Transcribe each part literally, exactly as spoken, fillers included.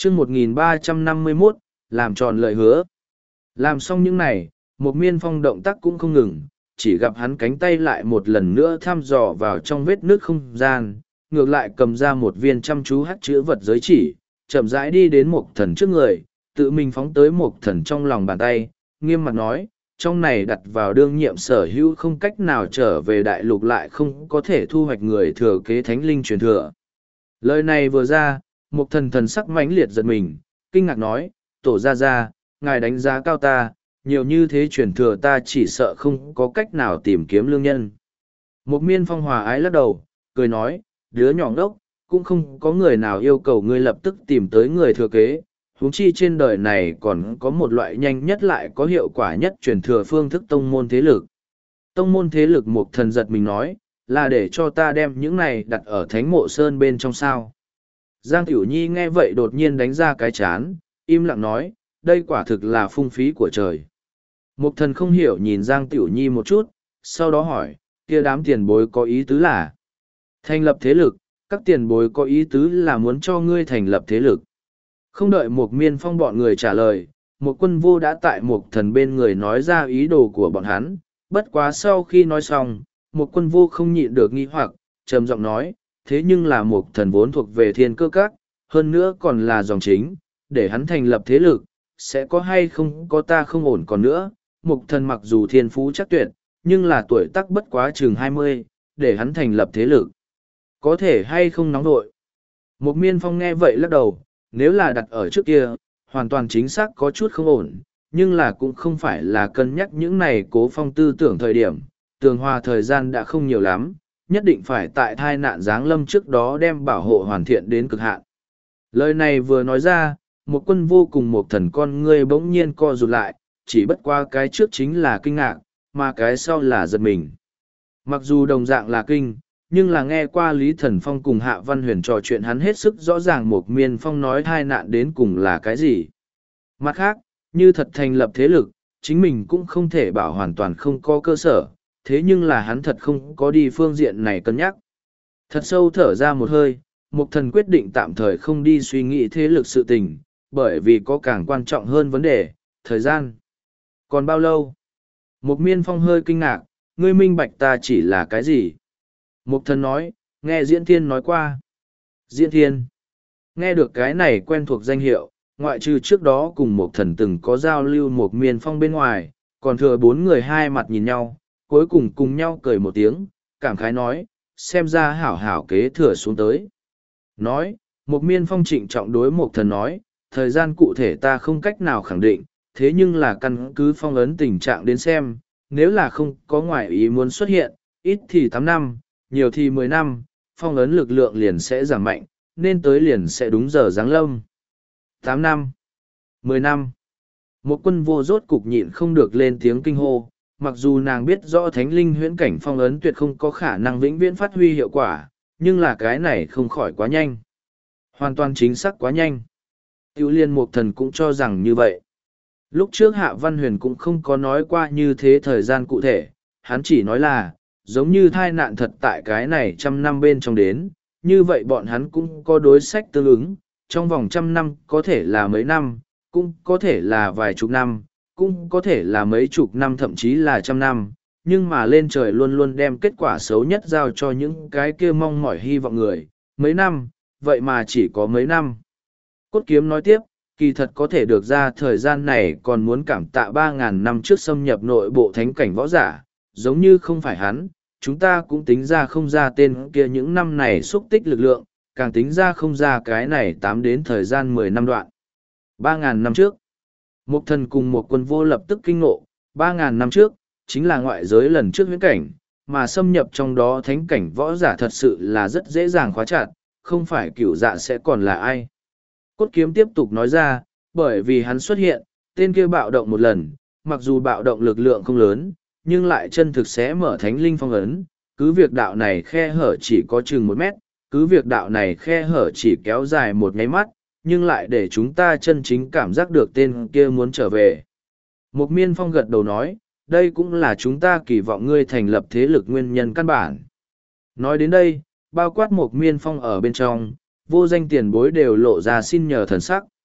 chương một nghìn ba trăm năm mươi mốt, làm tròn lời hứa. Làm xong những này, một miên phong động tác cũng không ngừng, chỉ gặp hắn cánh tay lại một lần nữa thăm dò vào trong vết nước không gian, ngược lại cầm ra một viên chăm chú hắt chữ vật giới chỉ, chậm rãi đi đến một thần trước người, tự mình phóng tới một thần trong lòng bàn tay, nghiêm mặt nói, trong này đặt vào đương nhiệm sở hữu không cách nào trở về đại lục lại không có thể thu hoạch người thừa kế thánh linh truyền thừa. Lời này vừa ra, một thần thần sắc mãnh liệt giật mình, kinh ngạc nói, tổ ra ra, ngài đánh giá cao ta, nhiều như thế truyền thừa ta chỉ sợ không có cách nào tìm kiếm lương nhân. Một miên phong hòa ái lắc đầu, cười nói, đứa nhỏ ngốc, cũng không có người nào yêu cầu ngươi lập tức tìm tới người thừa kế, huống chi trên đời này còn có một loại nhanh nhất lại có hiệu quả nhất truyền thừa phương thức tông môn thế lực. Tông môn thế lực một thần giật mình nói, là để cho ta đem những này đặt ở thánh mộ sơn bên trong sao. Giang Tiểu Nhi nghe vậy đột nhiên đánh ra cái chán, im lặng nói, đây quả thực là phung phí của trời. Một thần không hiểu nhìn Giang Tiểu Nhi một chút, sau đó hỏi, kia đám tiền bối có ý tứ là thành lập thế lực, các tiền bối có ý tứ là muốn cho ngươi thành lập thế lực. Không đợi một miên phong bọn người trả lời, một quân vô đã tại một thần bên người nói ra ý đồ của bọn hắn, bất quá sau khi nói xong, một quân vô không nhịn được nghi hoặc, trầm giọng nói, thế nhưng là một thần vốn thuộc về thiên cơ các, hơn nữa còn là dòng chính, để hắn thành lập thế lực, sẽ có hay không có ta không ổn còn nữa. Một thần mặc dù thiên phú chắc tuyệt, nhưng là tuổi tác bất quá chừng hai mươi, để hắn thành lập thế lực. Có thể hay không nóng đội. Một miên phong nghe vậy lắc đầu, nếu là đặt ở trước kia, hoàn toàn chính xác có chút không ổn, nhưng là cũng không phải là cân nhắc những này cố phong tư tưởng thời điểm, tường hòa thời gian đã không nhiều lắm, nhất định phải tại thai nạn giáng lâm trước đó đem bảo hộ hoàn thiện đến cực hạn. Lời này vừa nói ra, một quân vô cùng một thần con ngươi bỗng nhiên co rụt lại, chỉ bất qua cái trước chính là kinh ngạc, mà cái sau là giật mình. Mặc dù đồng dạng là kinh, nhưng là nghe qua Lý Thần Phong cùng Hạ Văn Huyền trò chuyện hắn hết sức rõ ràng một miên phong nói thai nạn đến cùng là cái gì. Mặt khác, như thật thành lập thế lực, chính mình cũng không thể bảo hoàn toàn không có cơ sở, thế nhưng là hắn thật không có đi phương diện này cân nhắc. Thật sâu thở ra một hơi, một thần quyết định tạm thời không đi suy nghĩ thế lực sự tình, bởi vì có càng quan trọng hơn vấn đề, thời gian. Còn bao lâu? Một miên phong hơi kinh ngạc, ngươi minh bạch ta chỉ là cái gì? Một thần nói, nghe Diễn Thiên nói qua. Diễn Thiên. Nghe được cái này quen thuộc danh hiệu, ngoại trừ trước đó cùng một thần từng có giao lưu một miên phong bên ngoài, còn thừa bốn người hai mặt nhìn nhau, cuối cùng cùng nhau cười một tiếng, cảm khái nói, xem ra hảo hảo kế thừa xuống tới. Nói, một miên phong trịnh trọng đối một thần nói, thời gian cụ thể ta không cách nào khẳng định, thế nhưng là căn cứ phong ấn tình trạng đến xem, nếu là không có ngoại ý muốn xuất hiện, ít thì tám năm, nhiều thì mười năm, phong ấn lực lượng liền sẽ giảm mạnh, nên tới liền sẽ đúng giờ giáng lâm. tám năm, mười năm. Một quân vô rốt cục nhịn không được lên tiếng kinh hô, mặc dù nàng biết rõ thánh linh huyễn cảnh phong ấn tuyệt không có khả năng vĩnh viễn phát huy hiệu quả, nhưng là cái này không khỏi quá nhanh. Hoàn toàn chính xác quá nhanh. Tiểu liên một thần cũng cho rằng như vậy. Lúc trước Hạ Văn Huyền cũng không có nói qua như thế thời gian cụ thể, hắn chỉ nói là, giống như thai nạn thật tại cái này trăm năm bên trong đến, như vậy bọn hắn cũng có đối sách tương ứng, trong vòng trăm năm có thể là mấy năm, cũng có thể là vài chục năm, cũng có thể là mấy chục năm thậm chí là trăm năm, nhưng mà lên trời luôn luôn đem kết quả xấu nhất giao cho những cái kia mong mỏi hy vọng người, mấy năm, vậy mà chỉ có mấy năm. Cốt kiếm nói tiếp, kỳ thật có thể được ra thời gian này còn muốn cảm tạ ba ngàn năm trước xâm nhập nội bộ thánh cảnh võ giả, giống như không phải hắn, chúng ta cũng tính ra không ra tên kia những năm này xúc tích lực lượng, càng tính ra không ra cái này tám đến thời gian mười năm đoạn. Ba ngàn năm trước, một thần cùng một quân vô lập tức kinh ngộ, ba ngàn năm trước, chính là ngoại giới lần trước huyễn cảnh, mà xâm nhập trong đó thánh cảnh võ giả thật sự là rất dễ dàng khóa chặt, không phải cửu dạ sẽ còn là ai. Cốt kiếm tiếp tục nói ra, bởi vì hắn xuất hiện, tên kia bạo động một lần, mặc dù bạo động lực lượng không lớn, nhưng lại chân thực sẽ mở thánh linh phong ấn, cứ việc đạo này khe hở chỉ có chừng một mét, cứ việc đạo này khe hở chỉ kéo dài một nháy mắt, nhưng lại để chúng ta chân chính cảm giác được tên kia muốn trở về. Một miên phong gật đầu nói, đây cũng là chúng ta kỳ vọng ngươi thành lập thế lực nguyên nhân căn bản. Nói đến đây, bao quát một miên phong ở bên trong, vô danh tiền bối đều lộ ra xin nhờ thần sắc.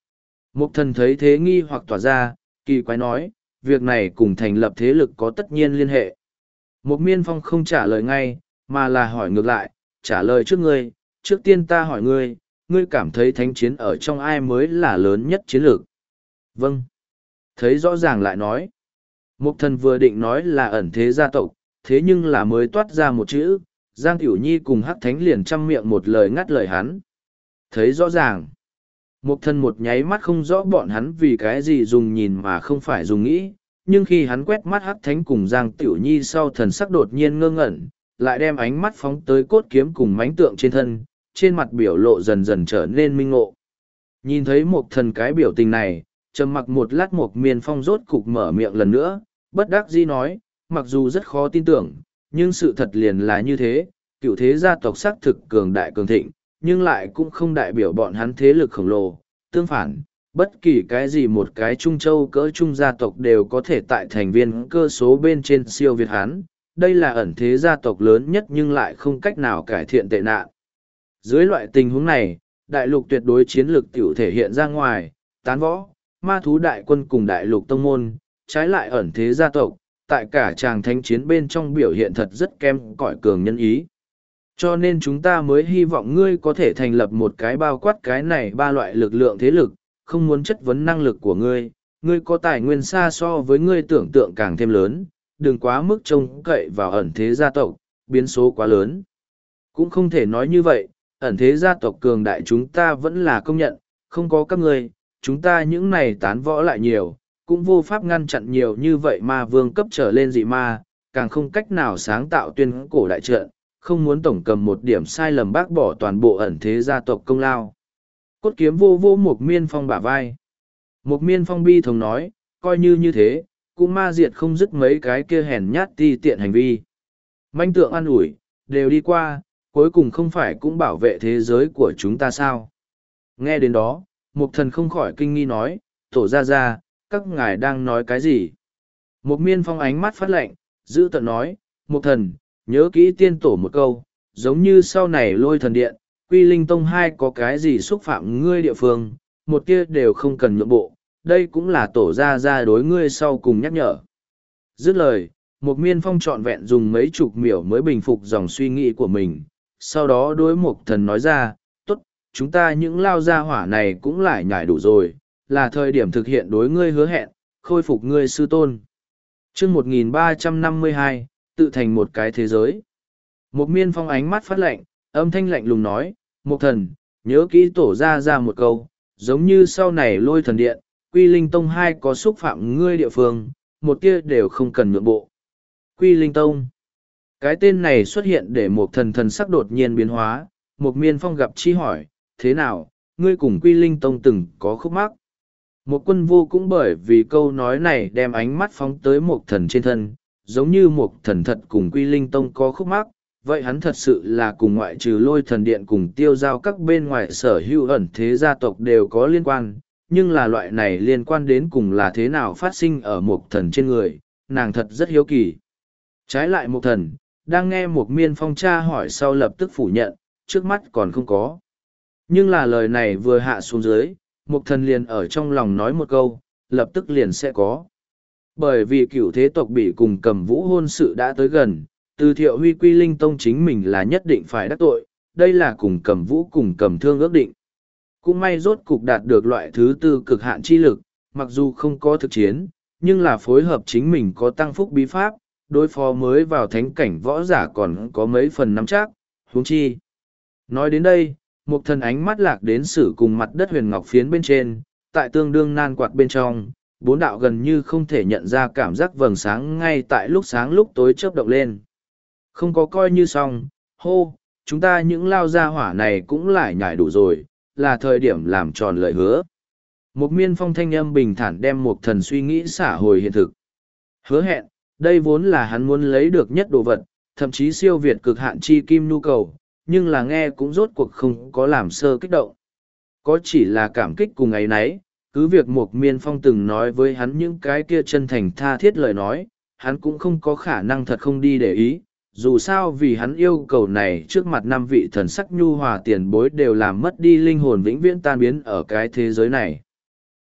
Mục thần thấy thế nghi hoặc tỏa ra, kỳ quái nói, việc này cùng thành lập thế lực có tất nhiên liên hệ. Mục Miên Phong không trả lời ngay, mà là hỏi ngược lại, trả lời trước ngươi, trước tiên ta hỏi ngươi, ngươi cảm thấy thánh chiến ở trong ai mới là lớn nhất chiến lược? Vâng. Thấy rõ ràng lại nói. Mục thần vừa định nói là ẩn thế gia tộc, thế nhưng là mới toát ra một chữ, Giang Tiểu Nhi cùng Hắc Thánh liền chăm miệng một lời ngắt lời hắn. Thấy rõ ràng. Mục thần một nháy mắt không rõ bọn hắn vì cái gì dùng nhìn mà không phải dùng nghĩ, nhưng khi hắn quét mắt Hắc Thánh cùng Giang Tiểu Nhi sau thần sắc đột nhiên ngơ ngẩn, lại đem ánh mắt phóng tới cốt kiếm cùng mánh tượng trên thân, trên mặt biểu lộ dần dần trở nên minh ngộ. Nhìn thấy Mục thần cái biểu tình này, trầm mặc một lát Mục Miên Phong rốt cục mở miệng lần nữa, bất đắc dĩ nói, mặc dù rất khó tin tưởng, nhưng sự thật liền là như thế, cựu thế gia tộc xác thực cường đại cường thịnh, nhưng lại cũng không đại biểu bọn hắn thế lực khổng lồ. Tương phản, bất kỳ cái gì một cái trung châu cỡ trung gia tộc đều có thể tại thành viên cơ số bên trên siêu việt hắn. Đây là ẩn thế gia tộc lớn nhất nhưng lại không cách nào cải thiện tệ nạn. Dưới loại tình huống này, đại lục tuyệt đối chiến lược tiểu thể hiện ra ngoài, tán võ, ma thú đại quân cùng đại lục tông môn, trái lại ẩn thế gia tộc, tại cả tràng thánh chiến bên trong biểu hiện thật rất kém cỏi cường nhân ý. Cho nên chúng ta mới hy vọng ngươi có thể thành lập một cái bao quát cái này ba loại lực lượng thế lực, không muốn chất vấn năng lực của ngươi, ngươi có tài nguyên xa so với ngươi tưởng tượng càng thêm lớn, đừng quá mức trông cậy vào ẩn thế gia tộc, biến số quá lớn. Cũng không thể nói như vậy, ẩn thế gia tộc cường đại chúng ta vẫn là công nhận, không có các ngươi, chúng ta những này tán võ lại nhiều, cũng vô pháp ngăn chặn nhiều như vậy mà vương cấp trở lên dị ma, càng không cách nào sáng tạo tuyên cổ đại trận, không muốn tổng cầm một điểm sai lầm bác bỏ toàn bộ ẩn thế gia tộc công lao. Cốt kiếm vô vô Mục Miên Phong bả vai. Mục Miên Phong bi thống nói, coi như như thế, cũng ma diệt không dứt mấy cái kia hèn nhát ti tiện hành vi. Manh tượng an ủi, đều đi qua, cuối cùng không phải cũng bảo vệ thế giới của chúng ta sao. Nghe đến đó, Mục thần không khỏi kinh nghi nói, tổ ra ra, các ngài đang nói cái gì? Mục Miên Phong ánh mắt phát lệnh, giữ tận nói, Mục thần, nhớ kỹ tiên tổ một câu, giống như sau này Lôi Thần Điện, Quy Linh Tông hai có cái gì xúc phạm ngươi địa phương, một tia đều không cần nhượng bộ, đây cũng là tổ ra ra đối ngươi sau cùng nhắc nhở. Dứt lời, Mục Miên Phong trọn vẹn dùng mấy chục miểu mới bình phục dòng suy nghĩ của mình, sau đó đối Mục thần nói ra, tốt, chúng ta những lao gia hỏa này cũng lại nhảy đủ rồi, là thời điểm thực hiện đối ngươi hứa hẹn, khôi phục ngươi sư tôn. chương một nghìn ba trăm năm mươi hai, tự thành một cái thế giới. Mục Miên Phong ánh mắt phát lạnh, âm thanh lạnh lùng nói, Mục thần, nhớ kỹ tổ ra ra một câu, giống như sau này Lôi Thần Điện, Quy Linh Tông hai có xúc phạm ngươi địa phương, một tia đều không cần nhượng bộ. Quy Linh Tông. Cái tên này xuất hiện để Mục thần thần sắc đột nhiên biến hóa, Mục Miên Phong gặp chi hỏi, thế nào, ngươi cùng Quy Linh Tông từng có khúc mắc? Một quân vô cũng bởi vì câu nói này đem ánh mắt phóng tới Mục thần trên thân, giống như Mục thần thật cùng Quy Linh Tông có khúc mắc, vậy hắn thật sự là cùng ngoại trừ Lôi Thần Điện cùng tiêu giao các bên ngoài sở hữu ẩn thế gia tộc đều có liên quan, nhưng là loại này liên quan đến cùng là thế nào phát sinh ở Mục thần trên người, nàng thật rất hiếu kỳ. Trái lại Mục thần, đang nghe Mục Miên Phong tra hỏi sau lập tức phủ nhận, trước mắt còn không có. Nhưng là lời này vừa hạ xuống dưới, Mục thần liền ở trong lòng nói một câu, lập tức liền sẽ có. Bởi vì cựu thế tộc bị cùng Cầm Vũ hôn sự đã tới gần, từ Thiệu Huy Quy Linh Tông chính mình là nhất định phải đắc tội, đây là cùng Cầm Vũ cùng Cầm Thương ước định. Cũng may rốt cục đạt được loại thứ tư cực hạn chi lực, mặc dù không có thực chiến, nhưng là phối hợp chính mình có tăng phúc bí pháp, đối phó mới vào thánh cảnh võ giả còn có mấy phần nắm chắc, huống chi. Nói đến đây, Mục thần ánh mắt lạc đến sử cùng mặt đất huyền ngọc phiến bên trên, tại tương đương nan quạt bên trong, bốn đạo gần như không thể nhận ra cảm giác vầng sáng ngay tại lúc sáng lúc tối chớp động lên. Không có coi như xong, hô, chúng ta những lao gia hỏa này cũng lại nhảy đủ rồi, là thời điểm làm tròn lời hứa. Một Miên Phong thanh âm bình thản đem Mục thần suy nghĩ xả hồi hiện thực. Hứa hẹn, đây vốn là hắn muốn lấy được nhất đồ vật, thậm chí siêu việt cực hạn chi kim nhu cầu, nhưng là nghe cũng rốt cuộc không có làm sơ kích động. Có chỉ là cảm kích cùng ấy nấy, cứ việc Mục Miên Phong từng nói với hắn những cái kia chân thành tha thiết lời nói, hắn cũng không có khả năng thật không đi để ý, dù sao vì hắn yêu cầu này trước mặt năm vị thần sắc nhu hòa tiền bối đều làm mất đi linh hồn vĩnh viễn tan biến ở cái thế giới này.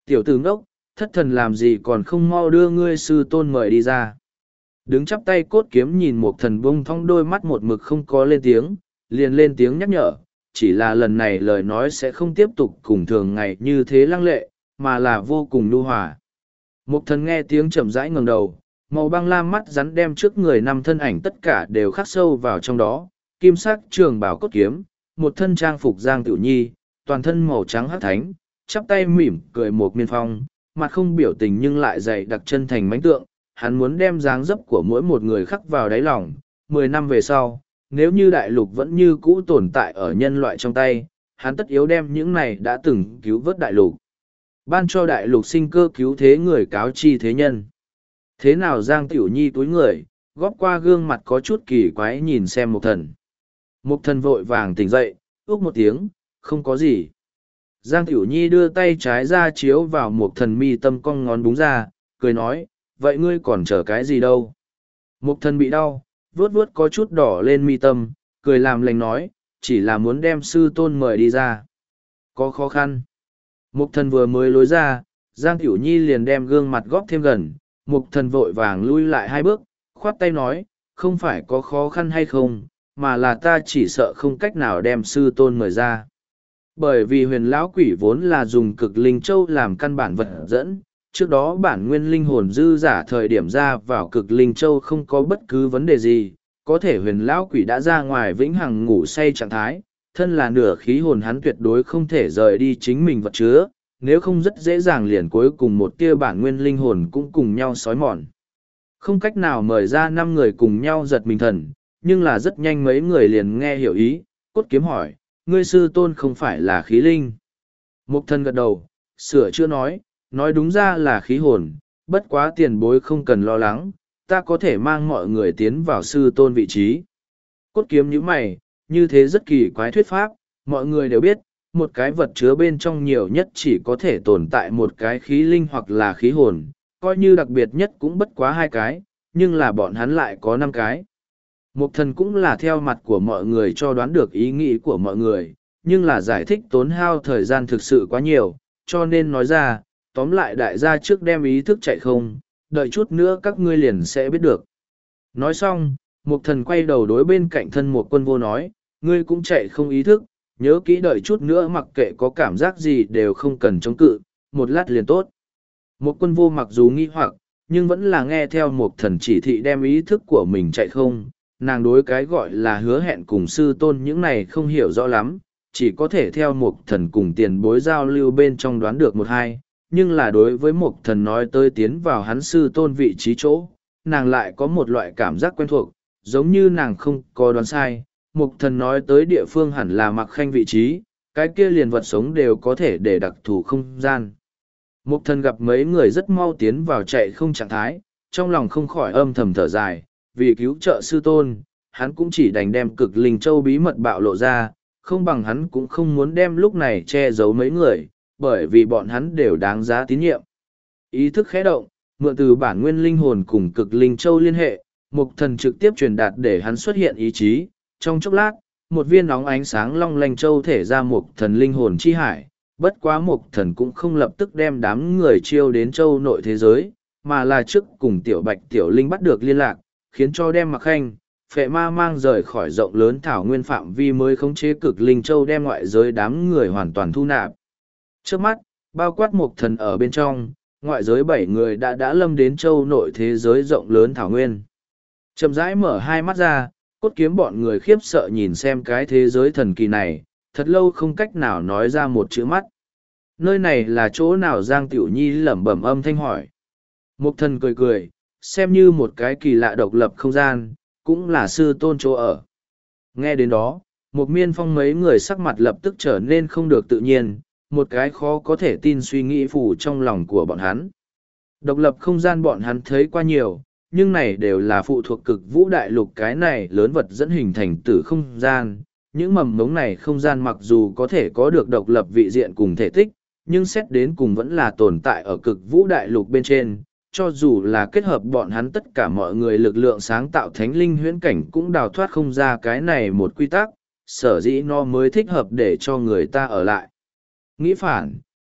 Tiểu tử ngốc, thất thần làm gì còn không mau đưa ngươi sư tôn mời đi ra. Đứng chắp tay cốt kiếm nhìn một thần bông thong đôi mắt một mực không có lên tiếng, liền lên tiếng nhắc nhở, chỉ là lần này lời nói sẽ không tiếp tục cùng thường ngày như thế lăng lệ, mà là vô cùng nhu hòa. Một thần nghe tiếng chậm rãi ngẩng đầu, màu băng lam mắt rắn đem trước người năm thân ảnh tất cả đều khắc sâu vào trong đó, kim sắc trường bảo cốt kiếm, một thân trang phục Giang Tiểu Nhi, toàn thân màu trắng hắc thánh, chắp tay mỉm cười một miên phong, mặt không biểu tình nhưng lại dày đặc chân thành mánh tượng, hắn muốn đem dáng dấp của mỗi một người khắc vào đáy lòng. Mười năm về sau, nếu như đại lục vẫn như cũ tồn tại ở nhân loại trong tay, hắn tất yếu đem những này đã từng cứu vớt đại lục. Ban cho đại lục sinh cơ cứu thế người cáo chi thế nhân. Thế nào Giang Tiểu Nhi túi người, góp qua gương mặt có chút kỳ quái nhìn xem Mục Thần. Mục Thần vội vàng tỉnh dậy, úc một tiếng, không có gì. Giang Tiểu Nhi đưa tay trái ra chiếu vào Mục Thần mi tâm cong ngón búng ra, cười nói, vậy ngươi còn chờ cái gì đâu. Mục Thần bị đau, vuốt vuốt có chút đỏ lên mi tâm, cười làm lành nói, chỉ là muốn đem sư tôn mời đi ra. Có khó khăn. Mục Thần vừa mới lối ra, Giang Tiểu Nhi liền đem gương mặt góp thêm gần, Mục Thần vội vàng lui lại hai bước, khoát tay nói, không phải có khó khăn hay không, mà là ta chỉ sợ không cách nào đem sư tôn mời ra. Bởi vì huyền lão quỷ vốn là dùng cực linh châu làm căn bản vật dẫn, trước đó bản nguyên linh hồn dư giả thời điểm ra vào cực linh châu không có bất cứ vấn đề gì, có thể huyền lão quỷ đã ra ngoài vĩnh hằng ngủ say trạng thái, thân là nửa khí hồn hắn tuyệt đối không thể rời đi chính mình vật chứa, nếu không rất dễ dàng liền cuối cùng một tia bản nguyên linh hồn cũng cùng nhau xói mòn. Không cách nào mời ra năm người cùng nhau giật mình thần, nhưng là rất nhanh mấy người liền nghe hiểu ý, cốt kiếm hỏi, ngươi sư tôn không phải là khí linh. Mục Thần gật đầu, sửa chưa nói, nói đúng ra là khí hồn, bất quá tiền bối không cần lo lắng, ta có thể mang mọi người tiến vào sư tôn vị trí. Cốt kiếm như mày, như thế rất kỳ quái thuyết pháp, mọi người đều biết, một cái vật chứa bên trong nhiều nhất chỉ có thể tồn tại một cái khí linh hoặc là khí hồn, coi như đặc biệt nhất cũng bất quá hai cái, nhưng là bọn hắn lại có năm cái. Mục Thần cũng là theo mặt của mọi người cho đoán được ý nghĩ của mọi người, nhưng là giải thích tốn hao thời gian thực sự quá nhiều, cho nên nói ra, tóm lại đại gia trước đem ý thức chạy không, đợi chút nữa các ngươi liền sẽ biết được. Nói xong, Mục Thần quay đầu đối bên cạnh thân một quân vô nói, ngươi cũng chạy không ý thức, nhớ kỹ đợi chút nữa mặc kệ có cảm giác gì đều không cần chống cự, một lát liền tốt. Một quân vô mặc dù nghi hoặc, nhưng vẫn là nghe theo Mục Thần chỉ thị đem ý thức của mình chạy không, nàng đối cái gọi là hứa hẹn cùng sư tôn những này không hiểu rõ lắm, chỉ có thể theo Mục Thần cùng tiền bối giao lưu bên trong đoán được một hai, nhưng là đối với Mục Thần nói tới tiến vào hắn sư tôn vị trí chỗ, nàng lại có một loại cảm giác quen thuộc, giống như nàng không có đoán sai. Mục Thần nói tới địa phương hẳn là Mặc Khanh vị trí, cái kia liền vật sống đều có thể để đặc thù không gian. Mục Thần gặp mấy người rất mau tiến vào chạy không trạng thái, trong lòng không khỏi âm thầm thở dài, vì cứu trợ sư tôn, hắn cũng chỉ đành đem cực linh châu bí mật bạo lộ ra, không bằng hắn cũng không muốn đem lúc này che giấu mấy người, bởi vì bọn hắn đều đáng giá tín nhiệm. Ý thức khẽ động, mượn từ bản nguyên linh hồn cùng cực linh châu liên hệ, Mục Thần trực tiếp truyền đạt để hắn xuất hiện ý chí. Trong chốc lát, một viên nóng ánh sáng long lanh châu thể ra Mục Thần linh hồn chi hải, bất quá Mục Thần cũng không lập tức đem đám người chiêu đến châu nội thế giới, mà là trước cùng tiểu bạch tiểu linh bắt được liên lạc, khiến cho đem Mặc Khanh, phệ ma mang rời khỏi rộng lớn thảo nguyên phạm vi mới khống chế cực linh châu đem ngoại giới đám người hoàn toàn thu nạp. Trước mắt, bao quát Mục Thần ở bên trong, ngoại giới bảy người đã đã lâm đến châu nội thế giới rộng lớn thảo nguyên. Chậm rãi mở hai mắt ra, cốt kiếm bọn người khiếp sợ nhìn xem cái thế giới thần kỳ này, thật lâu không cách nào nói ra một chữ mắt. Nơi này là chỗ nào? Giang Tiểu Nhi lẩm bẩm âm thanh hỏi. Mục Thần cười cười, xem như một cái kỳ lạ độc lập không gian, cũng là sư tôn chỗ ở. Nghe đến đó, Mục Miên Phong mấy người sắc mặt lập tức trở nên không được tự nhiên, một cái khó có thể tin suy nghĩ phủ trong lòng của bọn hắn. Độc lập không gian bọn hắn thấy qua nhiều, nhưng này đều là phụ thuộc cực vũ đại lục cái này lớn vật dẫn hình thành tử không gian. Những mầm mống này không gian mặc dù có thể có được độc lập vị diện cùng thể tích, nhưng xét đến cùng vẫn là tồn tại ở cực vũ đại lục bên trên. Cho dù là kết hợp bọn hắn tất cả mọi người lực lượng sáng tạo thánh linh huyễn cảnh cũng đào thoát không ra cái này một quy tắc, sở dĩ nó mới thích hợp để cho người ta ở lại. Nghĩ phản,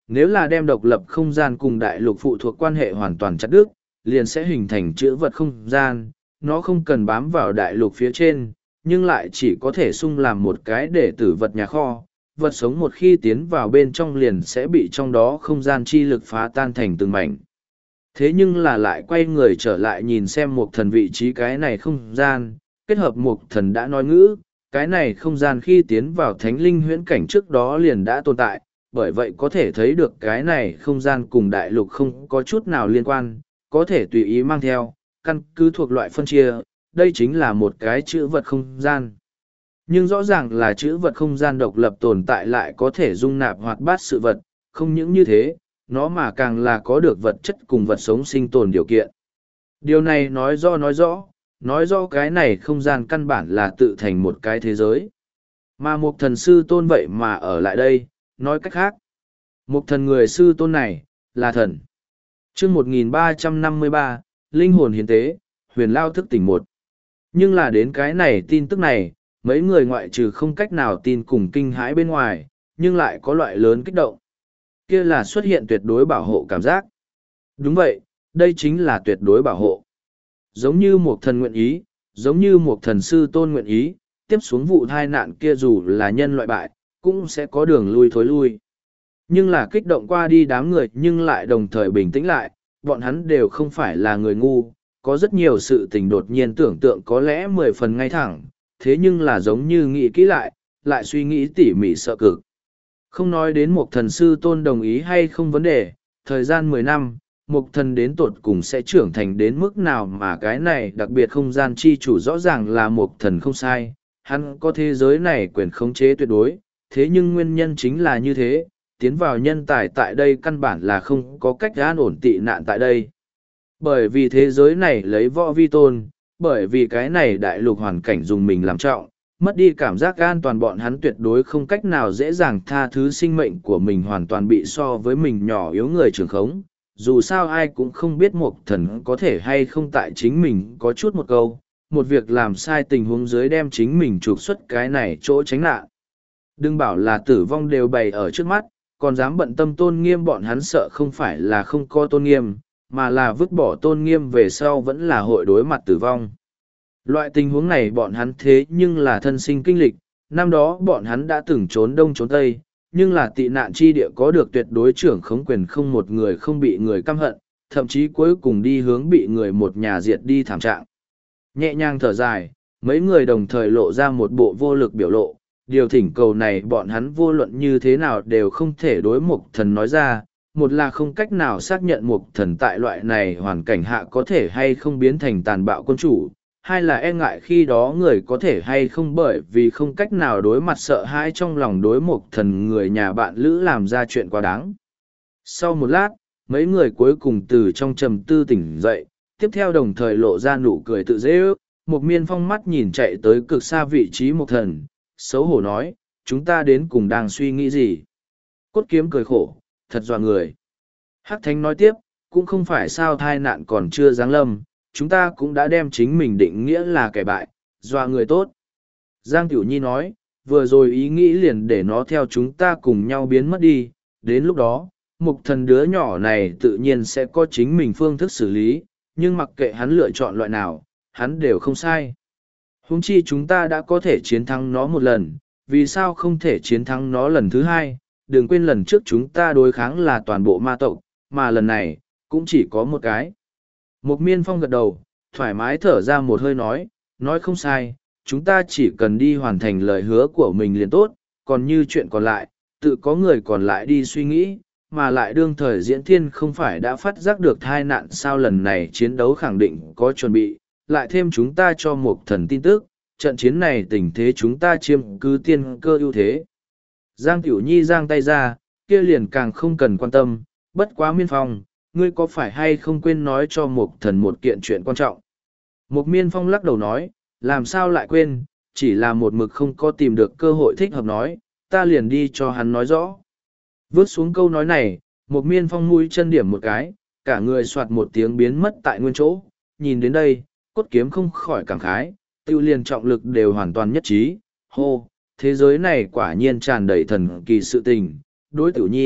nếu là đem độc lập không gian cùng đại lục phụ thuộc quan hệ hoàn toàn chặt đứt, liền sẽ hình thành chữ vật không gian, nó không cần bám vào đại lục phía trên, nhưng lại chỉ có thể sung làm một cái để tử vật nhà kho. Vật sống một khi tiến vào bên trong liền sẽ bị trong đó không gian chi lực phá tan thành từng mảnh. Thế nhưng là lại quay người trở lại nhìn xem một thần vị trí cái này không gian, kết hợp một thần đã nói ngữ, cái này không gian khi tiến vào thánh linh huyễn cảnh trước đó liền đã tồn tại, bởi vậy có thể thấy được cái này không gian cùng đại lục không có chút nào liên quan, có thể tùy ý mang theo, căn cứ thuộc loại phân chia, đây chính là một cái chữ vật không gian. Nhưng rõ ràng là chữ vật không gian độc lập tồn tại lại có thể dung nạp hoạt bát sự vật, không những như thế, nó mà càng là có được vật chất cùng vật sống sinh tồn điều kiện. Điều này nói rõ nói rõ, nói rõ cái này không gian căn bản là tự thành một cái thế giới. Mà một thần sư tôn vậy mà ở lại đây, nói cách khác. Một thần người sư tôn này, là thần. chương một nghìn ba trăm năm mươi ba, Linh hồn hiến tế, huyền lao thức tỉnh một. Nhưng là đến cái này tin tức này, mấy người ngoại trừ không cách nào tin cùng kinh hãi bên ngoài, nhưng lại có loại lớn kích động. Kia là xuất hiện tuyệt đối bảo hộ cảm giác. Đúng vậy, đây chính là tuyệt đối bảo hộ. Giống như một thần nguyện ý, giống như một thần sư tôn nguyện ý, tiếp xuống vụ tai nạn kia dù là nhân loại bại, cũng sẽ có đường lui thối lui. Nhưng là kích động qua đi đám người nhưng lại đồng thời bình tĩnh lại, bọn hắn đều không phải là người ngu, có rất nhiều sự tình đột nhiên tưởng tượng có lẽ mười phần ngay thẳng, thế nhưng là giống như nghĩ kỹ lại, lại suy nghĩ tỉ mỉ sợ cực. Không nói đến một thần sư tôn đồng ý hay không vấn đề, thời gian mười năm, một thần đến tột cùng sẽ trưởng thành đến mức nào mà cái này đặc biệt không gian chi chủ rõ ràng là một thần không sai, hắn có thế giới này quyền khống chế tuyệt đối, thế nhưng nguyên nhân chính là như thế, tiến vào nhân tài tại đây căn bản là không có cách an ổn tị nạn tại đây. Bởi vì thế giới này lấy võ vi tôn, bởi vì cái này đại lục hoàn cảnh dùng mình làm trọng, mất đi cảm giác an toàn bọn hắn tuyệt đối không cách nào dễ dàng tha thứ sinh mệnh của mình hoàn toàn bị so với mình nhỏ yếu người trưởng khống. Dù sao ai cũng không biết một thần có thể hay không tại chính mình có chút một câu, một việc làm sai tình huống dưới đem chính mình trục xuất cái này chỗ tránh nạn. Đừng bảo là tử vong đều bày ở trước mắt, còn dám bận tâm tôn nghiêm bọn hắn sợ không phải là không có tôn nghiêm, mà là vứt bỏ tôn nghiêm về sau vẫn là hội đối mặt tử vong. Loại tình huống này bọn hắn thế nhưng là thân sinh kinh lịch, năm đó bọn hắn đã từng trốn đông trốn tây, nhưng là tị nạn chi địa có được tuyệt đối trưởng khống quyền không một người không bị người căm hận, thậm chí cuối cùng đi hướng bị người một nhà diệt đi thảm trạng. Nhẹ nhàng thở dài, mấy người đồng thời lộ ra một bộ vô lực biểu lộ, điều thỉnh cầu này bọn hắn vô luận như thế nào đều không thể đối mục thần nói ra, một là không cách nào xác nhận mục thần tại loại này hoàn cảnh hạ có thể hay không biến thành tàn bạo quân chủ, hai là e ngại khi đó người có thể hay không bởi vì không cách nào đối mặt sợ hãi trong lòng đối mục thần người nhà bạn lữ làm ra chuyện quá đáng. Sau một lát, mấy người cuối cùng từ trong trầm tư tỉnh dậy, tiếp theo đồng thời lộ ra nụ cười tự dễ ước, một miên phong mắt nhìn chạy tới cực xa vị trí mục thần, xấu hổ nói, chúng ta đến cùng đang suy nghĩ gì? Cốt kiếm cười khổ, thật dọa người. Hắc Thánh nói tiếp, cũng không phải sao thai nạn còn chưa giáng lâm, chúng ta cũng đã đem chính mình định nghĩa là kẻ bại, dọa người tốt. Giang Tiểu Nhi nói, vừa rồi ý nghĩ liền để nó theo chúng ta cùng nhau biến mất đi, đến lúc đó, mục thần đứa nhỏ này tự nhiên sẽ có chính mình phương thức xử lý, nhưng mặc kệ hắn lựa chọn loại nào, hắn đều không sai. Huống chi chúng ta đã có thể chiến thắng nó một lần, vì sao không thể chiến thắng nó lần thứ hai, đừng quên lần trước chúng ta đối kháng là toàn bộ ma tộc, mà lần này, cũng chỉ có một cái. Một miên phong gật đầu, thoải mái thở ra một hơi nói, nói không sai, chúng ta chỉ cần đi hoàn thành lời hứa của mình liền tốt, còn như chuyện còn lại, tự có người còn lại đi suy nghĩ, mà lại đương thời diễn thiên không phải đã phát giác được tai nạn sao lần này chiến đấu khẳng định có chuẩn bị, lại thêm chúng ta cho một thần tin tức, trận chiến này tình thế chúng ta chiếm cứ tiên cơ ưu thế. Giang Tiểu Nhi giang tay ra, kia liền càng không cần quan tâm, bất quá miên phong, ngươi có phải hay không quên nói cho một thần một kiện chuyện quan trọng. Một miên phong lắc đầu nói, làm sao lại quên, chỉ là một mực không có tìm được cơ hội thích hợp nói, ta liền đi cho hắn nói rõ. Vớt xuống câu nói này, một miên phong mũi chân điểm một cái, cả người soạt một tiếng biến mất tại nguyên chỗ, nhìn đến đây, cốt kiếm không khỏi cảm khái, tiêu liền trọng lực đều hoàn toàn nhất trí, hô, thế giới này quả nhiên tràn đầy thần kỳ sự tình, đối Tiểu Nhi,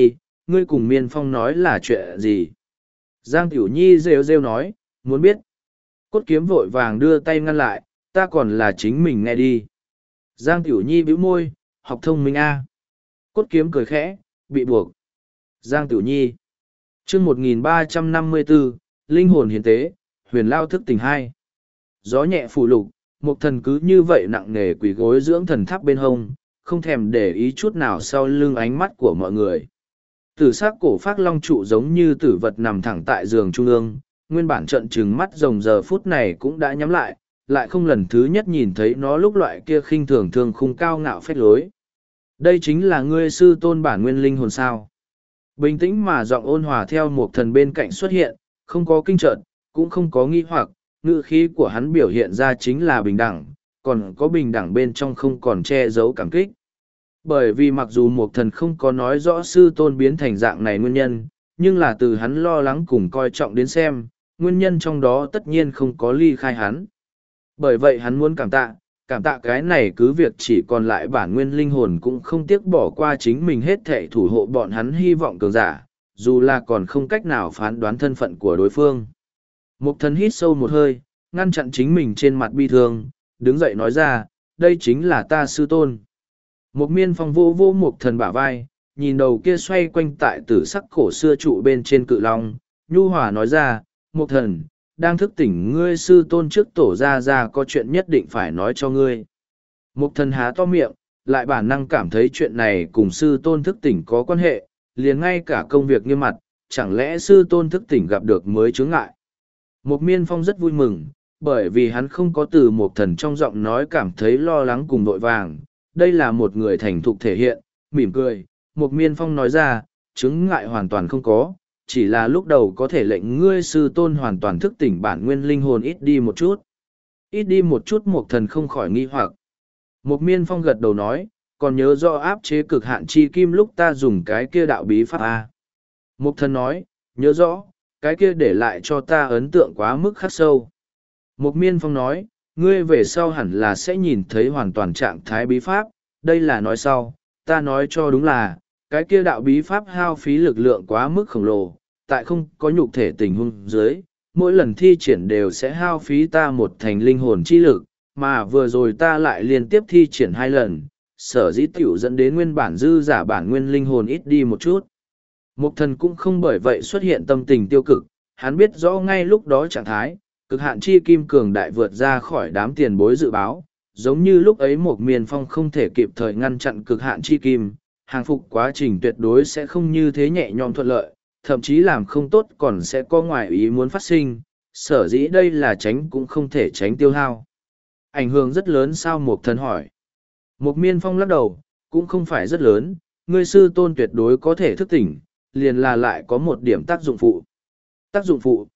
ngươi cùng Miên Phong nói là chuyện gì? Giang Tiểu Nhi rêu rêu nói, muốn biết. Cốt kiếm vội vàng đưa tay ngăn lại, ta còn là chính mình nghe đi. Giang Tiểu Nhi bĩu môi, học thông minh a. Cốt kiếm cười khẽ, bị buộc. Giang Tiểu Nhi. chương một nghìn ba trăm năm mươi bốn, Linh hồn hiến tế, huyền lao thức tình hai. Gió nhẹ phủ lục, một thần cứ như vậy nặng nề quỳ gối dưỡng thần tháp bên hông, không thèm để ý chút nào sau lưng ánh mắt của mọi người. Tử sắc cổ phác long trụ giống như tử vật nằm thẳng tại giường trung ương, nguyên bản trận trừng mắt rồng giờ phút này cũng đã nhắm lại, lại không lần thứ nhất nhìn thấy nó lúc loại kia khinh thường thường khung cao ngạo phách lối. Đây chính là ngươi sư tôn bản nguyên linh hồn sao. Bình tĩnh mà giọng ôn hòa theo một thần bên cạnh xuất hiện, không có kinh trợn, cũng không có nghi hoặc, ngữ khí của hắn biểu hiện ra chính là bình đẳng, còn có bình đẳng bên trong không còn che giấu cảm kích. Bởi vì mặc dù một thần không có nói rõ sư tôn biến thành dạng này nguyên nhân, nhưng là từ hắn lo lắng cùng coi trọng đến xem, nguyên nhân trong đó tất nhiên không có ly khai hắn. Bởi vậy hắn muốn cảm tạ, cảm tạ cái này cứ việc chỉ còn lại bản nguyên linh hồn cũng không tiếc bỏ qua chính mình hết thệ thủ hộ bọn hắn hy vọng cường giả, dù là còn không cách nào phán đoán thân phận của đối phương. Mục thần hít sâu một hơi, ngăn chặn chính mình trên mặt bi thương, đứng dậy nói ra, đây chính là ta sư tôn. Một miên phong vô vô mục thần bả vai, nhìn đầu kia xoay quanh tại tử sắc cổ xưa trụ bên trên cự long, nhu hòa nói ra, mục thần, đang thức tỉnh ngươi sư tôn trước tổ ra ra có chuyện nhất định phải nói cho ngươi. Mục thần há to miệng, lại bản năng cảm thấy chuyện này cùng sư tôn thức tỉnh có quan hệ, liền ngay cả công việc nghiêm mặt, chẳng lẽ sư tôn thức tỉnh gặp được mới chướng ngại. Mục miên phong rất vui mừng, bởi vì hắn không có từ mục thần trong giọng nói cảm thấy lo lắng cùng vội vàng, đây là một người thành thục thể hiện, mỉm cười, mục miên phong nói ra, chướng ngại hoàn toàn không có. Chỉ là lúc đầu có thể lệnh ngươi sư tôn hoàn toàn thức tỉnh bản nguyên linh hồn ít đi một chút. Ít đi một chút một thần không khỏi nghi hoặc. Một miên phong gật đầu nói, còn nhớ do áp chế cực hạn chi kim lúc ta dùng cái kia đạo bí pháp A. Một thần nói, nhớ rõ, cái kia để lại cho ta ấn tượng quá mức khắc sâu. Một miên phong nói, ngươi về sau hẳn là sẽ nhìn thấy hoàn toàn trạng thái bí pháp, đây là nói sau, ta nói cho đúng là, cái kia đạo bí pháp hao phí lực lượng quá mức khổng lồ, tại không có nhục thể tình huống dưới, mỗi lần thi triển đều sẽ hao phí ta một thành linh hồn chi lực, mà vừa rồi ta lại liên tiếp thi triển hai lần, sở dĩ tiểu dẫn đến nguyên bản dư giả bản nguyên linh hồn ít đi một chút. Mục thần cũng không bởi vậy xuất hiện tâm tình tiêu cực, hắn biết rõ ngay lúc đó trạng thái, cực hạn chi kim cường đại vượt ra khỏi đám tiền bối dự báo, giống như lúc ấy một miền phong không thể kịp thời ngăn chặn cực hạn chi kim. Hàng phục quá trình tuyệt đối sẽ không như thế nhẹ nhõm thuận lợi, thậm chí làm không tốt còn sẽ có ngoại ý muốn phát sinh, sở dĩ đây là tránh cũng không thể tránh tiêu hao. Ảnh hưởng rất lớn sao Mục thần hỏi. Mục miên phong lắc đầu, cũng không phải rất lớn, ngươi sư tôn tuyệt đối có thể thức tỉnh, liền là lại có một điểm tác dụng phụ. Tác dụng phụ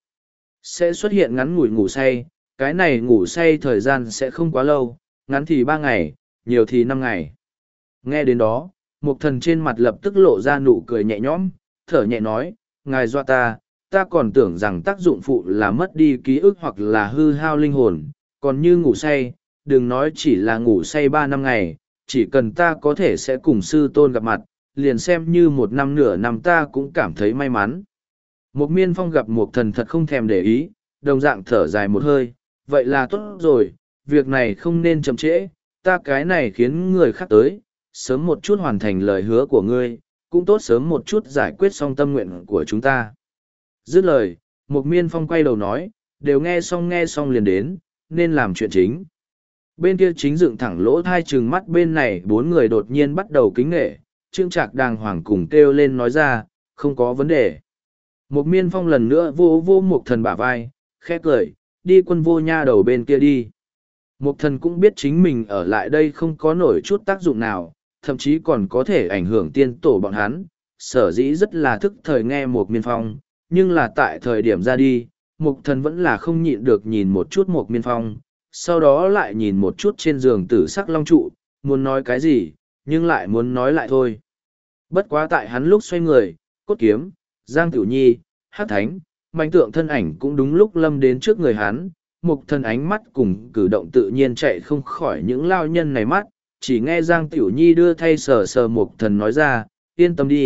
sẽ xuất hiện ngắn ngủi ngủ say, cái này ngủ say thời gian sẽ không quá lâu, ngắn thì ba ngày, nhiều thì năm ngày. Nghe đến đó, Mục thần trên mặt lập tức lộ ra nụ cười nhẹ nhõm, thở nhẹ nói, ngài dọa ta, ta còn tưởng rằng tác dụng phụ là mất đi ký ức hoặc là hư hao linh hồn, còn như ngủ say, đừng nói chỉ là ngủ say ba năm ngày, chỉ cần ta có thể sẽ cùng sư tôn gặp mặt, liền xem như một năm nửa năm ta cũng cảm thấy may mắn. Mục miên phong gặp Mục thần thật không thèm để ý, đồng dạng thở dài một hơi, vậy là tốt rồi, việc này không nên chậm trễ, ta cái này khiến người khác tới. Sớm một chút hoàn thành lời hứa của ngươi, cũng tốt sớm một chút giải quyết xong tâm nguyện của chúng ta. Dứt lời, Mục miên phong quay đầu nói, đều nghe xong nghe xong liền đến, nên làm chuyện chính. Bên kia chính dựng thẳng lỗ thai trừng mắt bên này bốn người đột nhiên bắt đầu kính nghệ, Trương Trạc đàng hoàng cùng kêu lên nói ra, không có vấn đề. Mục miên phong lần nữa vô vô Mục thần bả vai, khẽ cười, đi quân vô nha đầu bên kia đi. Mục thần cũng biết chính mình ở lại đây không có nổi chút tác dụng nào, thậm chí còn có thể ảnh hưởng tiên tổ bọn hắn, sở dĩ rất là thức thời nghe Mục miên phong, nhưng là tại thời điểm ra đi, Mục thần vẫn là không nhịn được nhìn một chút Mục miên phong, sau đó lại nhìn một chút trên giường tử sắc long trụ, muốn nói cái gì, nhưng lại muốn nói lại thôi. Bất quá tại hắn lúc xoay người, Cốt Kiếm, Giang Tiểu Nhi, Hắc Thánh, Mạnh Tượng thân ảnh cũng đúng lúc lâm đến trước người hắn, Mục thần ánh mắt cùng cử động tự nhiên chạy không khỏi những lao nhân này mắt, chỉ nghe Giang Tiểu Nhi đưa thay sờ sờ Mục thần nói ra, yên tâm đi,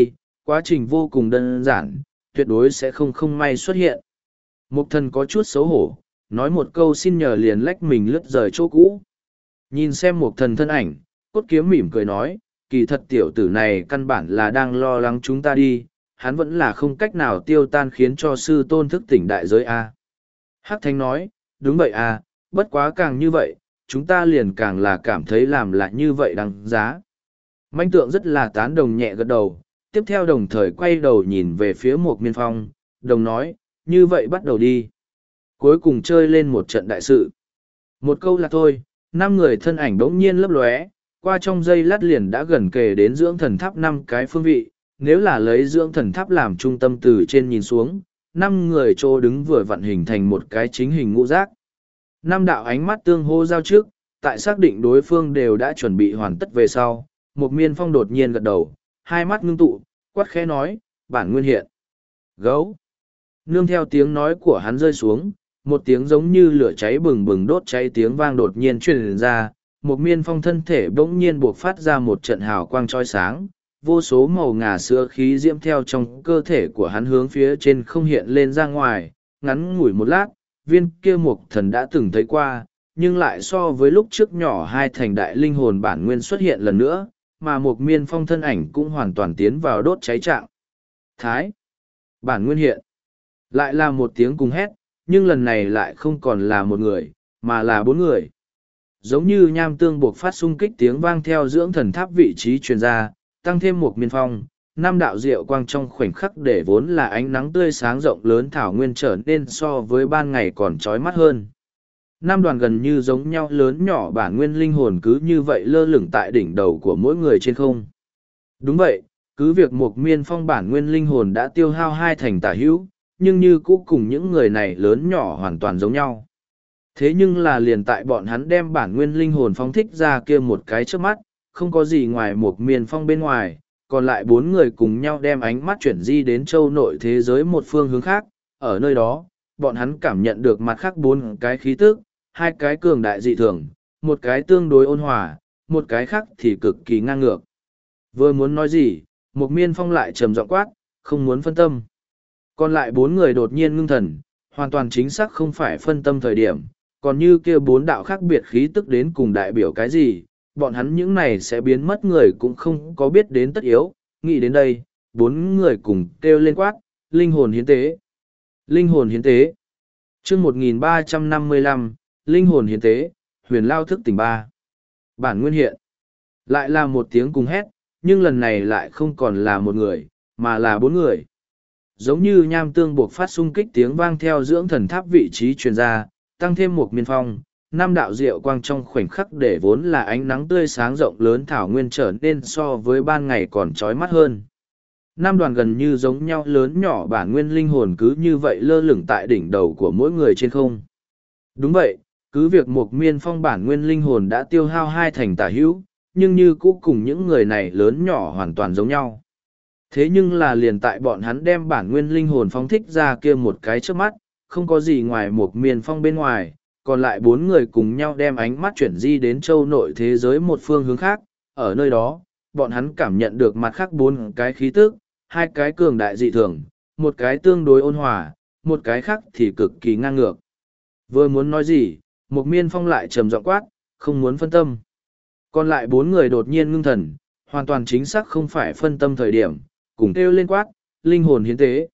quá trình vô cùng đơn giản, tuyệt đối sẽ không không may xuất hiện. Mục thần có chút xấu hổ, nói một câu xin nhờ liền lách mình lướt rời chỗ cũ. Nhìn xem mục thần thân ảnh, cốt kiếm mỉm cười nói, kỳ thật tiểu tử này căn bản là đang lo lắng chúng ta đi, hắn vẫn là không cách nào tiêu tan khiến cho sư tôn thức tỉnh đại giới A. Hắc Thánh nói, đúng vậy A, bất quá càng như vậy, chúng ta liền càng là cảm thấy làm lại như vậy đáng giá. Manh tượng rất là tán đồng nhẹ gật đầu, tiếp theo đồng thời quay đầu nhìn về phía Mục Miên Phong, đồng nói, như vậy bắt đầu đi. Cuối cùng chơi lên một trận đại sự. Một câu là thôi, năm người thân ảnh đống nhiên lấp lóe, qua trong giây lát liền đã gần kề đến dưỡng thần tháp năm cái phương vị. Nếu là lấy dưỡng thần tháp làm trung tâm từ trên nhìn xuống, năm người chỗ đứng vừa vặn hình thành một cái chính hình ngũ giác. Năm đạo ánh mắt tương hô giao trước, tại xác định đối phương đều đã chuẩn bị hoàn tất về sau, Mục Miên Phong đột nhiên gật đầu, hai mắt ngưng tụ, quát khẽ nói, bản nguyên hiện. Gấu. Nương theo tiếng nói của hắn rơi xuống, một tiếng giống như lửa cháy bừng bừng đốt cháy tiếng vang đột nhiên truyền ra, Mục Miên Phong thân thể bỗng nhiên buộc phát ra một trận hào quang chói sáng, vô số màu ngà sữa khí diễm theo trong cơ thể của hắn hướng phía trên không hiện lên ra ngoài, ngắn ngủi một lát, viên kia mục thần đã từng thấy qua, nhưng lại so với lúc trước nhỏ hai thành đại linh hồn bản nguyên xuất hiện lần nữa, mà Mục Miên Phong thân ảnh cũng hoàn toàn tiến vào đốt cháy trạng. Thái. Bản nguyên hiện. Lại là một tiếng cùng hét, nhưng lần này lại không còn là một người, mà là bốn người. Giống như nham tương buộc phát xung kích tiếng vang theo dưỡng thần tháp vị trí truyền ra, tăng thêm Mục Miên Phong, năm đạo diệu quang trong khoảnh khắc để vốn là ánh nắng tươi sáng rộng lớn thảo nguyên trở nên so với ban ngày còn trói mắt hơn. Năm đoàn gần như giống nhau lớn nhỏ bản nguyên linh hồn cứ như vậy lơ lửng tại đỉnh đầu của mỗi người trên không. Đúng vậy, cứ việc Mục Miên Phong bản nguyên linh hồn đã tiêu hao hai thành tả hữu, nhưng như cũ cùng những người này lớn nhỏ hoàn toàn giống nhau. Thế nhưng là liền tại bọn hắn đem bản nguyên linh hồn phóng thích ra kia một cái trước mắt, không có gì ngoài Mục Miên Phong bên ngoài, còn lại bốn người cùng nhau đem ánh mắt chuyển di đến châu nội thế giới một phương hướng khác. Ở nơi đó, bọn hắn cảm nhận được mặt khác bốn cái khí tức, hai cái cường đại dị thường, một cái tương đối ôn hòa, một cái khác thì cực kỳ ngang ngược. Vừa muốn nói gì, Mục Miên Phong lại trầm giọng quát, không muốn phân tâm. Còn lại bốn người đột nhiên ngưng thần, hoàn toàn chính xác không phải phân tâm thời điểm, còn như kia bốn đạo khác biệt khí tức đến cùng đại biểu cái gì, bọn hắn những này sẽ biến mất người cũng không có biết đến tất yếu. Nghĩ đến đây, bốn người cùng kêu lên quát, linh hồn hiến tế. Linh hồn hiến tế. Chương một nghìn ba trăm năm mươi lăm, linh hồn hiến tế, huyền lao thức tỉnh ba. Bản nguyên hiện. Lại là một tiếng cùng hét, nhưng lần này lại không còn là một người, mà là bốn người. Giống như nham tương buộc phát xung kích tiếng vang theo dưỡng thần tháp vị trí truyền ra, tăng thêm Mục Miên Phong, năm đạo diệu quang trong khoảnh khắc để vốn là ánh nắng tươi sáng rộng lớn thảo nguyên trở nên so với ban ngày còn trói mắt hơn. Năm đoàn gần như giống nhau lớn nhỏ bản nguyên linh hồn cứ như vậy lơ lửng tại đỉnh đầu của mỗi người trên không. Đúng vậy, cứ việc Mục Miên Phong bản nguyên linh hồn đã tiêu hao hai thành tả hữu, nhưng như cũ cùng những người này lớn nhỏ hoàn toàn giống nhau. Thế nhưng là liền tại bọn hắn đem bản nguyên linh hồn phóng thích ra kia một cái trước mắt, không có gì ngoài Mục Miên Phong bên ngoài, còn lại bốn người cùng nhau đem ánh mắt chuyển di đến châu nội thế giới một phương hướng khác. Ở nơi đó, bọn hắn cảm nhận được mặt khác bốn cái khí tức, hai cái cường đại dị thường, một cái tương đối ôn hòa, một cái khác thì cực kỳ ngang ngược. Vừa muốn nói gì, Mục Miên Phong lại trầm giọng quát, không muốn phân tâm. Còn lại bốn người đột nhiên ngưng thần, hoàn toàn chính xác không phải phân tâm thời điểm, cùng kêu lên quát, linh hồn hiến tế.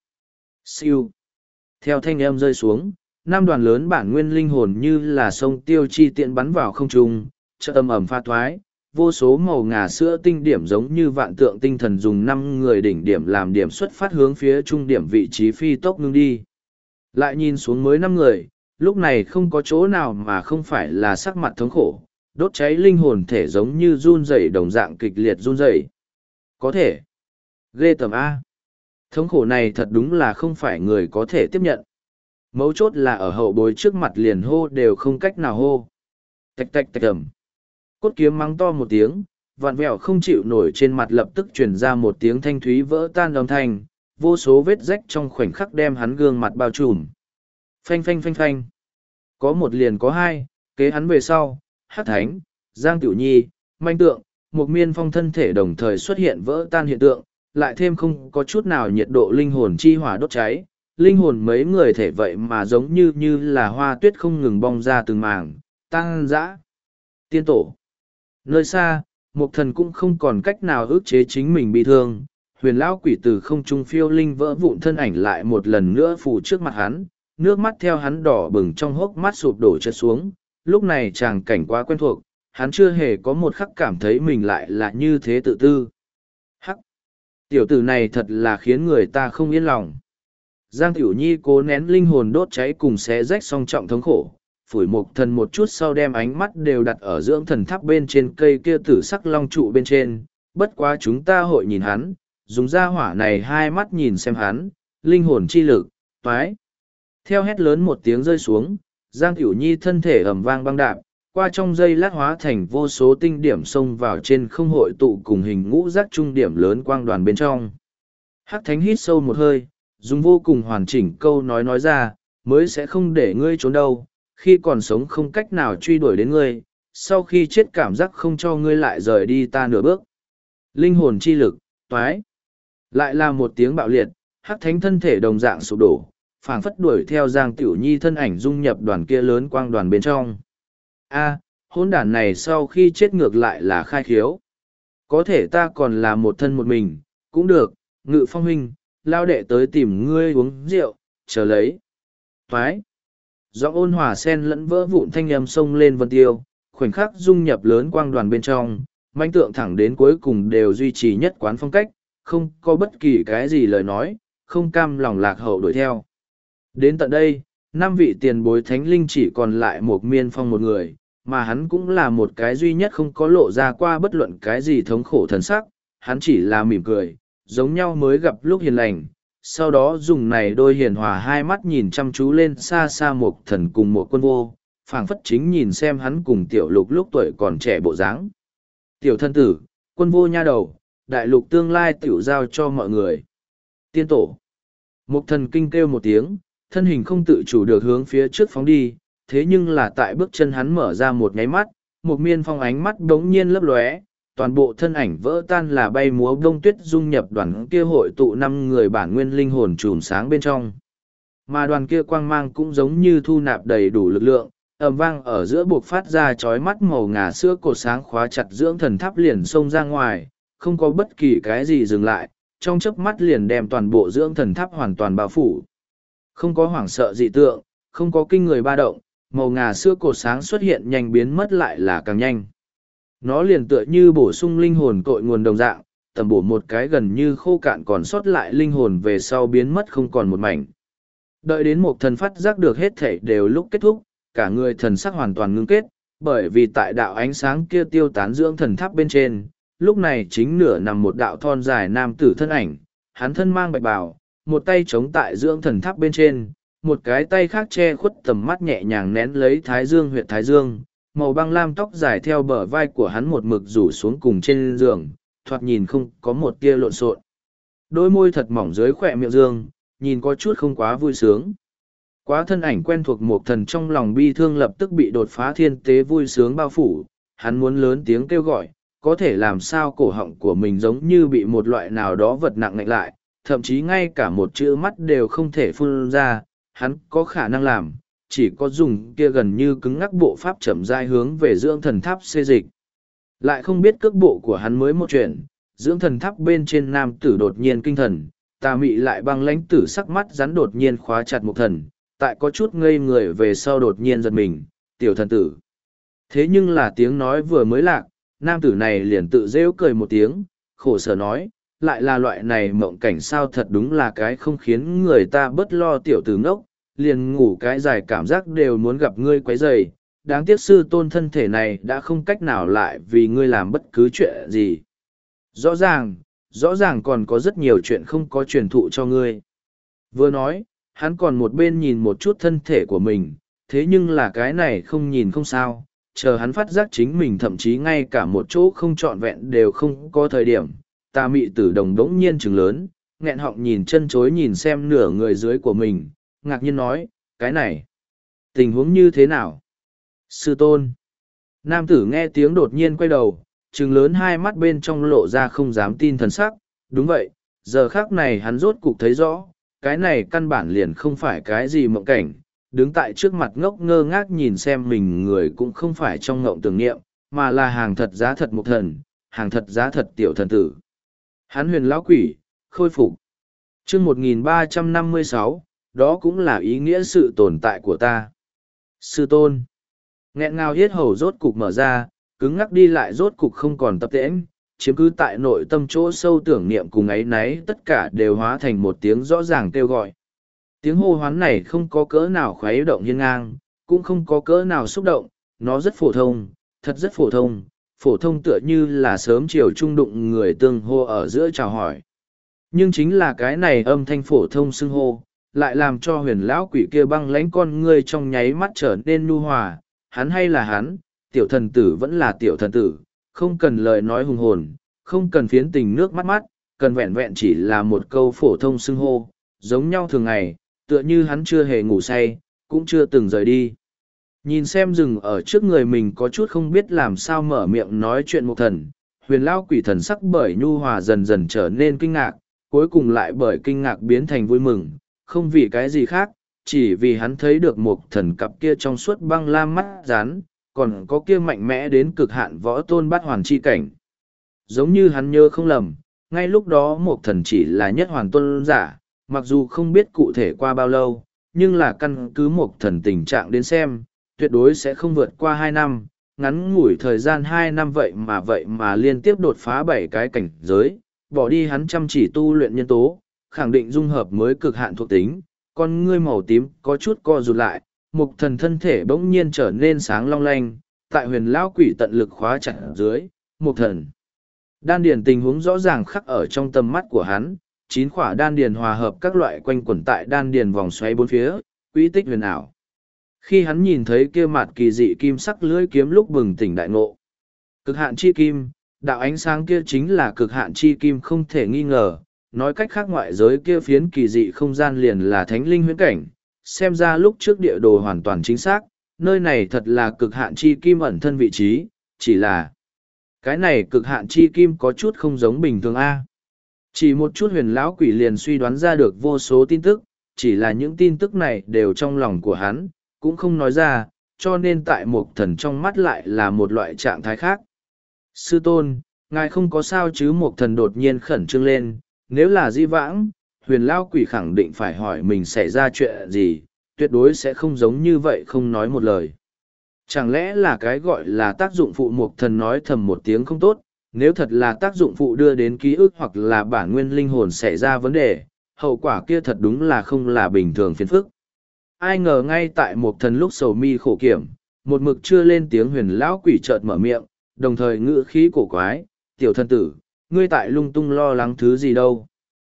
Siêu. Theo thanh âm rơi xuống, năm đoàn lớn bản nguyên linh hồn như là sông tiêu chi tiện bắn vào không trung, chợt âm ẩm pha thoái, vô số màu ngà sữa tinh điểm giống như vạn tượng tinh thần dùng năm người đỉnh điểm làm điểm xuất phát hướng phía trung điểm vị trí phi tốc ngưng đi. Lại nhìn xuống mới năm người, lúc này không có chỗ nào mà không phải là sắc mặt thống khổ, đốt cháy linh hồn thể giống như run rẩy đồng dạng kịch liệt run rẩy. Có thể. Ghê tởm A. Thống khổ này thật đúng là không phải người có thể tiếp nhận. Mấu chốt là ở hậu bối trước mặt liền hô đều không cách nào hô. Tạch tạch tạch ẩm. Cốt kiếm mắng to một tiếng, vạn vẹo không chịu nổi trên mặt lập tức truyền ra một tiếng thanh thúy vỡ tan âm thanh, vô số vết rách trong khoảnh khắc đem hắn gương mặt bao trùm. Phanh phanh phanh phanh. Có một liền có hai, kế hắn về sau, Hắc Thánh, Giang Tiểu Nhi, Manh Tượng, Mục Miên Phong thân thể đồng thời xuất hiện vỡ tan hiện tượng, lại thêm không có chút nào nhiệt độ linh hồn chi hỏa đốt cháy, linh hồn mấy người thể vậy mà giống như như là hoa tuyết không ngừng bong ra từng mảng, tăng dã. Tiên tổ. Nơi xa, Mục Thần cũng không còn cách nào ức chế chính mình bị thương, huyền lão quỷ từ không trung phiêu linh vỡ vụn thân ảnh lại một lần nữa phủ trước mặt hắn, nước mắt theo hắn đỏ bừng trong hốc mắt sụp đổ trượt xuống, lúc này tràng cảnh quá quen thuộc, hắn chưa hề có một khắc cảm thấy mình lại là như thế tự tư. Hắc! Tiểu tử này thật là khiến người ta không yên lòng. Giang Tiểu Nhi cố nén linh hồn đốt cháy cùng xé rách song trọng thống khổ, phủi Mục Thần một chút sau đem ánh mắt đều đặt ở dưỡng thần tháp bên trên cây kia tử sắc long trụ bên trên, bất quá chúng ta hội nhìn hắn, dùng ra hỏa này hai mắt nhìn xem hắn, linh hồn chi lực, toái. Theo hét lớn một tiếng rơi xuống, Giang Tiểu Nhi thân thể ầm vang băng đạp, qua trong giây lát hóa thành vô số tinh điểm xông vào trên không hội tụ cùng hình ngũ giác trung điểm lớn quang đoàn bên trong. Hắc Thánh hít sâu một hơi, dùng vô cùng hoàn chỉnh câu nói nói ra, mới sẽ không để ngươi trốn đâu, khi còn sống không cách nào truy đuổi đến ngươi, sau khi chết cảm giác không cho ngươi lại rời đi ta nửa bước. Linh hồn chi lực, toái. Lại là một tiếng bạo liệt, Hắc Thánh thân thể đồng dạng sụp đổ, phảng phất đuổi theo Giang Tiểu Nhi thân ảnh dung nhập đoàn kia lớn quang đoàn bên trong. A, hỗn đản này sau khi chết ngược lại là khai khiếu. Có thể ta còn là một thân một mình, cũng được, Ngự Phong huynh, lao đệ tới tìm ngươi uống rượu, chờ lấy. Toái. Giọng ôn hòa sen lẫn vỡ vụn thanh âm sông lên vân tiêu, khoảnh khắc dung nhập lớn quang đoàn bên trong, manh tượng thẳng đến cuối cùng đều duy trì nhất quán phong cách, không có bất kỳ cái gì lời nói, không cam lòng lạc hậu đuổi theo. Đến tận đây, năm vị tiền bối thánh linh chỉ còn lại một miên phong một người, mà hắn cũng là một cái duy nhất không có lộ ra qua bất luận cái gì thống khổ thần sắc, hắn chỉ là mỉm cười, giống nhau mới gặp lúc hiền lành, sau đó dùng này đôi hiền hòa hai mắt nhìn chăm chú lên xa xa một thần cùng một quân vô, phảng phất chính nhìn xem hắn cùng tiểu lục lúc tuổi còn trẻ bộ dáng. Tiểu thân tử, quân vô nha đầu, đại lục tương lai tiểu giao cho mọi người. Tiên tổ. Một thần kinh kêu một tiếng, thân hình không tự chủ được hướng phía trước phóng đi, thế nhưng là tại bước chân hắn mở ra một nháy mắt, một miên phong ánh mắt đống nhiên lấp lóe, toàn bộ thân ảnh vỡ tan là bay múa đông tuyết dung nhập đoàn kia hội tụ năm người bản nguyên linh hồn trùm sáng bên trong. Mà đoàn kia quang mang cũng giống như thu nạp đầy đủ lực lượng, ầm vang ở giữa buộc phát ra chói mắt màu ngà sữa cột sáng khóa chặt dưỡng thần tháp liền xông ra ngoài, không có bất kỳ cái gì dừng lại, trong chớp mắt liền đem toàn bộ dưỡng thần tháp hoàn toàn bao phủ. Không có hoảng sợ dị tượng, không có kinh người ba động, màu ngà sữa cột sáng xuất hiện nhanh biến mất lại là càng nhanh. Nó liền tựa như bổ sung linh hồn cội nguồn đồng dạng, tầm bổ một cái gần như khô cạn còn sót lại linh hồn về sau biến mất không còn một mảnh. Đợi đến một thần phát giác được hết thể đều lúc kết thúc, cả người thần sắc hoàn toàn ngưng kết, bởi vì tại đạo ánh sáng kia tiêu tán dưỡng thần tháp bên trên, lúc này chính nửa nằm một đạo thon dài nam tử thân ảnh, hắn thân mang bạch bào, một tay chống tại dưỡng thần tháp bên trên, một cái tay khác che khuất tầm mắt nhẹ nhàng nén lấy thái dương huyệt thái dương, màu băng lam tóc dài theo bờ vai của hắn một mực rủ xuống cùng trên giường, thoạt nhìn không có một tia lộn xộn. Đôi môi thật mỏng dưới khỏe miệng dương, nhìn có chút không quá vui sướng. Quá thân ảnh quen thuộc một thần trong lòng bi thương lập tức bị đột phá thiên tế vui sướng bao phủ, hắn muốn lớn tiếng kêu gọi, có thể làm sao cổ họng của mình giống như bị một loại nào đó vật nặng ngạnh lại, thậm chí ngay cả một chữ mắt đều không thể phun ra, hắn có khả năng làm, chỉ có dùng kia gần như cứng ngắc bộ pháp chậm rãi hướng về dưỡng thần tháp xê dịch. Lại không biết cước bộ của hắn mới một chuyện, dưỡng thần tháp bên trên nam tử đột nhiên kinh thần, tà mị lại băng lãnh tử sắc mắt rắn đột nhiên khóa chặt một thần, tại có chút ngây người về sau đột nhiên giật mình, tiểu thần tử. Thế nhưng là tiếng nói vừa mới lạc, nam tử này liền tự rêu cười một tiếng, khổ sở nói, lại là loại này mộng cảnh sao thật đúng là cái không khiến người ta bớt lo tiểu tử ngốc, liền ngủ cái dài cảm giác đều muốn gặp ngươi quấy rầy. Đáng tiếc sư tôn thân thể này đã không cách nào lại vì ngươi làm bất cứ chuyện gì. Rõ ràng, rõ ràng còn có rất nhiều chuyện không có truyền thụ cho ngươi. Vừa nói, hắn còn một bên nhìn một chút thân thể của mình, thế nhưng là cái này không nhìn không sao, chờ hắn phát giác chính mình thậm chí ngay cả một chỗ không trọn vẹn đều không có thời điểm. Tà mị tử đồng đống nhiên trừng lớn, nghẹn họng nhìn chân chối nhìn xem nửa người dưới của mình, ngạc nhiên nói, cái này, tình huống như thế nào? Sư tôn. Nam tử nghe tiếng đột nhiên quay đầu, trừng lớn hai mắt bên trong lộ ra không dám tin thần sắc, đúng vậy, giờ khác này hắn rốt cục thấy rõ, cái này căn bản liền không phải cái gì mộng cảnh, đứng tại trước mặt ngốc ngơ ngác nhìn xem mình người cũng không phải trong ngộng tưởng niệm, mà là hàng thật giá thật Mục Thần, hàng thật giá thật tiểu thần tử. Hắn huyền lão quỷ, khôi phục. chương một nghìn ba trăm năm mươi sáu, đó cũng là ý nghĩa sự tồn tại của ta. Sư tôn. Nghẹn ngào yết hầu rốt cục mở ra, cứng ngắc đi lại rốt cục không còn tập tễnh, chiếm cứ tại nội tâm chỗ sâu tưởng niệm cùng ấy nấy tất cả đều hóa thành một tiếng rõ ràng kêu gọi. Tiếng hô hoán này không có cỡ nào khuấy động hiên ngang, cũng không có cỡ nào xúc động, nó rất phổ thông, thật rất phổ thông, phổ thông tựa như là sớm chiều trung đụng người tương hô ở giữa chào hỏi. Nhưng chính là cái này âm thanh phổ thông xưng hô, lại làm cho huyền lão quỷ kia băng lánh con ngươi trong nháy mắt trở nên nhu hòa, hắn hay là hắn, tiểu thần tử vẫn là tiểu thần tử, không cần lời nói hùng hồn, không cần phiến tình nước mắt mắt, cần vẹn vẹn chỉ là một câu phổ thông xưng hô, giống nhau thường ngày, tựa như hắn chưa hề ngủ say, cũng chưa từng rời đi. Nhìn xem rừng ở trước người mình có chút không biết làm sao mở miệng nói chuyện Mục Thần, huyền lão quỷ thần sắc bởi nhu hòa dần dần trở nên kinh ngạc, cuối cùng lại bởi kinh ngạc biến thành vui mừng, không vì cái gì khác, chỉ vì hắn thấy được Mục Thần cặp kia trong suốt băng lam mắt rán, còn có kia mạnh mẽ đến cực hạn võ tôn bát hoàn chi cảnh. Giống như hắn nhớ không lầm, ngay lúc đó Mục Thần chỉ là nhất hoàn tôn giả, mặc dù không biết cụ thể qua bao lâu, nhưng là căn cứ Mục Thần tình trạng đến xem, tuyệt đối sẽ không vượt qua hai năm, ngắn ngủi thời gian hai năm vậy mà vậy mà liên tiếp đột phá bảy cái cảnh giới, bỏ đi hắn chăm chỉ tu luyện nhân tố, khẳng định dung hợp mới cực hạn thuộc tính, con ngươi màu tím có chút co rụt lại, Mục Thần thân thể bỗng nhiên trở nên sáng long lanh, tại huyền lão quỷ tận lực khóa chặt dưới, Mục Thần. Đan điền tình huống rõ ràng khắc ở trong tầm mắt của hắn, chín khỏa đan điền hòa hợp các loại quanh quẩn tại đan điền vòng xoay bốn phía, quỹ tích huyền ảo. Khi hắn nhìn thấy kia mặt kỳ dị kim sắc lưỡi kiếm lúc bừng tỉnh đại ngộ. Cực hạn chi kim, đạo ánh sáng kia chính là cực hạn chi kim không thể nghi ngờ, nói cách khác ngoại giới kia phiến kỳ dị không gian liền là thánh linh huyễn cảnh, xem ra lúc trước địa đồ hoàn toàn chính xác, nơi này thật là cực hạn chi kim ẩn thân vị trí, chỉ là cái này cực hạn chi kim có chút không giống bình thường a. Chỉ một chút huyền lão quỷ liền suy đoán ra được vô số tin tức, chỉ là những tin tức này đều trong lòng của hắn, cũng không nói ra, cho nên tại Mục Thần trong mắt lại là một loại trạng thái khác. Sư tôn, ngài không có sao chứ? Mục Thần đột nhiên khẩn trương lên, nếu là di vãng, huyền lão quỷ khẳng định phải hỏi mình xảy ra chuyện gì, tuyệt đối sẽ không giống như vậy không nói một lời. Chẳng lẽ là cái gọi là tác dụng phụ? Mục Thần nói thầm một tiếng không tốt, nếu thật là tác dụng phụ đưa đến ký ức hoặc là bản nguyên linh hồn xảy ra vấn đề, hậu quả kia thật đúng là không là bình thường phiền phức. Ai ngờ ngay tại Mục Thần lúc sầu mi khổ kiểm, một mực chưa lên tiếng huyền lão quỷ chợt mở miệng, đồng thời ngữ khí cổ quái, tiểu thần tử, ngươi tại lung tung lo lắng thứ gì đâu.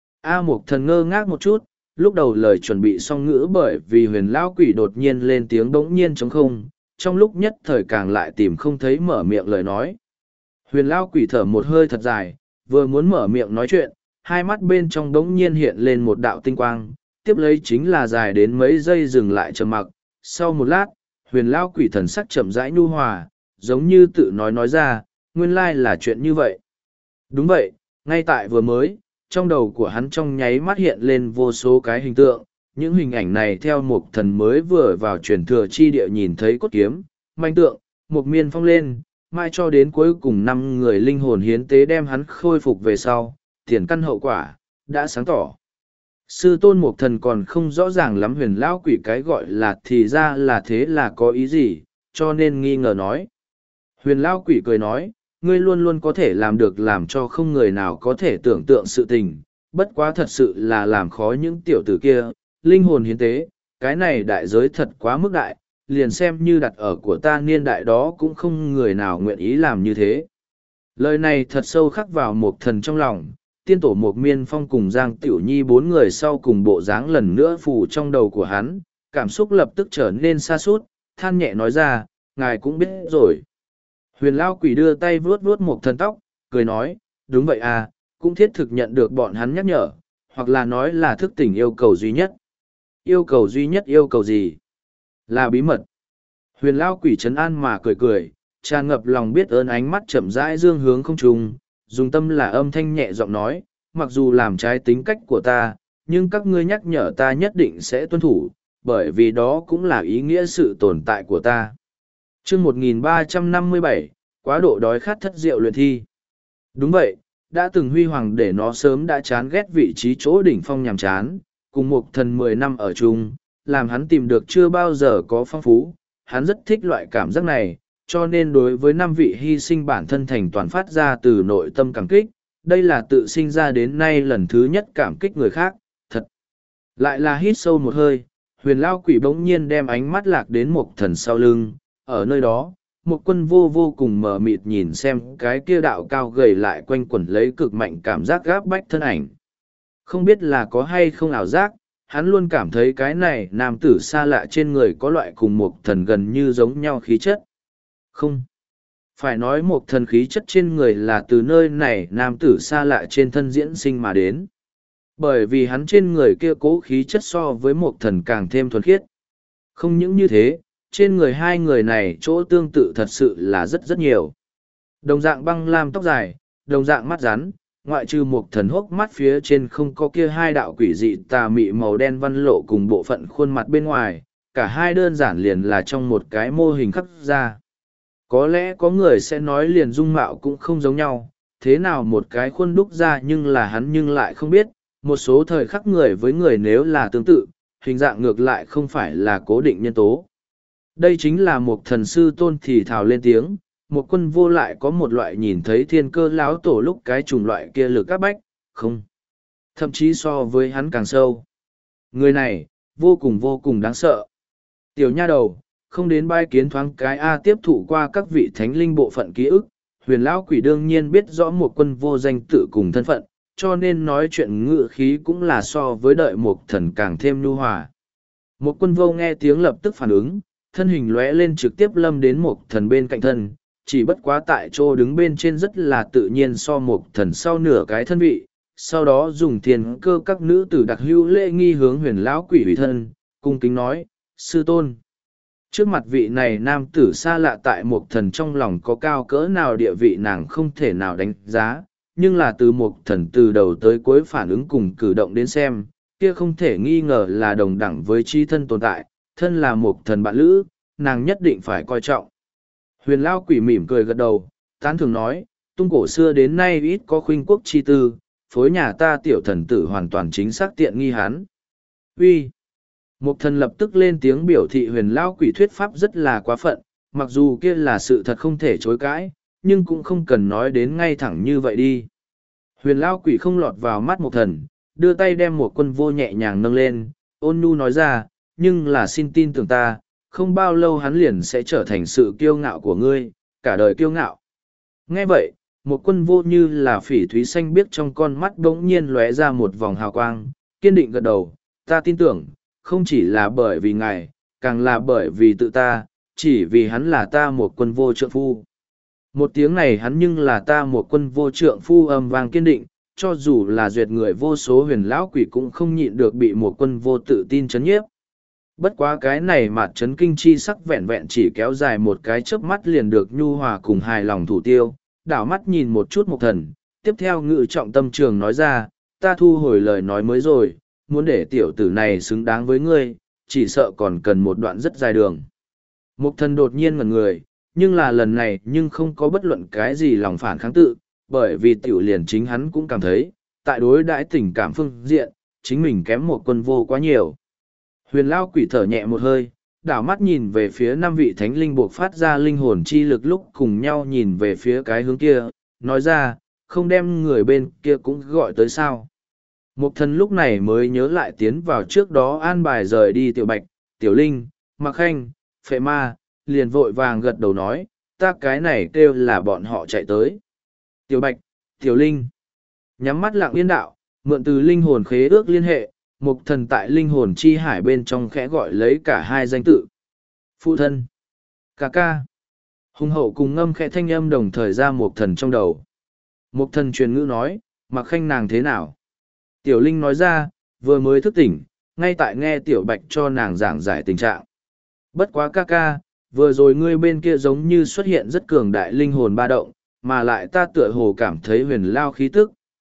A Mục Thần ngơ ngác một chút, lúc đầu lời chuẩn bị xong ngữ bởi vì huyền lão quỷ đột nhiên lên tiếng bỗng nhiên trống không, trong lúc nhất thời càng lại tìm không thấy mở miệng lời nói. Huyền lão quỷ thở một hơi thật dài, vừa muốn mở miệng nói chuyện, hai mắt bên trong bỗng nhiên hiện lên một đạo tinh quang, tiếp lấy chính là dài đến mấy giây dừng lại trầm mặc. Sau một lát, huyền lão quỷ thần sắc chậm rãi nhu hòa, giống như tự nói nói ra, nguyên lai là chuyện như vậy. Đúng vậy, ngay tại vừa mới, trong đầu của hắn trong nháy mắt hiện lên vô số cái hình tượng, những hình ảnh này theo Mục Thần mới vừa vào truyền thừa chi địa nhìn thấy cốt kiếm, manh tượng, Mục Miên Phong lên, mai cho đến cuối cùng năm người linh hồn hiến tế đem hắn khôi phục về sau, tiền căn hậu quả, đã sáng tỏ. Sư tôn Mục Thần còn không rõ ràng lắm huyền lão quỷ cái gọi là thì ra là thế là có ý gì, cho nên nghi ngờ nói. Huyền lão quỷ cười nói, ngươi luôn luôn có thể làm được làm cho không người nào có thể tưởng tượng sự tình, bất quá thật sự là làm khó những tiểu tử kia, linh hồn hiến tế, cái này đại giới thật quá mức đại, liền xem như đặt ở của ta niên đại đó cũng không người nào nguyện ý làm như thế. Lời này thật sâu khắc vào Mục Thần trong lòng, tiên tổ Mục Miên Phong cùng Giang Tiểu Nhi bốn người sau cùng bộ dáng lần nữa phủ trong đầu của hắn, cảm xúc lập tức trở nên xa sút than nhẹ nói ra, ngài cũng biết rồi. Huyền lão quỷ đưa tay vuốt vuốt Mục Thần tóc, cười nói, đúng vậy à, cũng thiết thực nhận được bọn hắn nhắc nhở, hoặc là nói là thức tỉnh yêu cầu duy nhất. Yêu cầu duy nhất yêu cầu gì? Là bí mật. Huyền lão quỷ trấn an mà cười cười, tràn ngập lòng biết ơn ánh mắt chậm rãi dương hướng không trùng, dùng tâm là âm thanh nhẹ giọng nói, mặc dù làm trái tính cách của ta, nhưng các ngươi nhắc nhở ta nhất định sẽ tuân thủ, bởi vì đó cũng là ý nghĩa sự tồn tại của ta. Chương một nghìn ba trăm năm mươi bảy, quá độ đói khát thất diệu luyện thi. Đúng vậy, đã từng huy hoàng để nó sớm đã chán ghét vị trí chỗ đỉnh phong nhàm chán, cùng một thần mười năm ở chung, làm hắn tìm được chưa bao giờ có phong phú, hắn rất thích loại cảm giác này, cho nên đối với năm vị hy sinh bản thân thành toàn phát ra từ nội tâm cảm kích, đây là tự sinh ra đến nay lần thứ nhất cảm kích người khác, thật. Lại là hít sâu một hơi, huyền lao quỷ bỗng nhiên đem ánh mắt lạc đến một thần sau lưng, ở nơi đó, một quân vô vô cùng mờ mịt nhìn xem cái kia đạo cao gầy lại quanh quẩn lấy cực mạnh cảm giác gáp bách thân ảnh. Không biết là có hay không ảo giác, hắn luôn cảm thấy cái này nam tử xa lạ trên người có loại cùng một thần gần như giống nhau khí chất. Không. Phải nói một thần khí chất trên người là từ nơi này nam tử xa lạ trên thân diễn sinh mà đến. Bởi vì hắn trên người kia cố khí chất so với một thần càng thêm thuần khiết. Không những như thế, trên người hai người này chỗ tương tự thật sự là rất rất nhiều. Đồng dạng băng lam tóc dài, đồng dạng mắt rắn, ngoại trừ một thần hốc mắt phía trên không có kia hai đạo quỷ dị tà mị màu đen văn lộ cùng bộ phận khuôn mặt bên ngoài, cả hai đơn giản liền là trong một cái mô hình khắc ra. Có lẽ có người sẽ nói liền dung mạo cũng không giống nhau, thế nào một cái khuôn đúc ra nhưng là hắn nhưng lại không biết, một số thời khắc người với người nếu là tương tự, hình dạng ngược lại không phải là cố định nhân tố. Đây chính là một thần sư tôn thì thào lên tiếng, một quân vô lại có một loại nhìn thấy thiên cơ láo tổ lúc cái chủng loại kia lực áp bách, không. Thậm chí so với hắn càng sâu. Người này, vô cùng vô cùng đáng sợ. Tiểu nha đầu, không đến bai kiến thoáng cái A tiếp thụ qua các vị thánh linh bộ phận ký ức, huyền lão quỷ đương nhiên biết rõ một quân vô danh tự cùng thân phận, cho nên nói chuyện ngự khí cũng là so với đợi một thần càng thêm nhu hòa. Một quân vô nghe tiếng lập tức phản ứng, thân hình lóe lên trực tiếp lâm đến một thần bên cạnh thân, chỉ bất quá tại chỗ đứng bên trên rất là tự nhiên so một thần sau nửa cái thân vị, sau đó dùng tiền cơ các nữ tử đặc hữu lễ nghi hướng huyền lão quỷ hủy thân, cung kính nói, sư tôn. Trước mặt vị này nam tử xa lạ tại một thần trong lòng có cao cỡ nào địa vị nàng không thể nào đánh giá, nhưng là từ một thần từ đầu tới cuối phản ứng cùng cử động đến xem, kia không thể nghi ngờ là đồng đẳng với chi thân tồn tại, thân là một thần bạn lữ, nàng nhất định phải coi trọng. Huyền Lao quỷ mỉm cười gật đầu, tán thường nói, tung cổ xưa đến nay ít có khuynh quốc chi tư, phối nhà ta tiểu thần tử hoàn toàn chính xác tiện nghi hắn. Uy. Một thần lập tức lên tiếng biểu thị huyền Lao quỷ thuyết pháp rất là quá phận, mặc dù kia là sự thật không thể chối cãi, nhưng cũng không cần nói đến ngay thẳng như vậy đi. Huyền Lao quỷ không lọt vào mắt một thần, đưa tay đem một quân vô nhẹ nhàng nâng lên, ôn nhu nói ra, nhưng là xin tin tưởng ta, không bao lâu hắn liền sẽ trở thành sự kiêu ngạo của ngươi, cả đời kiêu ngạo. Nghe vậy, một quân vô như là phỉ thúy xanh biếc trong con mắt bỗng nhiên lóe ra một vòng hào quang, kiên định gật đầu, ta tin tưởng, không chỉ là bởi vì ngài, càng là bởi vì tự ta, chỉ vì hắn là ta một quân vô trượng phu. Một tiếng này hắn nhưng là ta một quân vô trượng phu âm vang kiên định, cho dù là duyệt người vô số huyền lão quỷ cũng không nhịn được bị một quân vô tự tin chấn nhiếp. Bất quá cái này mà chấn kinh chi sắc vẹn vẹn chỉ kéo dài một cái chớp mắt liền được nhu hòa cùng hài lòng thủ tiêu, đảo mắt nhìn một chút một thần, tiếp theo ngự trọng tâm trường nói ra, ta thu hồi lời nói mới rồi, muốn để tiểu tử này xứng đáng với ngươi, chỉ sợ còn cần một đoạn rất dài đường. Một thần đột nhiên ngẩn người, nhưng là lần này nhưng không có bất luận cái gì lòng phản kháng tự, bởi vì tiểu liền chính hắn cũng cảm thấy, tại đối đãi tình cảm phương diện, chính mình kém một quân vô quá nhiều. Huyền Lao quỷ thở nhẹ một hơi, đảo mắt nhìn về phía năm vị thánh linh buộc phát ra linh hồn chi lực lúc cùng nhau nhìn về phía cái hướng kia, nói ra, không đem người bên kia cũng gọi tới sao. Một thần lúc này mới nhớ lại tiến vào trước đó an bài rời đi tiểu bạch, tiểu linh, mặc khanh, phệ ma, liền vội vàng gật đầu nói, ta cái này kêu là bọn họ chạy tới. Tiểu bạch, tiểu linh, nhắm mắt lặng yên đạo, mượn từ linh hồn khế ước liên hệ, một thần tại linh hồn chi hải bên trong khẽ gọi lấy cả hai danh tự. Phụ thân, ca ca, hùng hậu cùng ngâm khẽ thanh âm đồng thời ra một thần trong đầu. Một thần truyền ngữ nói, mặc khanh nàng thế nào? Tiểu linh nói ra, vừa mới thức tỉnh, ngay tại nghe tiểu bạch cho nàng giảng giải tình trạng. Bất quá ca ca, vừa rồi ngươi bên kia giống như xuất hiện rất cường đại linh hồn ba động, mà lại ta tựa hồ cảm thấy huyền lao khí tức,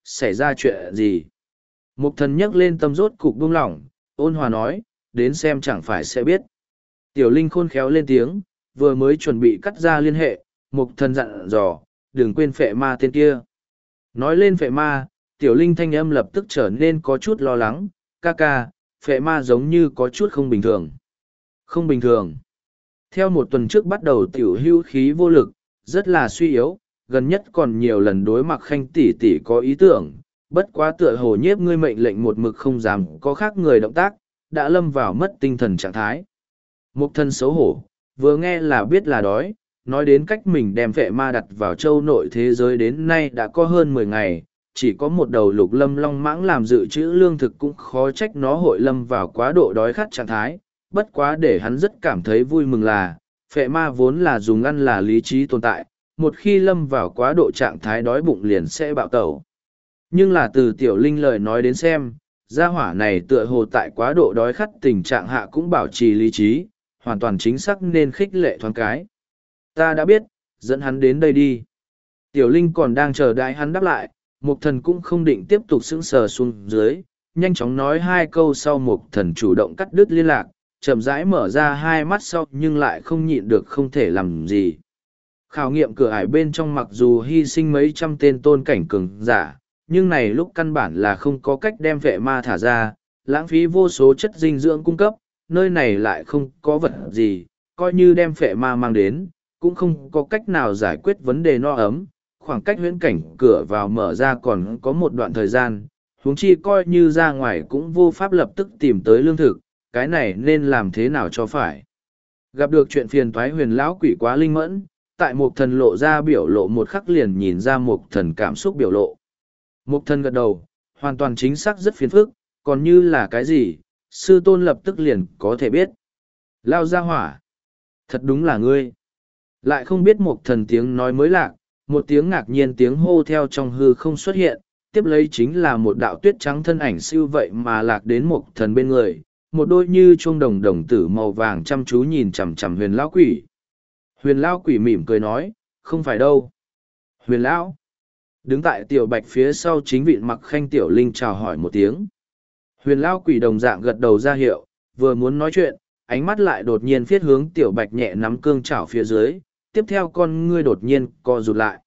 xảy ra chuyện gì? Mục thần nhấc lên tâm rốt cục buông lỏng, ôn hòa nói, đến xem chẳng phải sẽ biết. Tiểu Linh khôn khéo lên tiếng, vừa mới chuẩn bị cắt ra liên hệ, mục thần dặn dò, đừng quên phệ ma tên kia. Nói lên phệ ma, Tiểu Linh thanh âm lập tức trở nên có chút lo lắng, ca ca, phệ ma giống như có chút không bình thường. Không bình thường. Theo một tuần trước bắt đầu tiểu hưu khí vô lực, rất là suy yếu, gần nhất còn nhiều lần đối mặt khanh tỷ tỷ có ý tưởng, bất quá tựa hồ nhiếp ngươi mệnh lệnh một mực không dám có khác người động tác, đã lâm vào mất tinh thần trạng thái. Mục thân xấu hổ, vừa nghe là biết là đói, nói đến cách mình đem phệ ma đặt vào châu nội thế giới đến nay đã có hơn mười ngày, chỉ có một đầu lục lâm long mãng làm dự trữ lương thực cũng khó trách nó hội lâm vào quá độ đói khát trạng thái, bất quá để hắn rất cảm thấy vui mừng là, phệ ma vốn là dùng ăn là lý trí tồn tại, một khi lâm vào quá độ trạng thái đói bụng liền sẽ bạo tẩu. Nhưng là từ Tiểu Linh lời nói đến xem, gia hỏa này tựa hồ tại quá độ đói khát tình trạng hạ cũng bảo trì lý trí, hoàn toàn chính xác nên khích lệ thoáng cái. Ta đã biết, dẫn hắn đến đây đi. Tiểu Linh còn đang chờ đợi hắn đáp lại, Mục Thần cũng không định tiếp tục sững sờ xuống dưới, nhanh chóng nói hai câu sau Mục Thần chủ động cắt đứt liên lạc, chậm rãi mở ra hai mắt sau nhưng lại không nhịn được không thể làm gì. Khảo nghiệm cửa ải bên trong mặc dù hy sinh mấy trăm tên tôn cảnh cường giả, nhưng này lúc căn bản là không có cách đem vệ ma thả ra, lãng phí vô số chất dinh dưỡng cung cấp, nơi này lại không có vật gì, coi như đem vệ ma mang đến, cũng không có cách nào giải quyết vấn đề no ấm, khoảng cách huyễn cảnh cửa vào mở ra còn có một đoạn thời gian, huống chi coi như ra ngoài cũng vô pháp lập tức tìm tới lương thực, cái này nên làm thế nào cho phải. Gặp được chuyện phiền toái huyền lão quỷ quá linh mẫn, tại Mục Thần lộ ra biểu lộ một khắc liền nhìn ra Mục Thần cảm xúc biểu lộ. Mục Thần gật đầu, hoàn toàn chính xác rất phiền phức, còn như là cái gì, sư tôn lập tức liền có thể biết. Lao ra hỏa. Thật đúng là ngươi. Lại không biết Mục Thần tiếng nói mới lạc, một tiếng ngạc nhiên tiếng hô theo trong hư không xuất hiện, tiếp lấy chính là một đạo tuyết trắng thân ảnh siêu vậy mà lạc đến Mục Thần bên người, một đôi như chuông đồng đồng tử màu vàng chăm chú nhìn chằm chằm huyền lão quỷ. Huyền lão quỷ mỉm cười nói, không phải đâu. Huyền lão. Đứng tại tiểu bạch phía sau chính vịn mặc khanh tiểu linh chào hỏi một tiếng. Huyền lão quỷ đồng dạng gật đầu ra hiệu, vừa muốn nói chuyện, ánh mắt lại đột nhiên phiết hướng tiểu bạch nhẹ nắm cương chảo phía dưới, tiếp theo con ngươi đột nhiên co rụt lại.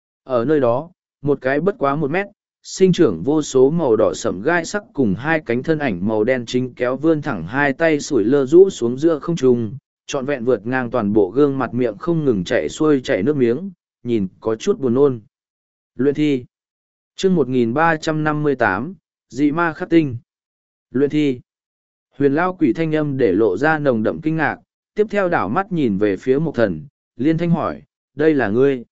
Ở nơi đó, một cái bất quá một mét, sinh trưởng vô số màu đỏ sẫm gai sắc cùng hai cánh thân ảnh màu đen chính kéo vươn thẳng hai tay sủi lơ rũ xuống giữa không trung, trọn vẹn vượt ngang toàn bộ gương mặt miệng không ngừng chạy xuôi chảy nước miếng, nhìn có chút buồn nôn. Luyện thi. Chương một nghìn ba trăm năm mươi tám, dị ma khắc tinh. Luyện thi. Huyền lao quỷ thanh âm để lộ ra nồng đậm kinh ngạc, tiếp theo đảo mắt nhìn về phía Mục Thần, liên thanh hỏi, đây là ngươi.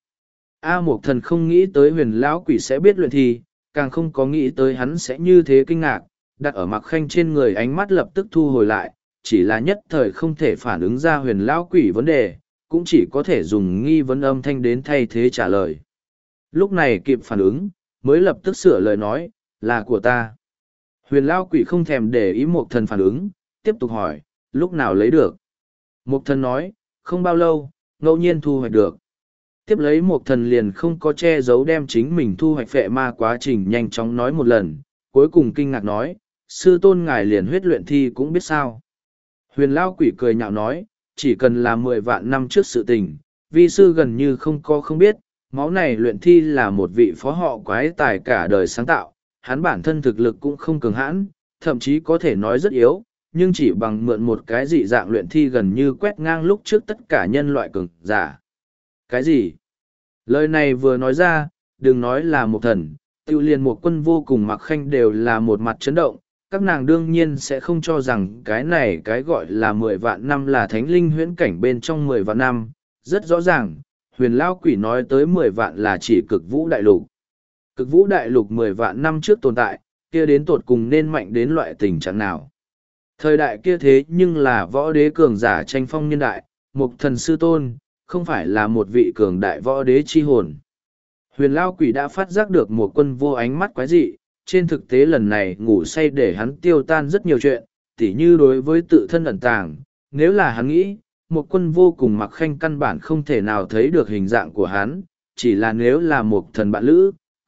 A Mục Thần không nghĩ tới huyền lão quỷ sẽ biết luyện thi, càng không có nghĩ tới hắn sẽ như thế kinh ngạc, đặt ở mặc khanh trên người ánh mắt lập tức thu hồi lại, chỉ là nhất thời không thể phản ứng ra huyền lão quỷ vấn đề, cũng chỉ có thể dùng nghi vấn âm thanh đến thay thế trả lời. Lúc này kịp phản ứng, mới lập tức sửa lời nói, là của ta. Huyền lão quỷ không thèm để ý Mục Thần phản ứng, tiếp tục hỏi, lúc nào lấy được. Mục Thần nói, không bao lâu, ngẫu nhiên thu hoạch được. Tiếp lấy Mục Thần liền không có che giấu đem chính mình thu hoạch phệ ma quá trình nhanh chóng nói một lần, cuối cùng kinh ngạc nói, sư tôn ngài liền huyết luyện thi cũng biết sao. Huyền Lao Quỷ cười nhạo nói, chỉ cần là mười vạn năm trước sự tình, vi sư gần như không có không biết, máu này luyện thi là một vị phó họ quái tài cả đời sáng tạo, hắn bản thân thực lực cũng không cường hãn, thậm chí có thể nói rất yếu, nhưng chỉ bằng mượn một cái dị dạng luyện thi gần như quét ngang lúc trước tất cả nhân loại cường giả. Cái gì? Lời này vừa nói ra, đừng nói là một thần, tiêu liền một quân vô cùng mặc khanh đều là một mặt chấn động, các nàng đương nhiên sẽ không cho rằng cái này cái gọi là mười vạn năm là thánh linh huyễn cảnh bên trong mười vạn năm, rất rõ ràng, huyền lao quỷ nói tới mười vạn là chỉ cực vũ đại lục. Cực vũ đại lục mười vạn năm trước tồn tại, kia đến tột cùng nên mạnh đến loại tình trạng nào. Thời đại kia thế nhưng là võ đế cường giả tranh phong niên đại, một thần sư tôn, không phải là một vị cường đại võ đế chi hồn. Huyền Lao Quỷ đã phát giác được một quân vô ánh mắt quái dị, trên thực tế lần này ngủ say để hắn tiêu tan rất nhiều chuyện, tỉ như đối với tự thân ẩn tàng, nếu là hắn nghĩ, một quân vô cùng mặc khanh căn bản không thể nào thấy được hình dạng của hắn, chỉ là nếu là một thần bạn lữ,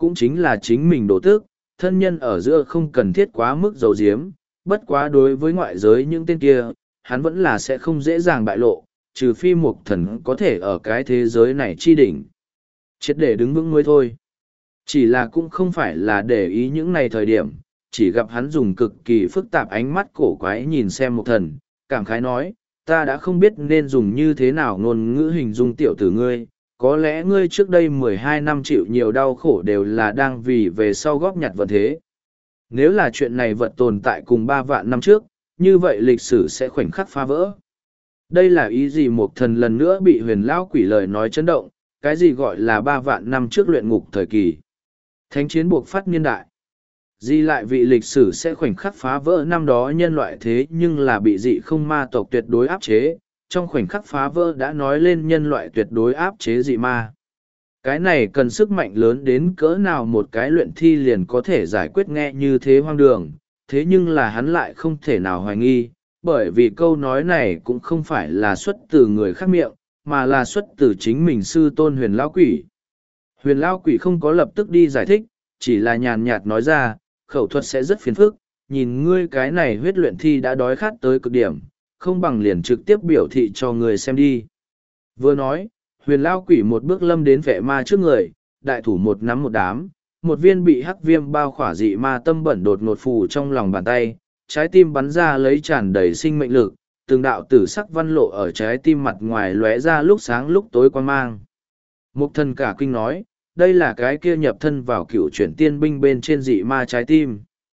cũng chính là chính mình đổ tước, thân nhân ở giữa không cần thiết quá mức giấu giếm, bất quá đối với ngoại giới những tên kia, hắn vẫn là sẽ không dễ dàng bại lộ, trừ phi mục thần có thể ở cái thế giới này chi đỉnh. Triệt để đứng vững mới thôi. Chỉ là cũng không phải là để ý những này thời điểm, chỉ gặp hắn dùng cực kỳ phức tạp ánh mắt cổ quái nhìn xem mục thần, cảm khái nói, ta đã không biết nên dùng như thế nào ngôn ngữ hình dung tiểu tử ngươi, có lẽ ngươi trước đây mười hai năm chịu nhiều đau khổ đều là đang vì về sau góp nhặt vận thế. Nếu là chuyện này vật tồn tại cùng ba vạn năm trước, như vậy lịch sử sẽ khoảnh khắc phá vỡ. Đây là ý gì một thần lần nữa bị huyền lão quỷ lời nói chấn động, cái gì gọi là ba vạn năm trước luyện ngục thời kỳ. Thánh chiến buộc phát niên đại. Di lại vị lịch sử sẽ khoảnh khắc phá vỡ năm đó nhân loại thế nhưng là bị dị không ma tộc tuyệt đối áp chế, trong khoảnh khắc phá vỡ đã nói lên nhân loại tuyệt đối áp chế dị ma. Cái này cần sức mạnh lớn đến cỡ nào một cái luyện thi liền có thể giải quyết nghe như thế hoang đường, thế nhưng là hắn lại không thể nào hoài nghi, bởi vì câu nói này cũng không phải là xuất từ người khác miệng, mà là xuất từ chính mình sư tôn huyền lão quỷ. Huyền lão quỷ không có lập tức đi giải thích, chỉ là nhàn nhạt nói ra, khẩu thuật sẽ rất phiền phức, nhìn ngươi cái này huyết luyện thi đã đói khát tới cực điểm, không bằng liền trực tiếp biểu thị cho người xem đi. Vừa nói, huyền lão quỷ một bước lâm đến vệ ma trước người, đại thủ một nắm một đám, một viên bị hắc viêm bao khỏa dị ma tâm bẩn đột ngột phù trong lòng bàn tay, trái tim bắn ra lấy tràn đầy sinh mệnh lực, từng đạo tử sắc văn lộ ở trái tim mặt ngoài lóe ra lúc sáng lúc tối quan mang. Mục thần cả kinh nói, đây là cái kia nhập thân vào cựu chuyển tiên binh bên trên dị ma trái tim.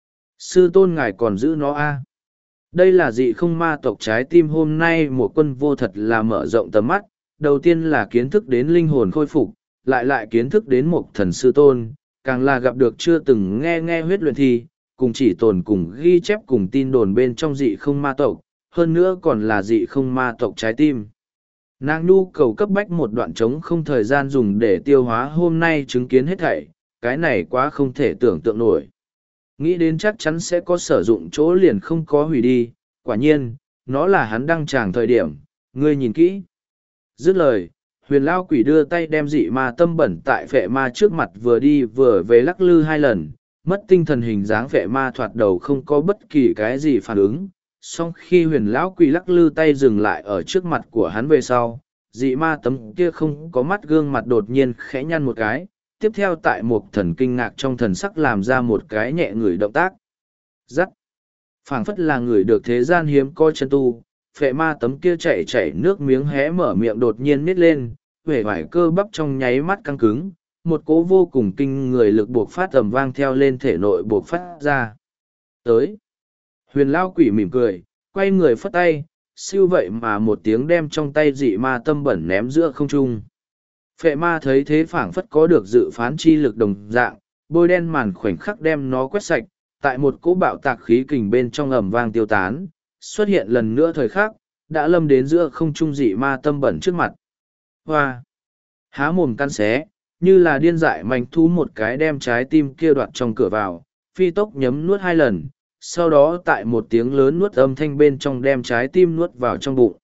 Sư tôn ngài còn giữ nó a à? Đây là dị không ma tộc trái tim hôm nay một quân vô thật là mở rộng tầm mắt, đầu tiên là kiến thức đến linh hồn khôi phục, lại lại kiến thức đến một thần sư tôn, càng là gặp được chưa từng nghe nghe huyết luyện thi, cùng chỉ tồn cùng ghi chép cùng tin đồn bên trong dị không ma tộc, hơn nữa còn là dị không ma tộc trái tim. Nàng nhu cầu cấp bách một đoạn trống không thời gian dùng để tiêu hóa hôm nay chứng kiến hết thảy, cái này quá không thể tưởng tượng nổi. Nghĩ đến chắc chắn sẽ có sử dụng chỗ liền không có hủy đi, quả nhiên, nó là hắn đăng tràng thời điểm, ngươi nhìn kỹ. Dứt lời, huyền lao quỷ đưa tay đem dị ma tâm bẩn tại phệ ma trước mặt vừa đi vừa về lắc lư hai lần, mất tinh thần hình dáng phệ ma thoạt đầu không có bất kỳ cái gì phản ứng. Song khi huyền lão quỷ lắc lư tay dừng lại ở trước mặt của hắn về sau, dị ma tấm kia không có mắt gương mặt đột nhiên khẽ nhăn một cái, tiếp theo tại một thần kinh ngạc trong thần sắc làm ra một cái nhẹ người động tác. Dắt! Phảng phất là người được thế gian hiếm coi chân tu, phệ ma tấm kia chảy chảy nước miếng hé mở miệng đột nhiên nít lên, vẻ vải cơ bắp trong nháy mắt căng cứng, một cỗ vô cùng kinh người lực buộc phát tầm vang theo lên thể nội buộc phát ra. Tới! Huyền lao quỷ mỉm cười, quay người phất tay, siêu vậy mà một tiếng đem trong tay dị ma tâm bẩn ném giữa không trung. Phệ ma thấy thế phảng phất có được dự phán chi lực đồng dạng, bôi đen màn khoảnh khắc đem nó quét sạch, tại một cỗ bạo tạc khí kình bên trong ầm vang tiêu tán, xuất hiện lần nữa thời khắc, đã lâm đến giữa không trung dị ma tâm bẩn trước mặt. Hoa! Há mồm căn xé, như là điên dại manh thú một cái đem trái tim kia đoạt trong cửa vào, phi tốc nhấm nuốt hai lần, sau đó tại một tiếng lớn nuốt âm thanh bên trong đem trái tim nuốt vào trong bụng.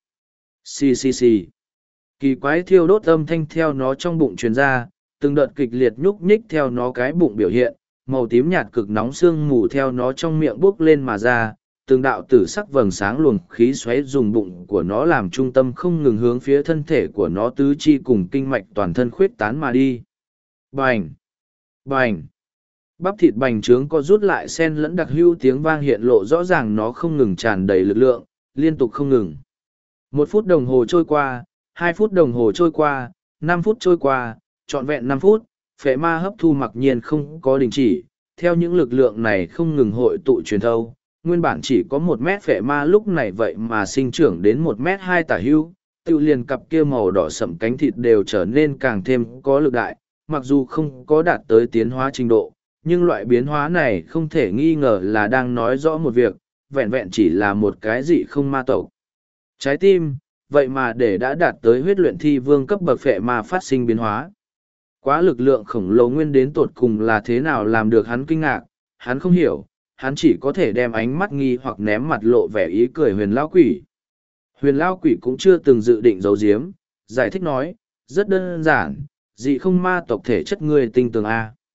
Xì xì xì. Kỳ quái thiêu đốt âm thanh theo nó trong bụng truyền ra, từng đợt kịch liệt nhúc nhích theo nó cái bụng biểu hiện, màu tím nhạt cực nóng sương mù theo nó trong miệng bốc lên mà ra, từng đạo tử sắc vầng sáng luồng khí xoáy dùng bụng của nó làm trung tâm không ngừng hướng phía thân thể của nó tứ chi cùng kinh mạch toàn thân khuyết tán mà đi. Bành! Bành! Bắp thịt bành trướng có rút lại sen lẫn đặc hữu tiếng vang hiện lộ rõ ràng nó không ngừng tràn đầy lực lượng, liên tục không ngừng. Một phút đồng hồ trôi qua, hai phút đồng hồ trôi qua, năm phút trôi qua, trọn vẹn năm phút, phệ ma hấp thu mặc nhiên không có đình chỉ, theo những lực lượng này không ngừng hội tụ truyền thâu. Nguyên bản chỉ có một mét phệ ma lúc này vậy mà sinh trưởng đến một mét hai tả hữu, tự liền cặp kia màu đỏ sậm cánh thịt đều trở nên càng thêm có lực đại, mặc dù không có đạt tới tiến hóa trình độ. Nhưng loại biến hóa này không thể nghi ngờ là đang nói rõ một việc, vẹn vẹn chỉ là một cái gì không ma tộc. Trái tim, vậy mà để đã đạt tới huyết luyện thi vương cấp bậc phệ ma phát sinh biến hóa. Quá lực lượng khổng lồ nguyên đến tột cùng là thế nào làm được hắn kinh ngạc, hắn không hiểu, hắn chỉ có thể đem ánh mắt nghi hoặc ném mặt lộ vẻ ý cười huyền lao quỷ. Huyền lao quỷ cũng chưa từng dự định giấu giếm, giải thích nói, rất đơn giản, dị không ma tộc thể chất người tinh tường A.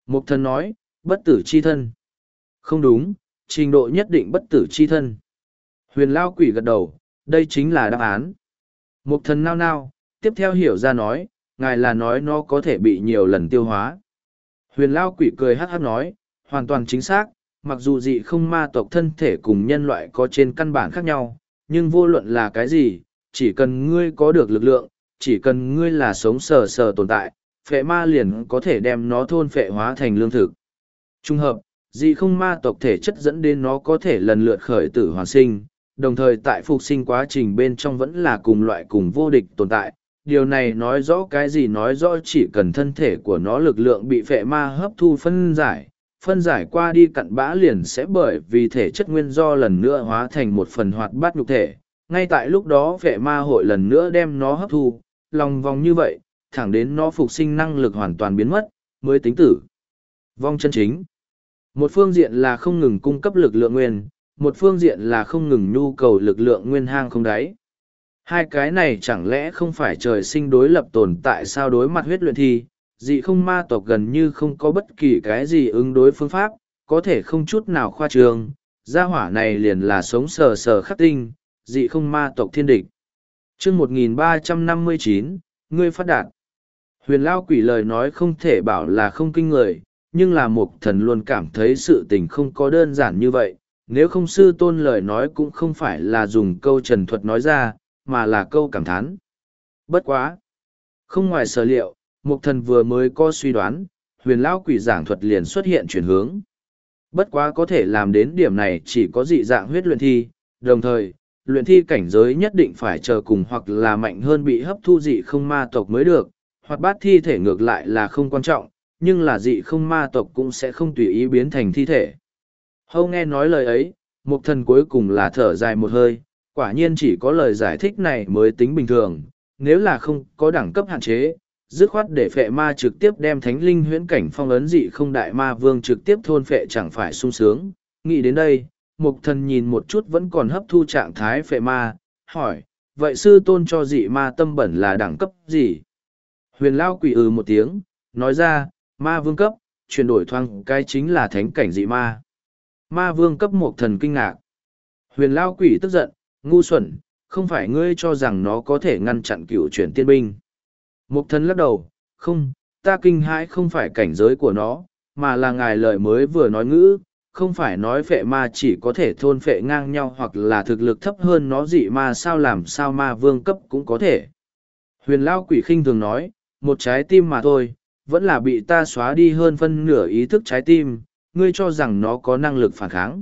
Mục thần nói, bất tử chi thân. Không đúng, trình độ nhất định bất tử chi thân. Huyền Lao Quỷ gật đầu, đây chính là đáp án. Mục thần nao nao, tiếp theo hiểu ra nói, ngài là nói nó có thể bị nhiều lần tiêu hóa. Huyền Lao Quỷ cười hát hát nói, hoàn toàn chính xác, mặc dù dị không ma tộc thân thể cùng nhân loại có trên căn bản khác nhau, nhưng vô luận là cái gì, chỉ cần ngươi có được lực lượng, chỉ cần ngươi là sống sờ sờ tồn tại, phệ ma liền có thể đem nó thôn phệ hóa thành lương thực. Trung hợp, dị không ma tộc thể chất dẫn đến nó có thể lần lượt khởi tử hoàn sinh, đồng thời tại phục sinh quá trình bên trong vẫn là cùng loại cùng vô địch tồn tại. Điều này nói rõ cái gì? Nói rõ chỉ cần thân thể của nó lực lượng bị phệ ma hấp thu phân giải, phân giải qua đi cặn bã liền sẽ bởi vì thể chất nguyên do lần nữa hóa thành một phần hoạt bát nhục thể. Ngay tại lúc đó phệ ma hội lần nữa đem nó hấp thu, lòng vòng như vậy, thẳng đến nó phục sinh năng lực hoàn toàn biến mất, mới tính tử vong chân chính. Một phương diện là không ngừng cung cấp lực lượng nguyên, một phương diện là không ngừng nhu cầu lực lượng nguyên hang không đáy. Hai cái này chẳng lẽ không phải trời sinh đối lập tồn tại sao? Đối mặt huyết luyện thi, dị không ma tộc gần như không có bất kỳ cái gì ứng đối phương pháp, có thể không chút nào khoa trương. Gia hỏa này liền là sống sờ sờ khắc tinh, dị không ma tộc thiên địch. chương một nghìn ba trăm năm mươi chín, ngươi phát đạt. Huyền Lao Quỷ lời nói không thể bảo là không kinh người, nhưng là Mục thần luôn cảm thấy sự tình không có đơn giản như vậy. Nếu không sư tôn lời nói cũng không phải là dùng câu trần thuật nói ra, mà là câu cảm thán. Bất quá. Không ngoài sở liệu, Mục thần vừa mới có suy đoán, Huyền Lão Quỷ giảng thuật liền xuất hiện chuyển hướng. Bất quá có thể làm đến điểm này chỉ có dị dạng huyết luyện thi, đồng thời, luyện thi cảnh giới nhất định phải chờ cùng hoặc là mạnh hơn bị hấp thu dị không ma tộc mới được, hoặc bát thi thể ngược lại là không quan trọng, nhưng là dị không ma tộc cũng sẽ không tùy ý biến thành thi thể. Hâu nghe nói lời ấy, Mục thần cuối cùng là thở dài một hơi, quả nhiên chỉ có lời giải thích này mới tính bình thường, nếu là không có đẳng cấp hạn chế, dứt khoát để phệ ma trực tiếp đem thánh linh huyễn cảnh phong ấn dị không đại ma vương trực tiếp thôn phệ chẳng phải sung sướng. Nghĩ đến đây, Mục thần nhìn một chút vẫn còn hấp thu trạng thái phệ ma, hỏi, vậy sư tôn cho dị ma tâm bẩn là đẳng cấp gì? Huyền Lao Quỷ ừ một tiếng, nói ra, ma vương cấp, chuyển đổi thoáng cái chính là thánh cảnh dị ma. Ma vương cấp. Mục thần kinh ngạc. Huyền Lao Quỷ tức giận, ngu xuẩn, không phải ngươi cho rằng nó có thể ngăn chặn cựu chuyển tiên binh. Mục thần lắc đầu, không, ta kinh hãi không phải cảnh giới của nó, mà là ngài lời mới vừa nói ngữ, không phải nói phệ ma chỉ có thể thôn phệ ngang nhau hoặc là thực lực thấp hơn nó dị ma sao, làm sao ma vương cấp cũng có thể. Huyền Lao Quỷ khinh thường nói, một trái tim mà thôi, vẫn là bị ta xóa đi hơn phân nửa ý thức trái tim, ngươi cho rằng nó có năng lực phản kháng.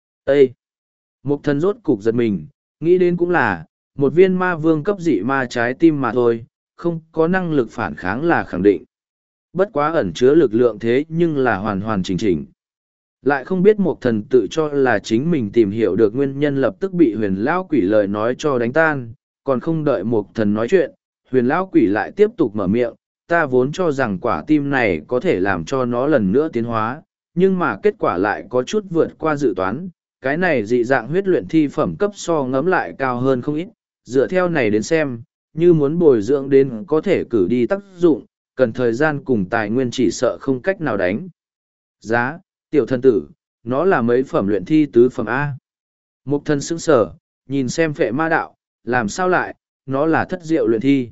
Ê! Mục thần rốt cục giật mình, nghĩ đến cũng là, một viên ma vương cấp dị ma trái tim mà thôi, không có năng lực phản kháng là khẳng định. Bất quá ẩn chứa lực lượng thế nhưng là hoàn hoàn chỉnh chỉnh. Lại không biết Mục thần tự cho là chính mình tìm hiểu được nguyên nhân, lập tức bị Huyền Lão Quỷ lời nói cho đánh tan, còn không đợi Mục thần nói chuyện, Huyền Lão Quỷ lại tiếp tục mở miệng, ta vốn cho rằng quả tim này có thể làm cho nó lần nữa tiến hóa, nhưng mà kết quả lại có chút vượt qua dự toán. Cái này dị dạng huyết luyện thi phẩm cấp so ngấm lại cao hơn không ít, dựa theo này đến xem, như muốn bồi dưỡng đến có thể cử đi tác dụng, cần thời gian cùng tài nguyên chỉ sợ không cách nào đánh. Giá, tiểu thân tử, nó là mấy phẩm luyện thi tứ phẩm A. Mục thân sững sở, nhìn xem phệ ma đạo, làm sao lại, nó là thất diệu luyện thi.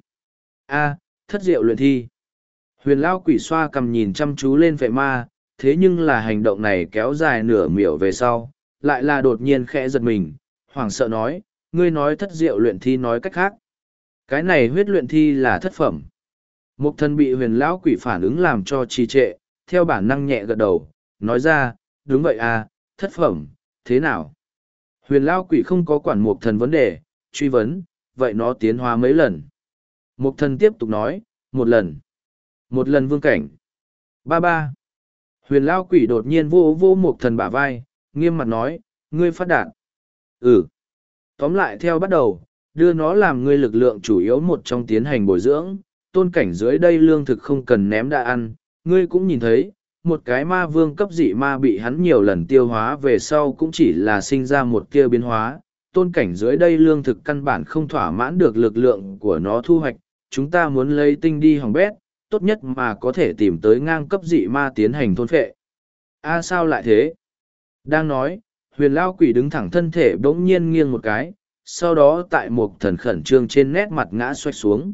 A, thất diệu luyện thi. Huyền Lao Quỷ xoa cầm nhìn chăm chú lên phệ ma, thế nhưng là hành động này kéo dài nửa miểu về sau, lại là đột nhiên khẽ giật mình, hoảng sợ nói, ngươi nói thất diệu luyện thi nói cách khác. Cái này huyết luyện thi là thất phẩm. Mục thần bị Huyền Lão Quỷ phản ứng làm cho trì trệ, theo bản năng nhẹ gật đầu, nói ra, đúng vậy à, thất phẩm, thế nào? Huyền Lão Quỷ không có quản Mục thần vấn đề, truy vấn, vậy nó tiến hóa mấy lần? Mục thần tiếp tục nói, một lần. Một lần vương cảnh. Ba ba. Huyền Lão Quỷ đột nhiên vô vô Mục thần bả vai, nghiêm mặt nói, ngươi phát đạt. Ừ. Tóm lại theo bắt đầu, đưa nó làm ngươi lực lượng chủ yếu một trong tiến hành bồi dưỡng, tôn cảnh dưới đây lương thực không cần ném đã ăn, ngươi cũng nhìn thấy, một cái ma vương cấp dị ma bị hắn nhiều lần tiêu hóa về sau cũng chỉ là sinh ra một kia biến hóa, tôn cảnh dưới đây lương thực căn bản không thỏa mãn được lực lượng của nó thu hoạch, chúng ta muốn lấy tinh đi hỏng bét, tốt nhất mà có thể tìm tới ngang cấp dị ma tiến hành thôn phệ. A sao lại thế? Đang nói, huyền lao quỷ đứng thẳng thân thể bỗng nhiên nghiêng một cái, sau đó tại một thần khẩn trương trên nét mặt ngã xoay xuống.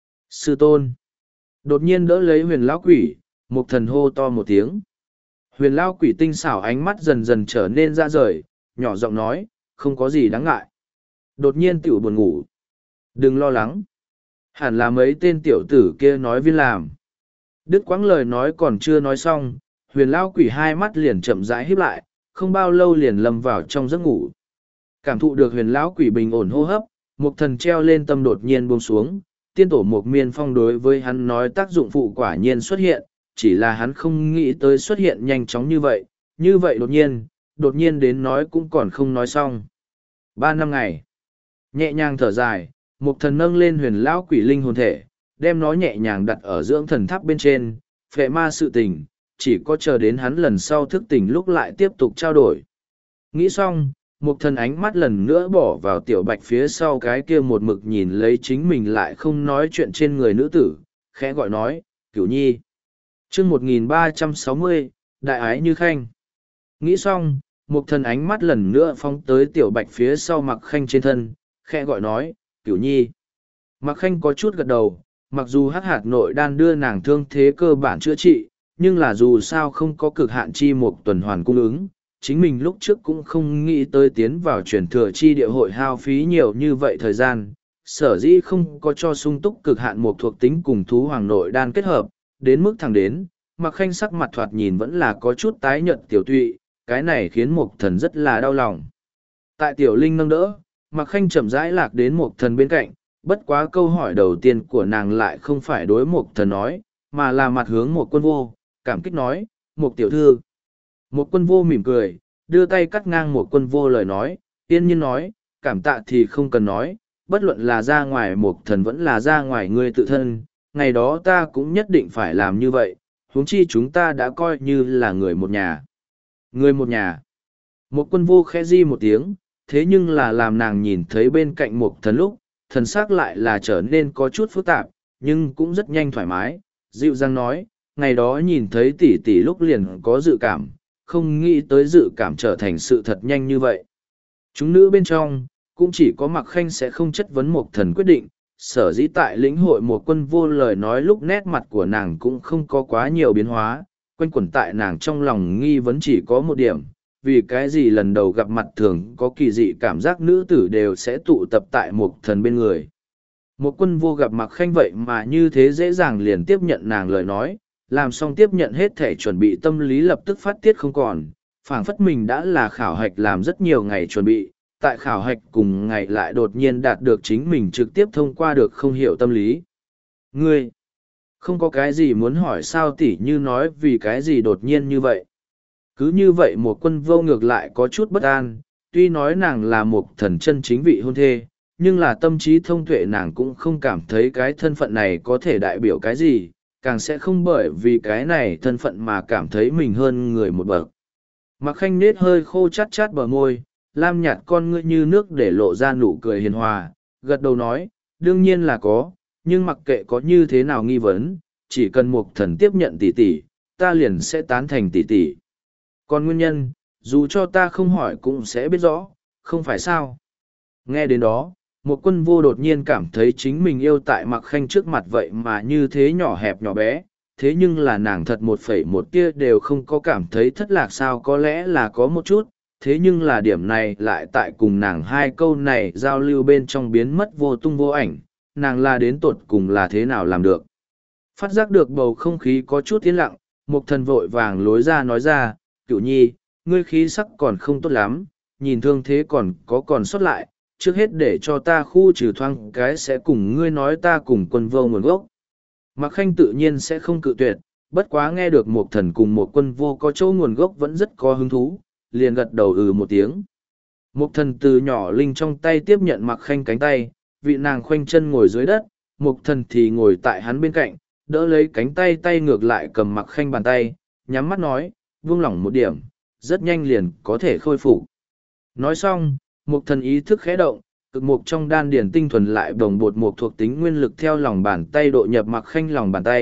Sư tôn. Đột nhiên đỡ lấy huyền lão quỷ, một thần hô to một tiếng. Huyền lao quỷ tinh xảo ánh mắt dần dần trở nên ra rời, nhỏ giọng nói, không có gì đáng ngại. Đột nhiên tiểu buồn ngủ. Đừng lo lắng. Hẳn là mấy tên tiểu tử kia nói viên làm. Đức quãng lời nói còn chưa nói xong, huyền lao quỷ hai mắt liền chậm rãi híp lại, không bao lâu liền lâm vào trong giấc ngủ. Cảm thụ được huyền lão quỷ bình ổn hô hấp, một thần treo lên tâm đột nhiên buông xuống, tiên tổ một miên phong đối với hắn nói tác dụng phụ quả nhiên xuất hiện, chỉ là hắn không nghĩ tới xuất hiện nhanh chóng như vậy, như vậy đột nhiên, đột nhiên đến nói cũng còn không nói xong. Ba năm ngày, nhẹ nhàng thở dài, một thần nâng lên huyền lão quỷ linh hồn thể, đem nó nhẹ nhàng đặt ở dưỡng thần tháp bên trên, phệ ma sự tình, chỉ có chờ đến hắn lần sau thức tỉnh lúc lại tiếp tục trao đổi. Nghĩ xong, một thần ánh mắt lần nữa bỏ vào tiểu bạch phía sau cái kia một mực nhìn lấy chính mình lại không nói chuyện trên người nữ tử, khẽ gọi nói, Cửu Nhi. chương một nghìn ba trăm sáu mươi, đại ái như khanh. Nghĩ xong, một thần ánh mắt lần nữa phóng tới tiểu bạch phía sau mặc khanh trên thân, khẽ gọi nói, Cửu Nhi. Mặc khanh có chút gật đầu, mặc dù hắc hạt nội đan đưa nàng thương thế cơ bản chữa trị, nhưng là dù sao không có cực hạn chi một tuần hoàn cung ứng, chính mình lúc trước cũng không nghĩ tới tiến vào truyền thừa chi địa hội hao phí nhiều như vậy thời gian, sở dĩ không có cho sung túc cực hạn một thuộc tính cùng thú hoàng nội đan kết hợp, đến mức thẳng đến, mặc khanh sắc mặt thoạt nhìn vẫn là có chút tái nhợt tiểu tụy, cái này khiến một thần rất là đau lòng. Tại tiểu linh nâng đỡ, mặc khanh chậm rãi lạc đến một thần bên cạnh, bất quá câu hỏi đầu tiên của nàng lại không phải đối một thần nói, mà là mặt hướng một quân vô, cảm kích nói, một tiểu thư. Một quân vô mỉm cười, đưa tay cắt ngang một quân vô lời nói, yên nhiên nói, cảm tạ thì không cần nói, bất luận là ra ngoài một thần vẫn là ra ngoài ngươi tự thân, ngày đó ta cũng nhất định phải làm như vậy, huống chi chúng ta đã coi như là người một nhà. Người một nhà. Một quân vô khẽ di một tiếng, thế nhưng là làm nàng nhìn thấy bên cạnh một thần lúc, thần sắc lại là trở nên có chút phức tạp, nhưng cũng rất nhanh thoải mái, dịu dàng nói, ngày đó nhìn thấy tỷ tỷ lúc liền có dự cảm, không nghĩ tới dự cảm trở thành sự thật nhanh như vậy. Chúng nữ bên trong, cũng chỉ có mặc khanh sẽ không chất vấn một thần quyết định, sở dĩ tại lĩnh hội một quân vô lời nói lúc nét mặt của nàng cũng không có quá nhiều biến hóa, quanh quẩn tại nàng trong lòng nghi vấn chỉ có một điểm, vì cái gì lần đầu gặp mặt thường có kỳ dị cảm giác nữ tử đều sẽ tụ tập tại một thần bên người. Một quân vô gặp mặc khanh vậy mà như thế dễ dàng liền tiếp nhận nàng lời nói, làm xong tiếp nhận hết thể chuẩn bị tâm lý lập tức phát tiết không còn, phảng phất mình đã là khảo hạch làm rất nhiều ngày chuẩn bị, tại khảo hạch cùng ngày lại đột nhiên đạt được chính mình trực tiếp thông qua được không hiểu tâm lý. Ngươi, không có cái gì muốn hỏi sao tỉ như nói vì cái gì đột nhiên như vậy. Cứ như vậy một quân vô ngược lại có chút bất an, tuy nói nàng là một thần chân chính vị hôn thê, nhưng là tâm trí thông tuệ nàng cũng không cảm thấy cái thân phận này có thể đại biểu cái gì, càng sẽ không bởi vì cái này thân phận mà cảm thấy mình hơn người một bậc. Mặc khanh nết hơi khô chát chát bờ môi, lam nhạt con ngươi như nước để lộ ra nụ cười hiền hòa, gật đầu nói, đương nhiên là có, nhưng mặc kệ có như thế nào nghi vấn, chỉ cần một thần tiếp nhận tỷ tỷ, ta liền sẽ tán thành tỷ tỷ. Còn nguyên nhân, dù cho ta không hỏi cũng sẽ biết rõ, không phải sao. Nghe đến đó, một quân vô đột nhiên cảm thấy chính mình yêu tại mặc khanh trước mặt vậy mà như thế nhỏ hẹp nhỏ bé, thế nhưng là nàng thật một phẩy một tia đều không có cảm thấy thất lạc sao có lẽ là có một chút, thế nhưng là điểm này lại tại cùng nàng hai câu này giao lưu bên trong biến mất vô tung vô ảnh, nàng là đến tột cùng là thế nào làm được. Phát giác được bầu không khí có chút tiến lặng, một thần vội vàng lối ra nói ra, Cửu Nhi, ngươi khí sắc còn không tốt lắm, nhìn thương thế còn có còn sót lại, trước hết để cho ta khu trừ thoáng cái sẽ cùng ngươi nói ta cùng quân vô nguồn gốc. Mặc khanh tự nhiên sẽ không cự tuyệt, bất quá nghe được một thần cùng một quân vô có chỗ nguồn gốc vẫn rất có hứng thú, liền gật đầu ừ một tiếng. Một thần từ nhỏ linh trong tay tiếp nhận mặc khanh cánh tay, vị nàng khoanh chân ngồi dưới đất, một thần thì ngồi tại hắn bên cạnh, đỡ lấy cánh tay tay ngược lại cầm mặc khanh bàn tay, nhắm mắt nói, buông lỏng một điểm, rất nhanh liền có thể khôi phục. Nói xong, một thần ý thức khẽ động, cực mục trong đan điển tinh thuần lại đồng bột mục thuộc tính nguyên lực theo lòng bàn tay độ nhập mặc khanh lòng bàn tay,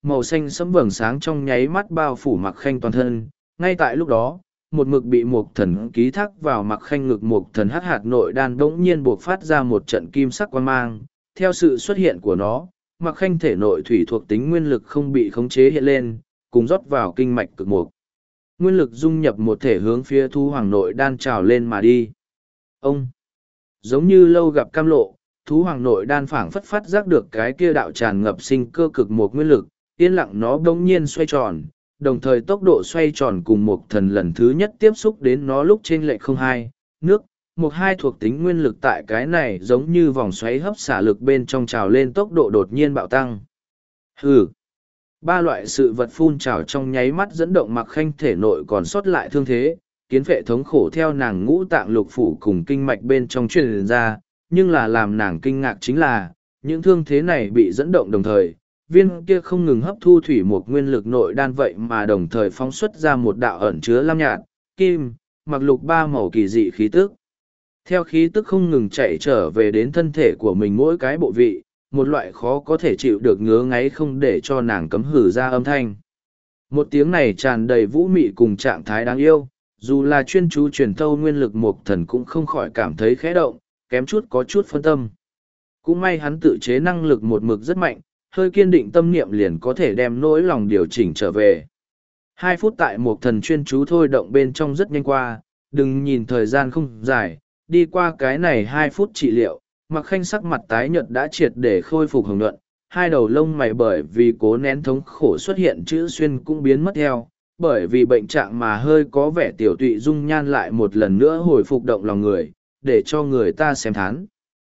màu xanh sẫm vầng sáng trong nháy mắt bao phủ Mạc Khanh toàn thân. Ngay tại lúc đó, một mực bị Mộc Thần ký thác vào Mạc Khanh ngực Mộc Thần hắc hạt nội đan bỗng nhiên buộc phát ra một trận kim sắc quang mang. Theo sự xuất hiện của nó, Mạc Khanh thể nội thủy thuộc tính nguyên lực không bị khống chế hiện lên, cùng rót vào kinh mạch cực mộc. Nguyên lực dung nhập một thể hướng phía Thú Hoàng nội đan trào lên mà đi. Ông! Giống như lâu gặp cam lộ, Thú Hoàng nội đan phảng phất phát giác được cái kia đạo tràn ngập sinh cơ cực mộc nguyên lực, yên lặng nó bỗng nhiên xoay tròn, đồng thời tốc độ xoay tròn cùng Mộc Thần lần thứ nhất tiếp xúc đến nó lúc trên lệch không hai, nước, một hai thuộc tính nguyên lực tại cái này giống như vòng xoáy hấp xả lực bên trong trào lên tốc độ đột nhiên bạo tăng. Hừ! Ba loại sự vật phun trào trong nháy mắt dẫn động Mạc Khanh thể nội còn sót lại thương thế, kiến phệ thống khổ theo nàng ngũ tạng lục phủ cùng kinh mạch bên trong truyền ra, nhưng là làm nàng kinh ngạc chính là, những thương thế này bị dẫn động đồng thời, viên kia không ngừng hấp thu thủy một nguyên lực nội đan vậy mà đồng thời phóng xuất ra một đạo ẩn chứa lam nhạt, kim, mặc lục ba màu kỳ dị khí tức. Theo khí tức không ngừng chạy trở về đến thân thể của mình mỗi cái bộ vị, một loại khó có thể chịu được ngứa ngáy không để cho nàng cấm hử ra âm thanh. Một tiếng này tràn đầy vũ mị cùng trạng thái đáng yêu, dù là chuyên chú truyền thâu nguyên lực Mộc Thần cũng không khỏi cảm thấy khẽ động, kém chút có chút phân tâm. Cũng may hắn tự chế năng lực một mực rất mạnh, hơi kiên định tâm niệm liền có thể đem nỗi lòng điều chỉnh trở về. Hai phút tại Mộc Thần chuyên chú thôi động bên trong rất nhanh qua, đừng nhìn thời gian không dài, đi qua cái này hai phút trị liệu, Mạc Khanh sắc mặt tái nhợt đã triệt để khôi phục hồng nhuận, hai đầu lông mày bởi vì cố nén thống khổ xuất hiện chữ xuyên cũng biến mất theo, bởi vì bệnh trạng mà hơi có vẻ tiểu tụy dung nhan lại một lần nữa hồi phục động lòng người, để cho người ta xem thán.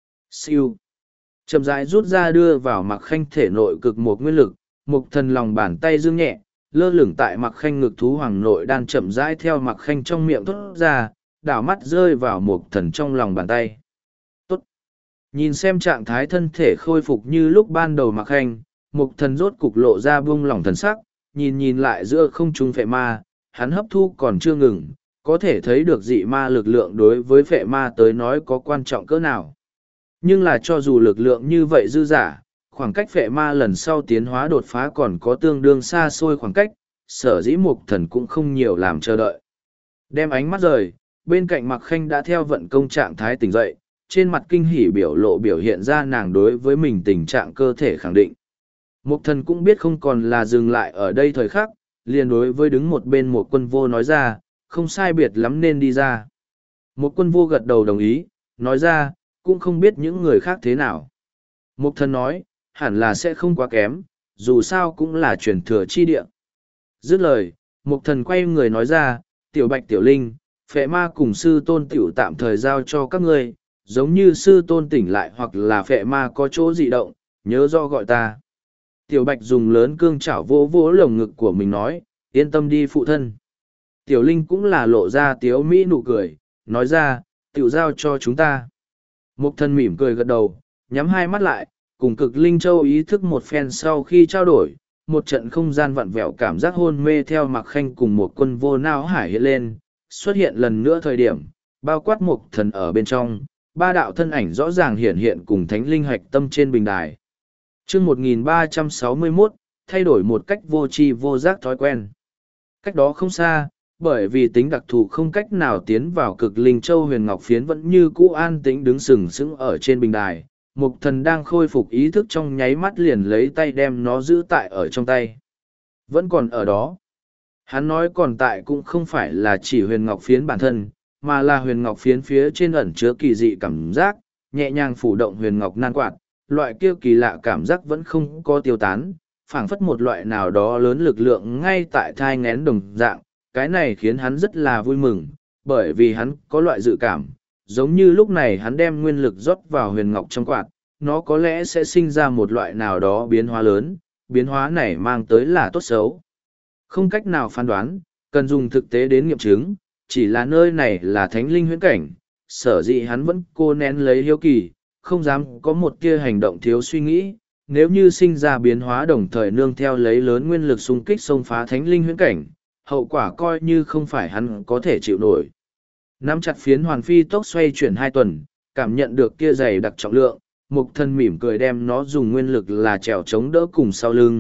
Siêu. Chậm rãi rút ra đưa vào Mạc Khanh thể nội cực một nguyên lực, Mộc Thần lòng bàn tay dương nhẹ, lơ lửng tại Mạc Khanh ngực Thú Hoàng nội đan chậm rãi theo Mạc Khanh trong miệng thốt ra, đảo mắt rơi vào Mộc Thần trong lòng bàn tay. Tốt. Nhìn xem trạng thái thân thể khôi phục như lúc ban đầu Mạc Khanh, Mộc Thần rốt cục lộ ra buông lỏng thần sắc, nhìn nhìn lại giữa không trung phệ ma, hắn hấp thu còn chưa ngừng, có thể thấy được dị ma lực lượng đối với phệ ma tới nói có quan trọng cỡ nào. Nhưng là cho dù lực lượng như vậy dư giả, khoảng cách phệ ma lần sau tiến hóa đột phá còn có tương đương xa xôi khoảng cách, sở dĩ Mộc Thần cũng không nhiều làm chờ đợi. Đem ánh mắt rời, bên cạnh Mạc Khanh đã theo vận công trạng thái tỉnh dậy, trên mặt kinh hỉ biểu lộ biểu hiện ra nàng đối với mình tình trạng cơ thể khẳng định. Mộc Thần cũng biết không còn là dừng lại ở đây thời khắc, liền đối với đứng một bên một quân vô nói ra, không sai biệt lắm nên đi ra. Một quân vô gật đầu đồng ý, nói ra, cũng không biết những người khác thế nào. Mộc Thần nói, hẳn là sẽ không quá kém, dù sao cũng là truyền thừa chi địa. Dứt lời, Mộc Thần quay người nói ra, tiểu bạch tiểu linh, phệ ma cùng sư tôn tiểu tạm thời giao cho các ngươi, giống như sư tôn tỉnh lại hoặc là phệ ma có chỗ dị động, nhớ do gọi ta. Tiểu bạch dùng lớn cương chảo vỗ vỗ lồng ngực của mình nói, yên tâm đi phụ thân. Tiểu linh cũng là lộ ra tiếu mỹ nụ cười, nói ra, tiểu giao cho chúng ta. Mộc Thần mỉm cười gật đầu, nhắm hai mắt lại, cùng cực linh châu ý thức một phen sau khi trao đổi, một trận không gian vặn vẹo cảm giác hôn mê theo Mạc Khanh cùng một quân vô não hải hiện lên, xuất hiện lần nữa thời điểm, bao quát Mộc Thần ở bên trong, ba đạo thân ảnh rõ ràng hiện hiện cùng thánh linh hạch tâm trên bình đài. Chương một nghìn ba trăm sáu mươi mốt, thay đổi một cách vô tri vô giác thói quen. Cách đó không xa, bởi vì tính đặc thù không cách nào tiến vào cực linh châu huyền ngọc phiến vẫn như cũ an tĩnh đứng sừng sững ở trên bình đài. Mộc Thần đang khôi phục ý thức trong nháy mắt liền lấy tay đem nó giữ tại ở trong tay. Vẫn còn ở đó. Hắn nói còn tại cũng không phải là chỉ huyền ngọc phiến bản thân, mà là huyền ngọc phiến phía trên ẩn chứa kỳ dị cảm giác, nhẹ nhàng phủ động huyền ngọc nan quạt, loại kia kỳ lạ cảm giác vẫn không có tiêu tán, phảng phất một loại nào đó lớn lực lượng ngay tại thai ngén đồng dạng, cái này khiến hắn rất là vui mừng, bởi vì hắn có loại dự cảm, giống như lúc này hắn đem nguyên lực rót vào huyền ngọc trong quạt, nó có lẽ sẽ sinh ra một loại nào đó biến hóa lớn, biến hóa này mang tới là tốt xấu. Không cách nào phán đoán, cần dùng thực tế đến nghiệm chứng, chỉ là nơi này là thánh linh huyễn cảnh, sở dĩ hắn vẫn cô nén lấy hiếu kỳ, không dám có một tia hành động thiếu suy nghĩ, nếu như sinh ra biến hóa đồng thời nương theo lấy lớn nguyên lực xung kích xông phá thánh linh huyễn cảnh, hậu quả coi như không phải hắn có thể chịu nổi. Nắm chặt phiến hoàn phi tốc xoay chuyển hai tuần, cảm nhận được kia dày đặc trọng lượng, Mộc Thần mỉm cười đem nó dùng nguyên lực là trèo chống đỡ cùng sau lưng,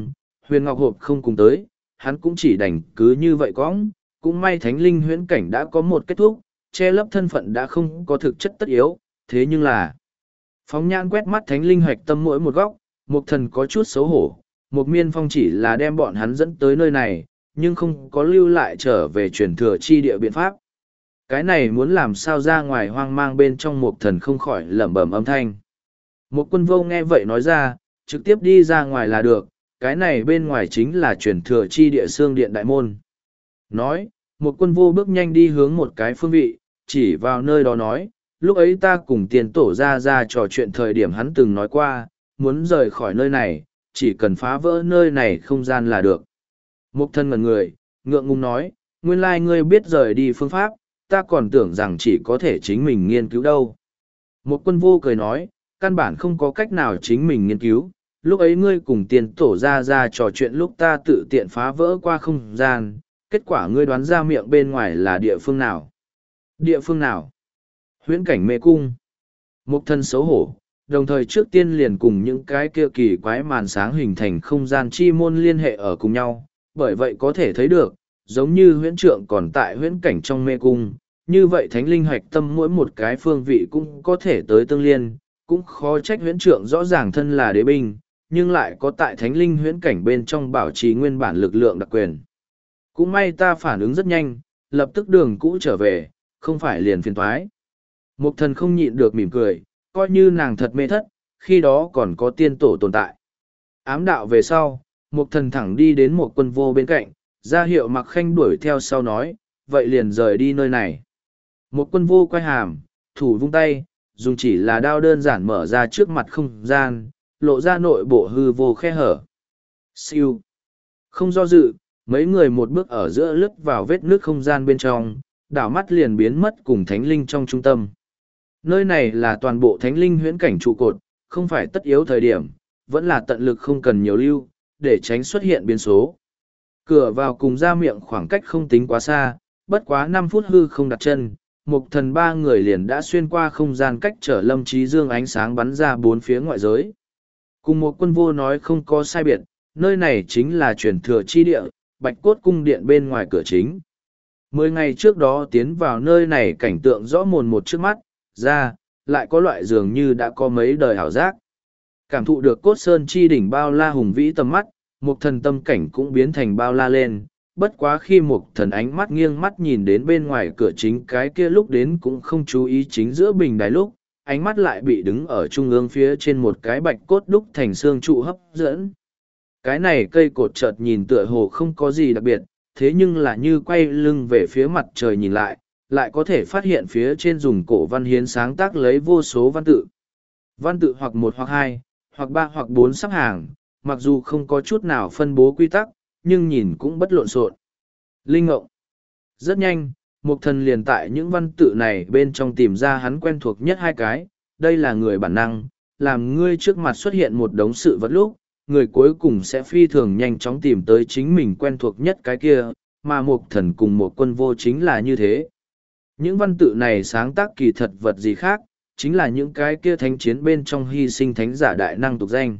Huyền Ngọc Hộp không cùng tới, hắn cũng chỉ đành cứ như vậy cõng, cũng may thánh linh huyễn cảnh đã có một kết thúc, che lấp thân phận đã không có thực chất tất yếu, thế nhưng là phóng nhãn quét mắt thánh linh hoạch tâm mỗi một góc, Mục Thần có chút xấu hổ, Mục Miên Phong chỉ là đem bọn hắn dẫn tới nơi này, nhưng không có lưu lại trở về truyền thừa chi địa biện pháp. Cái này muốn làm sao ra ngoài hoang mang bên trong Mục Thần không khỏi lẩm bẩm âm thanh. Một Quân Vô nghe vậy nói ra, trực tiếp đi ra ngoài là được, cái này bên ngoài chính là truyền thừa chi địa xương điện đại môn. Nói, Một Quân Vô bước nhanh đi hướng một cái phương vị, chỉ vào nơi đó nói, lúc ấy ta cùng tiền tổ ra ra trò chuyện thời điểm hắn từng nói qua, muốn rời khỏi nơi này, chỉ cần phá vỡ nơi này không gian là được. Mục Thân ngẩn người, ngượng ngùng nói, nguyên lai ngươi biết rời đi phương pháp, ta còn tưởng rằng chỉ có thể chính mình nghiên cứu đâu. Một Quân Vô cười nói, căn bản không có cách nào chính mình nghiên cứu, lúc ấy ngươi cùng tiền tổ ra ra trò chuyện lúc ta tự tiện phá vỡ qua không gian, kết quả ngươi đoán ra miệng bên ngoài là địa phương nào. Địa phương nào? Huyễn cảnh mê cung. Mục Thân xấu hổ, đồng thời trước tiên liền cùng những cái kia kỳ quái màn sáng hình thành không gian chi môn liên hệ ở cùng nhau, bởi vậy có thể thấy được, giống như huyễn trượng còn tại huyễn cảnh trong mê cung, như vậy thánh linh hoạch tâm mỗi một cái phương vị cũng có thể tới tương liên, cũng khó trách huyễn trượng rõ ràng thân là đế binh, nhưng lại có tại thánh linh huyễn cảnh bên trong bảo trì nguyên bản lực lượng đặc quyền. Cũng may ta phản ứng rất nhanh, lập tức đường cũ trở về, không phải liền phiền thoái. Mục Thần không nhịn được mỉm cười, coi như nàng thật mê thất, khi đó còn có tiên tổ tồn tại. Ám đạo về sau, Mục Thần thẳng đi đến một Quân Vô bên cạnh, ra hiệu Mặc Khanh đuổi theo sau nói, vậy liền rời đi nơi này. Một Quân Vô quay hàm, thủ vung tay, dùng chỉ là đao đơn giản mở ra trước mặt không gian, lộ ra nội bộ hư vô khe hở. Siêu. Không do dự, mấy người một bước ở giữa lướt vào vết nước không gian bên trong, đảo mắt liền biến mất cùng thánh linh trong trung tâm. Nơi này là toàn bộ thánh linh huyễn cảnh trụ cột, không phải tất yếu thời điểm, vẫn là tận lực không cần nhiều lưu, để tránh xuất hiện biến số. Cửa vào cùng ra miệng khoảng cách không tính quá xa, bất quá năm phút hư không đặt chân, Mục Thần ba người liền đã xuyên qua không gian cách trở Lâm Chí Dương ánh sáng bắn ra bốn phía ngoại giới. Cùng Một Quân Vô nói không có sai biệt, nơi này chính là truyền thừa chi địa, Bạch Cốt cung điện bên ngoài cửa chính. Mười ngày trước đó tiến vào nơi này cảnh tượng rõ mồn một trước mắt, ra, lại có loại dường như đã có mấy đời hảo giác. Cảm thụ được cốt sơn chi đỉnh bao la hùng vĩ tầm mắt, Mục Thần tâm cảnh cũng biến thành bao la lên. Bất quá khi Mục Thần ánh mắt nghiêng mắt nhìn đến bên ngoài cửa chính cái kia lúc đến cũng không chú ý chính giữa bình đài lúc, ánh mắt lại bị đứng ở trung ương phía trên một cái bạch cốt đúc thành xương trụ hấp dẫn. Cái này cây cột chợt nhìn tựa hồ không có gì đặc biệt, thế nhưng là như quay lưng về phía mặt trời nhìn lại, lại có thể phát hiện phía trên dùng cổ văn hiến sáng tác lấy vô số văn tự. Văn tự hoặc một hoặc hai, hoặc ba hoặc bốn sắp hàng, mặc dù không có chút nào phân bố quy tắc, nhưng nhìn cũng bất lộn xộn. Linh ngộng. Rất nhanh, Mục Thần liền tại những văn tự này bên trong tìm ra hắn quen thuộc nhất hai cái, đây là người bản năng, làm ngươi trước mặt xuất hiện một đống sự vật lúc, người cuối cùng sẽ phi thường nhanh chóng tìm tới chính mình quen thuộc nhất cái kia, mà Mục Thần cùng Một Quân Vô chính là như thế. Những văn tự này sáng tác kỳ thật vật gì khác, chính là những cái kia thánh chiến bên trong hy sinh thánh giả đại năng tục danh.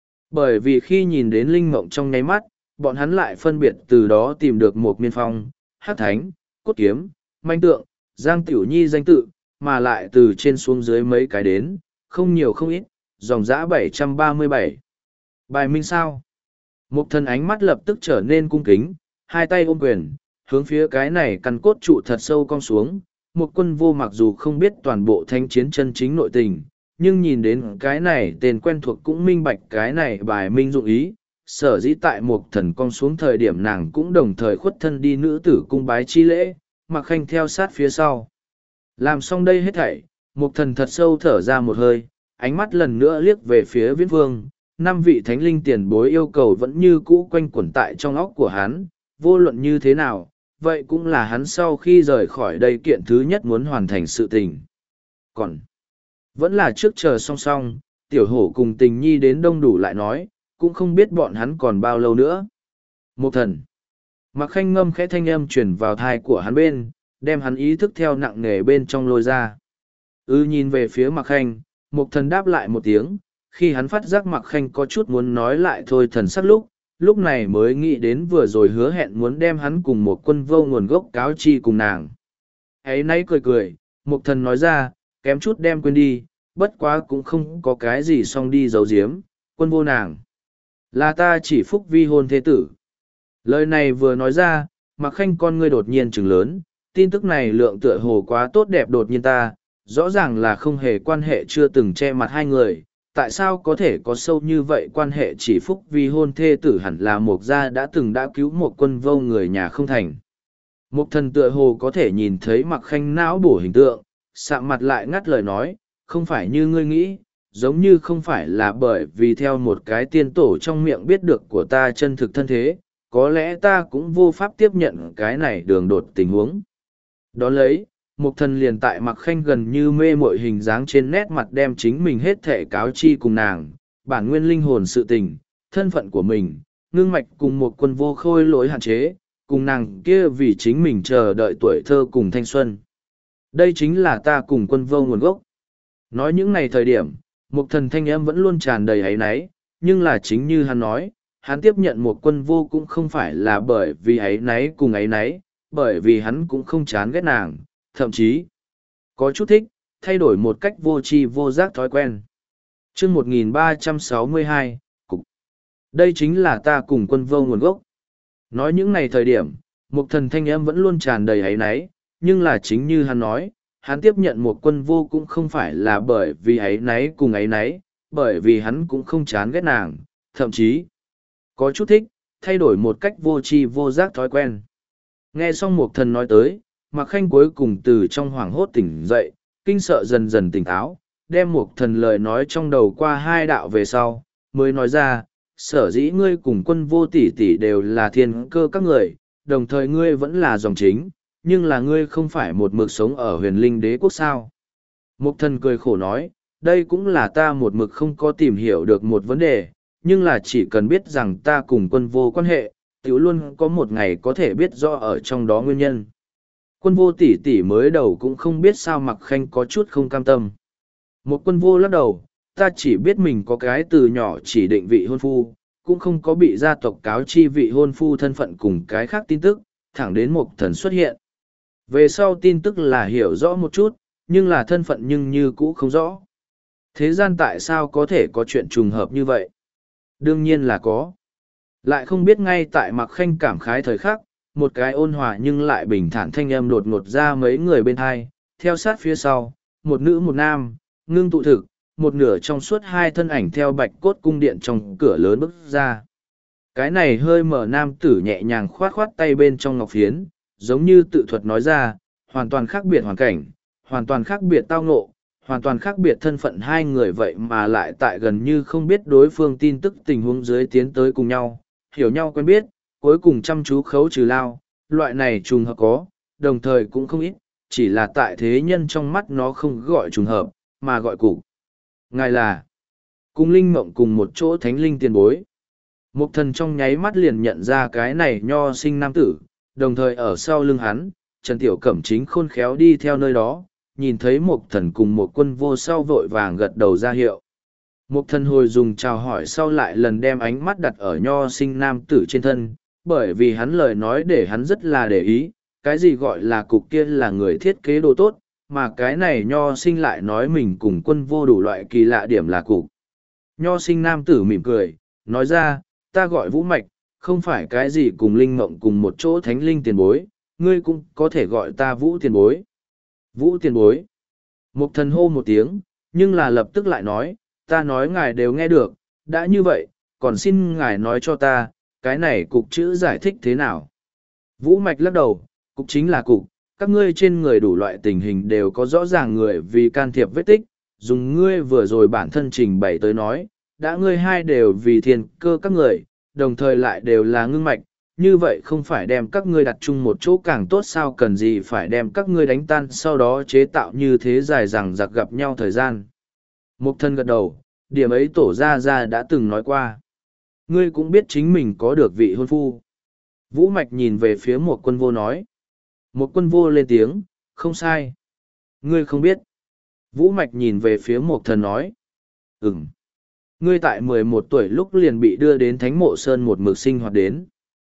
Bởi vì khi nhìn đến linh mộng trong nháy mắt, bọn hắn lại phân biệt từ đó tìm được một miên phong, hát thánh, cốt kiếm, manh tượng, giang tiểu nhi danh tự, mà lại từ trên xuống dưới mấy cái đến, không nhiều không ít, dòng dã bảy trăm ba mươi bảy. Bài minh sao? Mục Thần ánh mắt lập tức trở nên cung kính, hai tay ôm quyền, hướng phía cái này căn cốt trụ thật sâu cong xuống. Một Quân Vô mặc dù không biết toàn bộ thanh chiến chân chính nội tình, nhưng nhìn đến cái này tên quen thuộc cũng minh bạch cái này bài minh dụng ý. Sở dĩ tại Mục Thần cong xuống thời điểm nàng cũng đồng thời khuất thân đi nữ tử cung bái chi lễ, Mặc Khanh theo sát phía sau. Làm xong đây hết thảy, Mục Thần thật sâu thở ra một hơi, ánh mắt lần nữa liếc về phía Viễn Vương. Năm vị thánh linh tiền bối yêu cầu vẫn như cũ quanh quẩn tại trong óc của hắn, vô luận như thế nào, vậy cũng là hắn sau khi rời khỏi đây kiện thứ nhất muốn hoàn thành sự tình. Còn, vẫn là trước chờ song song, tiểu hổ cùng tình nhi đến đông đủ lại nói, cũng không biết bọn hắn còn bao lâu nữa. Một Thần, Mặc Khanh ngâm khẽ thanh âm truyền vào thai của hắn bên, đem hắn ý thức theo nặng nề bên trong lôi ra. Ư nhìn về phía Mặc Khanh, Một Thần đáp lại một tiếng, khi hắn phát giác Mặc Khanh có chút muốn nói lại thôi thần sắc lúc, lúc này mới nghĩ đến vừa rồi hứa hẹn muốn đem hắn cùng một quân vô nguồn gốc cáo chi cùng nàng. Ấy nay cười cười, Mục Thần nói ra, kém chút đem quên đi, bất quá cũng không có cái gì xong đi giấu giếm, quân vô nàng. Là ta chỉ phúc vi hôn thế tử. Lời này vừa nói ra, Mạc Khanh con ngươi đột nhiên trừng lớn, tin tức này lượng tựa hồ quá tốt đẹp đột nhiên ta, rõ ràng là không hề quan hệ chưa từng che mặt hai người, tại sao có thể có sâu như vậy quan hệ chỉ phúc vi hôn thê tử hẳn là Mục gia đã từng đã cứu một quân vô người nhà không thành. Mục Thần tựa hồ có thể nhìn thấy Mạc Khanh não bổ hình tượng, sạm mặt lại ngắt lời nói, không phải như ngươi nghĩ, giống như không phải là bởi vì theo một cái tiên tổ trong miệng biết được của ta chân thực thân thế, có lẽ ta cũng vô pháp tiếp nhận cái này đường đột tình huống. Đó lấy, Mục Thần liền tại Mạc Khanh gần như mê mội hình dáng trên nét mặt đem chính mình hết thể cáo chi cùng nàng, bản nguyên linh hồn sự tình, thân phận của mình, ngưng mạch cùng một quân vô khôi lỗi hạn chế, cùng nàng kia vì chính mình chờ đợi tuổi thơ cùng thanh xuân. Đây chính là ta cùng quân vô nguồn gốc. Nói những ngày thời điểm, Mục Thần thanh âm vẫn luôn tràn đầy áy náy, nhưng là chính như hắn nói, hắn tiếp nhận một quân vô cũng không phải là bởi vì áy náy cùng áy náy, bởi vì hắn cũng không chán ghét nàng, thậm chí có chút thích, thay đổi một cách vô tri vô giác thói quen. Chương một nghìn ba trăm sáu mươi hai, Cục. Đây chính là ta cùng quân vô nguồn gốc. Nói những ngày thời điểm, Mục Thần thanh âm vẫn luôn tràn đầy áy náy, nhưng là chính như hắn nói, hắn tiếp nhận một quân vô cũng không phải là bởi vì áy náy cùng áy náy, bởi vì hắn cũng không chán ghét nàng, thậm chí có chút thích, thay đổi một cách vô tri vô giác thói quen. Nghe xong Mục Thần nói tới, Mạc Khanh cuối cùng từ trong hoảng hốt tỉnh dậy, kinh sợ dần dần tỉnh táo, đem Mục Thần lời nói trong đầu qua hai đạo về sau, mới nói ra, sở dĩ ngươi cùng quân vô tỷ tỷ đều là thiên cơ các người, đồng thời ngươi vẫn là dòng chính, nhưng là ngươi không phải một mực sống ở huyền linh đế quốc sao. Mục Thần cười khổ nói, đây cũng là ta một mực không có tìm hiểu được một vấn đề, nhưng là chỉ cần biết rằng ta cùng quân vô quan hệ, tiểu luôn có một ngày có thể biết rõ ở trong đó nguyên nhân. Quân vô tỷ tỷ mới đầu cũng không biết sao Mạc Khanh có chút không cam tâm. Một quân vô lắc đầu, ta chỉ biết mình có cái từ nhỏ chỉ định vị hôn phu, cũng không có bị gia tộc cáo chi vị hôn phu thân phận cùng cái khác tin tức, thẳng đến Mục Thần xuất hiện. Về sau tin tức là hiểu rõ một chút, nhưng là thân phận nhưng như cũ không rõ. Thế gian tại sao có thể có chuyện trùng hợp như vậy? Đương nhiên là có. Lại không biết ngay tại Mạc Khanh cảm khái thời khắc, một cái ôn hòa nhưng lại bình thản thanh âm đột ngột ra mấy người bên hai, theo sát phía sau, một nữ một nam, ngưng tụ thực, một nửa trong suốt hai thân ảnh theo bạch cốt cung điện trong cửa lớn bước ra. Cái này hơi mở nam tử nhẹ nhàng khoát khoát tay bên trong ngọc phiến, giống như tự thuật nói ra, hoàn toàn khác biệt hoàn cảnh, hoàn toàn khác biệt tao ngộ, hoàn toàn khác biệt thân phận hai người vậy mà lại tại gần như không biết đối phương tin tức tình huống dưới tiến tới cùng nhau, hiểu nhau quen biết, cuối cùng chăm chú khấu trừ lao, loại này trùng hợp có, đồng thời cũng không ít, chỉ là tại thế nhân trong mắt nó không gọi trùng hợp, mà gọi cục. Ngài là cùng linh mộng cùng một chỗ thánh linh tiền bối. Mục Thần trong nháy mắt liền nhận ra cái này nho sinh nam tử, đồng thời ở sau lưng hắn, Trần Tiểu Cẩm chính khôn khéo đi theo nơi đó, nhìn thấy Mục Thần cùng một quân vô sau vội vàng gật đầu ra hiệu. Mục Thần hồi dùng chào hỏi sau lại lần đem ánh mắt đặt ở nho sinh nam tử trên thân, bởi vì hắn lời nói để hắn rất là để ý, cái gì gọi là cục kia là người thiết kế đồ tốt, mà cái này nho sinh lại nói mình cùng quân vô đủ loại kỳ lạ điểm là cục. Nho sinh nam tử mỉm cười, nói ra, ta gọi Vũ Mạch, không phải cái gì cùng linh mộng cùng một chỗ thánh linh tiền bối, ngươi cũng có thể gọi ta Vũ tiền bối. Vũ tiền bối. Mục Thần hô một tiếng, nhưng là lập tức lại nói, ta nói ngài đều nghe được, đã như vậy, còn xin ngài nói cho ta, cái này cục chữ giải thích thế nào. Vũ Mạch lắc đầu, cục chính là cục, các ngươi trên người đủ loại tình hình đều có rõ ràng người vì can thiệp vết tích, dùng ngươi vừa rồi bản thân trình bày tới nói, đã ngươi hai đều vì thiên cơ các người, đồng thời lại đều là ngưng mạch, như vậy không phải đem các ngươi đặt chung một chỗ càng tốt sao cần gì phải đem các ngươi đánh tan sau đó chế tạo như thế dài rằng giặc gặp nhau thời gian. Mục Thần gật đầu, điểm ấy tổ ra ra đã từng nói qua. Ngươi cũng biết chính mình có được vị hôn phu. Vũ Mạch nhìn về phía một quân vô nói. Một quân vô lên tiếng, không sai. Ngươi không biết. Vũ Mạch nhìn về phía Mục Thần nói. Ừm. Ngươi tại mười một tuổi lúc liền bị đưa đến Thánh Mộ Sơn một mực sinh hoạt đến.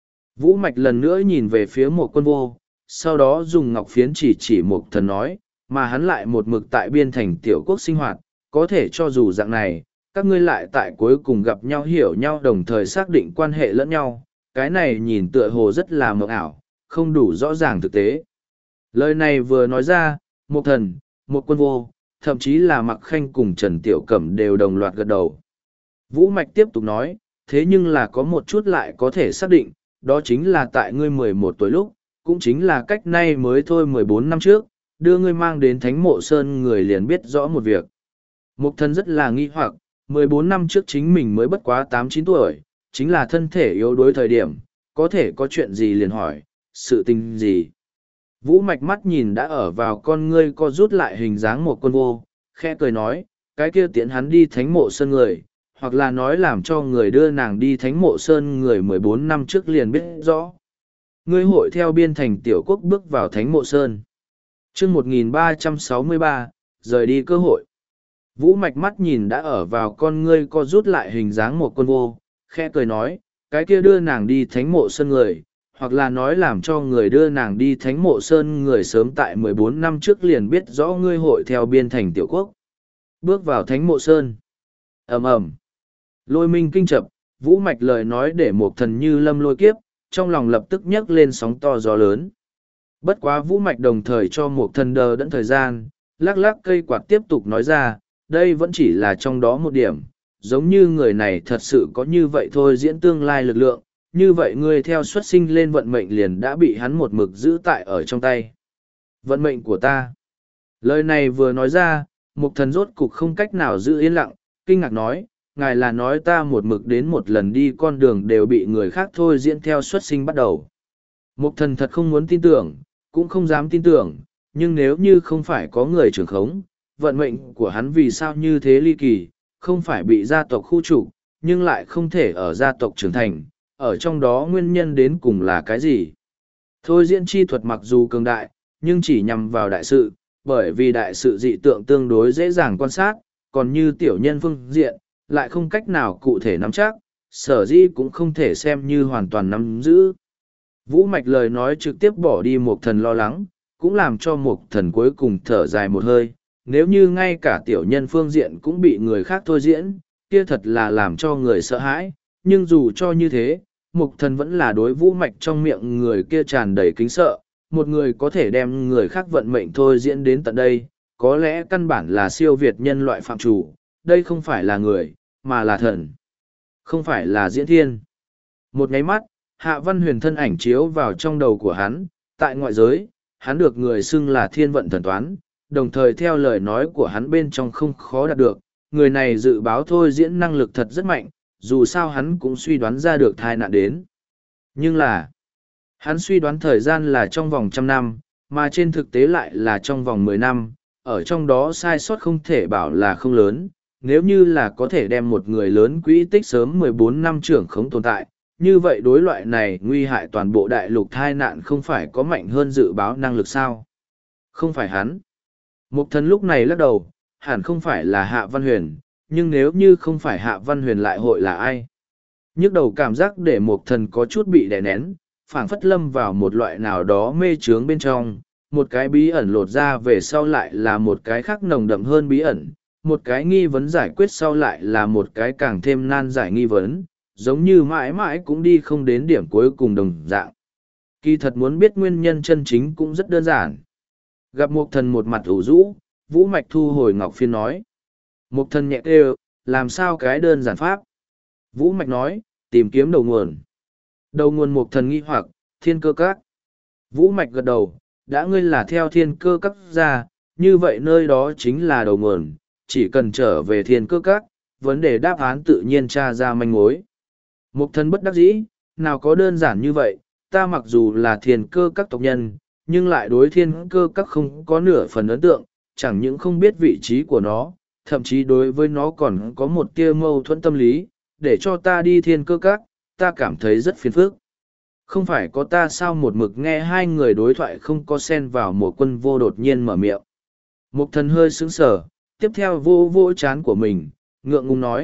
Vũ Mạch lần nữa nhìn về phía một quân vô, sau đó dùng ngọc phiến chỉ chỉ một thần nói, mà hắn lại một mực tại biên thành tiểu quốc sinh hoạt, có thể cho dù dạng này, các ngươi lại tại cuối cùng gặp nhau hiểu nhau đồng thời xác định quan hệ lẫn nhau, cái này nhìn tựa hồ rất là mộng ảo, không đủ rõ ràng thực tế. Lời này vừa nói ra, một thần, một quân vô, thậm chí là Mặc Khanh cùng Trần Tiểu Cẩm đều đồng loạt gật đầu. Vũ Mạch tiếp tục nói, thế nhưng là có một chút lại có thể xác định, đó chính là tại ngươi mười một tuổi lúc, cũng chính là cách nay mới thôi mười bốn năm trước, đưa ngươi mang đến Thánh Mộ Sơn người liền biết rõ một việc. Mục thần rất là nghi hoặc, mười bốn năm trước chính mình mới bất quá tám chín tuổi, chính là thân thể yếu đuối thời điểm, có thể có chuyện gì liền hỏi, sự tình gì. Vũ Mạch mắt nhìn đã ở vào con ngươi co rút lại hình dáng một quân vô, khẽ cười nói, cái kia tiễn hắn đi Thánh Mộ Sơn người, hoặc là nói làm cho người đưa nàng đi Thánh Mộ Sơn người mười bốn năm trước liền biết rõ. Ngươi hội theo biên thành tiểu quốc bước vào Thánh Mộ Sơn. chương một nghìn ba trăm sáu mươi ba, rời đi cơ hội. Vũ Mạch mắt nhìn đã ở vào con ngươi co rút lại hình dáng một quân vô, khẽ cười nói, cái kia đưa nàng đi Thánh Mộ Sơn người, hoặc là nói làm cho người đưa nàng đi Thánh Mộ Sơn người sớm tại mười bốn năm trước liền biết rõ ngươi hội theo biên thành tiểu quốc. Bước vào Thánh Mộ Sơn. Ầm ầm. Lôi minh kinh chập, Vũ Mạch lời nói để một thần như lâm lôi kiếp, trong lòng lập tức nhấc lên sóng to gió lớn. Bất quá Vũ Mạch đồng thời cho một thần đờ đẫn thời gian, lắc lắc cây quạt tiếp tục nói ra, đây vẫn chỉ là trong đó một điểm, giống như người này thật sự có như vậy thôi diễn tương lai lực lượng, như vậy ngươi theo xuất sinh lên vận mệnh liền đã bị hắn một mực giữ tại ở trong tay. Vận mệnh của ta. Lời này vừa nói ra, một thần rốt cục không cách nào giữ yên lặng, kinh ngạc nói, ngài là nói ta một mực đến một lần đi con đường đều bị người khác thôi diễn theo xuất sinh bắt đầu. Một thần thật không muốn tin tưởng, cũng không dám tin tưởng, nhưng nếu như không phải có người trưởng khống, vận mệnh của hắn vì sao như thế ly kỳ, không phải bị gia tộc khu trục, nhưng lại không thể ở gia tộc trưởng thành, ở trong đó nguyên nhân đến cùng là cái gì? Thôi diễn chi thuật mặc dù cường đại, nhưng chỉ nhằm vào đại sự, bởi vì đại sự dị tượng tương đối dễ dàng quan sát, còn như tiểu nhân phương diện, lại không cách nào cụ thể nắm chắc, sở dĩ cũng không thể xem như hoàn toàn nắm giữ. Vũ Mạch lời nói trực tiếp bỏ đi một thần lo lắng, cũng làm cho một thần cuối cùng thở dài một hơi, nếu như ngay cả tiểu nhân phương diện cũng bị người khác thôi diễn, kia thật là làm cho người sợ hãi, nhưng dù cho như thế, mục thần vẫn là đối Vũ Mạch trong miệng người kia tràn đầy kính sợ, một người có thể đem người khác vận mệnh thôi diễn đến tận đây, có lẽ căn bản là siêu việt nhân loại phạm chủ, đây không phải là người, mà là thần, không phải là diễn thiên. Một nháy mắt, Hạ Văn Huyền thân ảnh chiếu vào trong đầu của hắn, tại ngoại giới, hắn được người xưng là thiên vận thần toán, đồng thời theo lời nói của hắn bên trong không khó đạt được, người này dự báo thôi diễn năng lực thật rất mạnh, dù sao hắn cũng suy đoán ra được tai nạn đến. Nhưng là, hắn suy đoán thời gian là trong vòng trăm năm, mà trên thực tế lại là trong vòng mười năm, ở trong đó sai sót không thể bảo là không lớn, nếu như là có thể đem một người lớn quỹ tích sớm mười bốn năm trưởng không tồn tại, như vậy đối loại này nguy hại toàn bộ đại lục tai nạn không phải có mạnh hơn dự báo năng lực sao? Không phải hắn. Mục thần lúc này lắc đầu, hẳn không phải là Hạ Văn Huyền, nhưng nếu như không phải Hạ Văn Huyền lại hội là ai? Nhức đầu cảm giác để mục thần có chút bị đè nén, phảng phất lâm vào một loại nào đó mê trướng bên trong, một cái bí ẩn lột ra về sau lại là một cái khác nồng đậm hơn bí ẩn, một cái nghi vấn giải quyết sau lại là một cái càng thêm nan giải nghi vấn, giống như mãi mãi cũng đi không đến điểm cuối cùng đồng dạng. Kỳ thật muốn biết nguyên nhân chân chính cũng rất đơn giản. Gặp Mục Thần một mặt ủ rũ, Vũ Mạch thu hồi ngọc phiên nói. Mục Thần nhẹ kêu, làm sao cái đơn giản pháp? Vũ Mạch nói, tìm kiếm đầu nguồn. Đầu nguồn Mục Thần nghi hoặc, thiên cơ các. Vũ Mạch gật đầu, đã ngươi là theo thiên cơ các ra, như vậy nơi đó chính là đầu nguồn, chỉ cần trở về thiên cơ các, vấn đề đáp án tự nhiên tra ra manh mối. Mục Thần bất đắc dĩ, nào có đơn giản như vậy, ta mặc dù là thiên cơ các tộc nhân, nhưng lại đối thiên cơ các không có nửa phần ấn tượng, chẳng những không biết vị trí của nó, thậm chí đối với nó còn có một tia mâu thuẫn tâm lý, để cho ta đi thiên cơ các, ta cảm thấy rất phiền phức. Không phải có ta sao một mực nghe hai người đối thoại không có xen vào một quân vô đột nhiên mở miệng. Mục Thần hơi sững sờ, tiếp theo vô vô chán của mình, ngượng ngùng nói,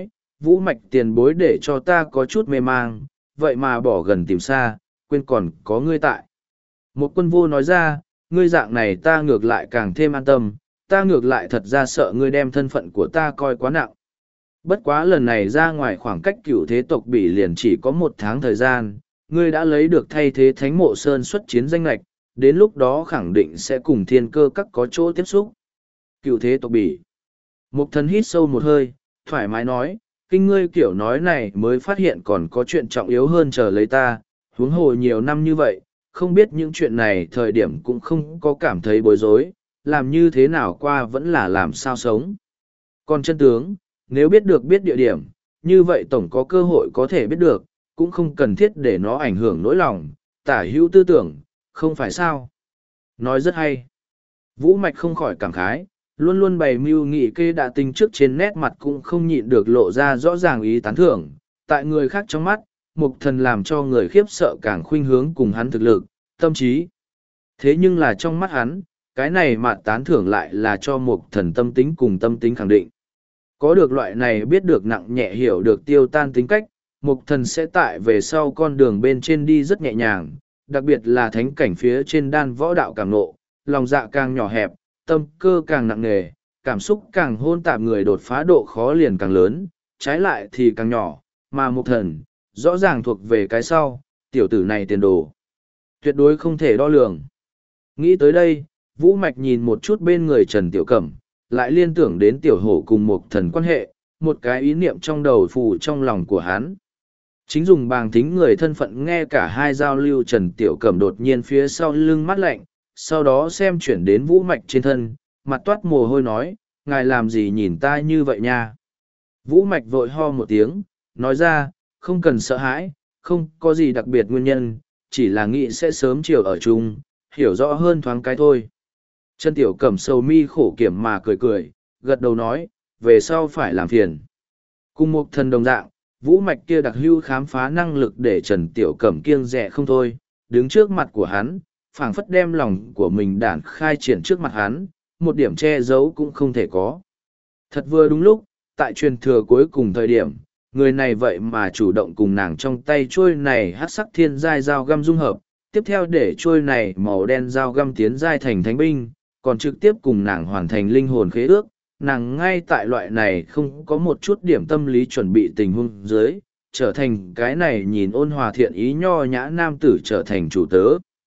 Vũ Mạch tiền bối để cho ta có chút mê mang, vậy mà bỏ gần tìm xa, quên còn có ngươi tại. Một quân vô nói ra, ngươi dạng này ta ngược lại càng thêm an tâm, ta ngược lại thật ra sợ ngươi đem thân phận của ta coi quá nặng. Bất quá lần này ra ngoài khoảng cách cựu thế tộc Bỉ liền chỉ có một tháng thời gian, ngươi đã lấy được thay thế Thánh Mộ Sơn xuất chiến danh lạch, đến lúc đó khẳng định sẽ cùng thiên cơ các có chỗ tiếp xúc. Cựu thế tộc Bỉ. Mục thần hít sâu một hơi, thoải mái nói, kinh ngươi kiểu nói này mới phát hiện còn có chuyện trọng yếu hơn chờ lấy ta, huống hồ nhiều năm như vậy, không biết những chuyện này thời điểm cũng không có cảm thấy bối rối, làm như thế nào qua vẫn là làm sao sống. Còn chân tướng, nếu biết được biết địa điểm, như vậy tổng có cơ hội có thể biết được, cũng không cần thiết để nó ảnh hưởng nỗi lòng, tả hữu tư tưởng, không phải sao. Nói rất hay. Vũ Mạch không khỏi cảm khái, luôn luôn bày mưu nghị kê đã tinh trước trên nét mặt cũng không nhịn được lộ ra rõ ràng ý tán thưởng. Tại người khác trong mắt, Mục Thần làm cho người khiếp sợ càng khuynh hướng cùng hắn thực lực, tâm trí. Thế nhưng là trong mắt hắn, cái này mà tán thưởng lại là cho Mục Thần tâm tính cùng tâm tính khẳng định. Có được loại này biết được nặng nhẹ hiểu được tiêu tan tính cách, Mục Thần sẽ tại về sau con đường bên trên đi rất nhẹ nhàng, đặc biệt là thánh cảnh phía trên đan võ đạo càng nộ, lòng dạ càng nhỏ hẹp, tâm cơ càng nặng nề, cảm xúc càng hôn tạp, người đột phá độ khó liền càng lớn, trái lại thì càng nhỏ, mà Mục Thần, rõ ràng thuộc về cái sau, tiểu tử này tiền đồ. Tuyệt đối không thể đo lường. Nghĩ tới đây, Vũ Mạch nhìn một chút bên người Trần Tiểu Cẩm, lại liên tưởng đến Tiểu Hổ cùng Mục Thần quan hệ, một cái ý niệm trong đầu phù trong lòng của hắn. Chính dùng bàng thính người thân phận nghe cả hai giao lưu, Trần Tiểu Cẩm đột nhiên phía sau lưng mắt lạnh, sau đó xem chuyển đến Vũ Mạch trên thân, mặt toát mồ hôi nói, ngài làm gì nhìn ta như vậy nha. Vũ Mạch vội ho một tiếng, nói ra, không cần sợ hãi, không có gì đặc biệt nguyên nhân, chỉ là nghĩ sẽ sớm chiều ở chung, hiểu rõ hơn thoáng cái thôi. Trần Tiểu Cẩm sầu mi khổ kiểm mà cười cười, gật đầu nói, về sau phải làm phiền. Cùng một thần đồng dạng, Vũ Mạch kia đặc hưu khám phá năng lực để Trần Tiểu Cẩm kiêng dè không thôi, đứng trước mặt của hắn, phảng phất đem lòng của mình đản khai triển trước mặt hắn, một điểm che giấu cũng không thể có. Thật vừa đúng lúc, tại truyền thừa cuối cùng thời điểm, người này vậy mà chủ động cùng nàng trong tay trôi này hát sắc thiên giai dao găm dung hợp, tiếp theo để trôi này màu đen dao găm tiến giai thành thánh binh, còn trực tiếp cùng nàng hoàn thành linh hồn khế ước. Nàng ngay tại loại này không có một chút điểm tâm lý chuẩn bị tình huống dưới, trở thành cái này nhìn ôn hòa thiện ý nho nhã nam tử trở thành chủ tớ.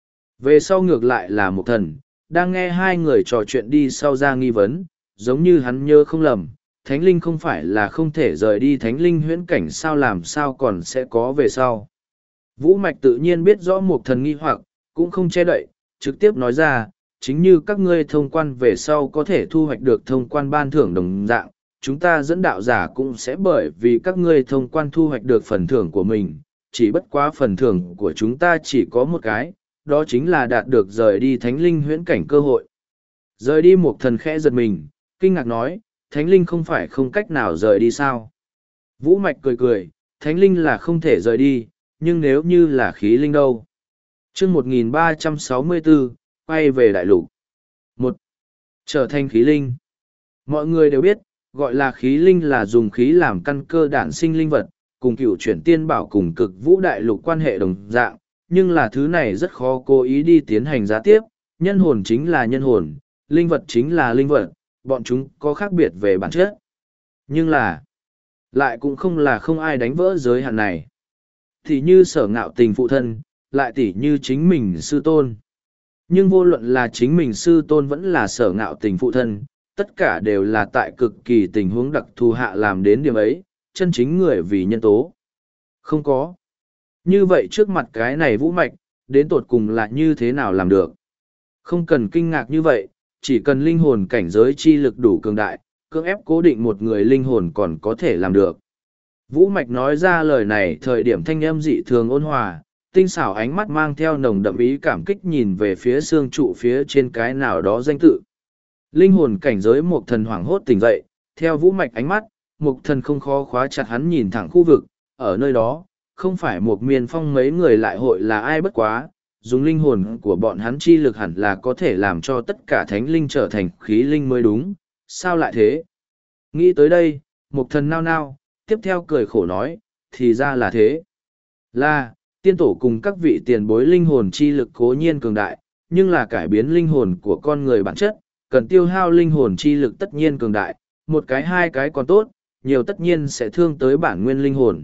Về sau ngược lại là một thần, đang nghe hai người trò chuyện đi sau ra nghi vấn, giống như hắn nhớ không lầm, thánh linh không phải là không thể rời đi thánh linh huyễn cảnh, sao làm sao còn sẽ có về sau. Vũ Mạch tự nhiên biết rõ một thần nghi hoặc, cũng không che đậy, trực tiếp nói ra, chính như các ngươi thông quan về sau có thể thu hoạch được thông quan ban thưởng đồng dạng, chúng ta dẫn đạo giả cũng sẽ bởi vì các ngươi thông quan thu hoạch được phần thưởng của mình, chỉ bất quá phần thưởng của chúng ta chỉ có một cái, đó chính là đạt được rời đi thánh linh huyễn cảnh cơ hội. Rời đi một thần khẽ giật mình, kinh ngạc nói, thánh linh không phải không cách nào rời đi sao? Vũ Mạch cười cười, thánh linh là không thể rời đi, nhưng nếu như là khí linh đâu? chương một nghìn ba trăm sáu mươi bốn, quay về đại lục. Một, trở thành khí linh. Mọi người đều biết, gọi là khí linh là dùng khí làm căn cơ đản sinh linh vật, cùng cựu chuyển tiên bảo cùng cực vũ đại lục quan hệ đồng dạng, nhưng là thứ này rất khó cố ý đi tiến hành giá tiếp, nhân hồn chính là nhân hồn, linh vật chính là linh vật, bọn chúng có khác biệt về bản chất. Nhưng là, lại cũng không là không ai đánh vỡ giới hạn này. Thì như Sở Ngạo Tình phụ thân, lại tỉ như chính mình sư tôn. Nhưng vô luận là chính mình sư tôn vẫn là Sở Ngạo Tình phụ thân, tất cả đều là tại cực kỳ tình huống đặc thù hạ làm đến điểm ấy, chân chính người vì nhân tố. Không có. Như vậy trước mặt cái này Vũ Mạch, đến tột cùng là như thế nào làm được? Không cần kinh ngạc như vậy, chỉ cần linh hồn cảnh giới chi lực đủ cường đại, cưỡng ép cố định một người linh hồn còn có thể làm được. Vũ Mạch nói ra lời này thời điểm thanh âm dị thường ôn hòa, tinh xảo ánh mắt mang theo nồng đậm ý cảm kích nhìn về phía xương trụ phía trên cái nào đó danh tự. Linh hồn cảnh giới một thần hoảng hốt tỉnh dậy, theo Vũ Mạch ánh mắt, một thần không khó khóa chặt hắn nhìn thẳng khu vực, ở nơi đó, không phải một miền phong mấy người lại hội là ai bất quá, dùng linh hồn của bọn hắn chi lực hẳn là có thể làm cho tất cả thánh linh trở thành khí linh mới đúng, sao lại thế? Nghĩ tới đây, một thần nao nao, tiếp theo cười khổ nói, thì ra là thế. Là, tiên tổ cùng các vị tiền bối linh hồn chi lực cố nhiên cường đại, nhưng là cải biến linh hồn của con người bản chất, cần tiêu hao linh hồn chi lực tất nhiên cường đại, một cái hai cái còn tốt, nhiều tất nhiên sẽ thương tới bản nguyên linh hồn.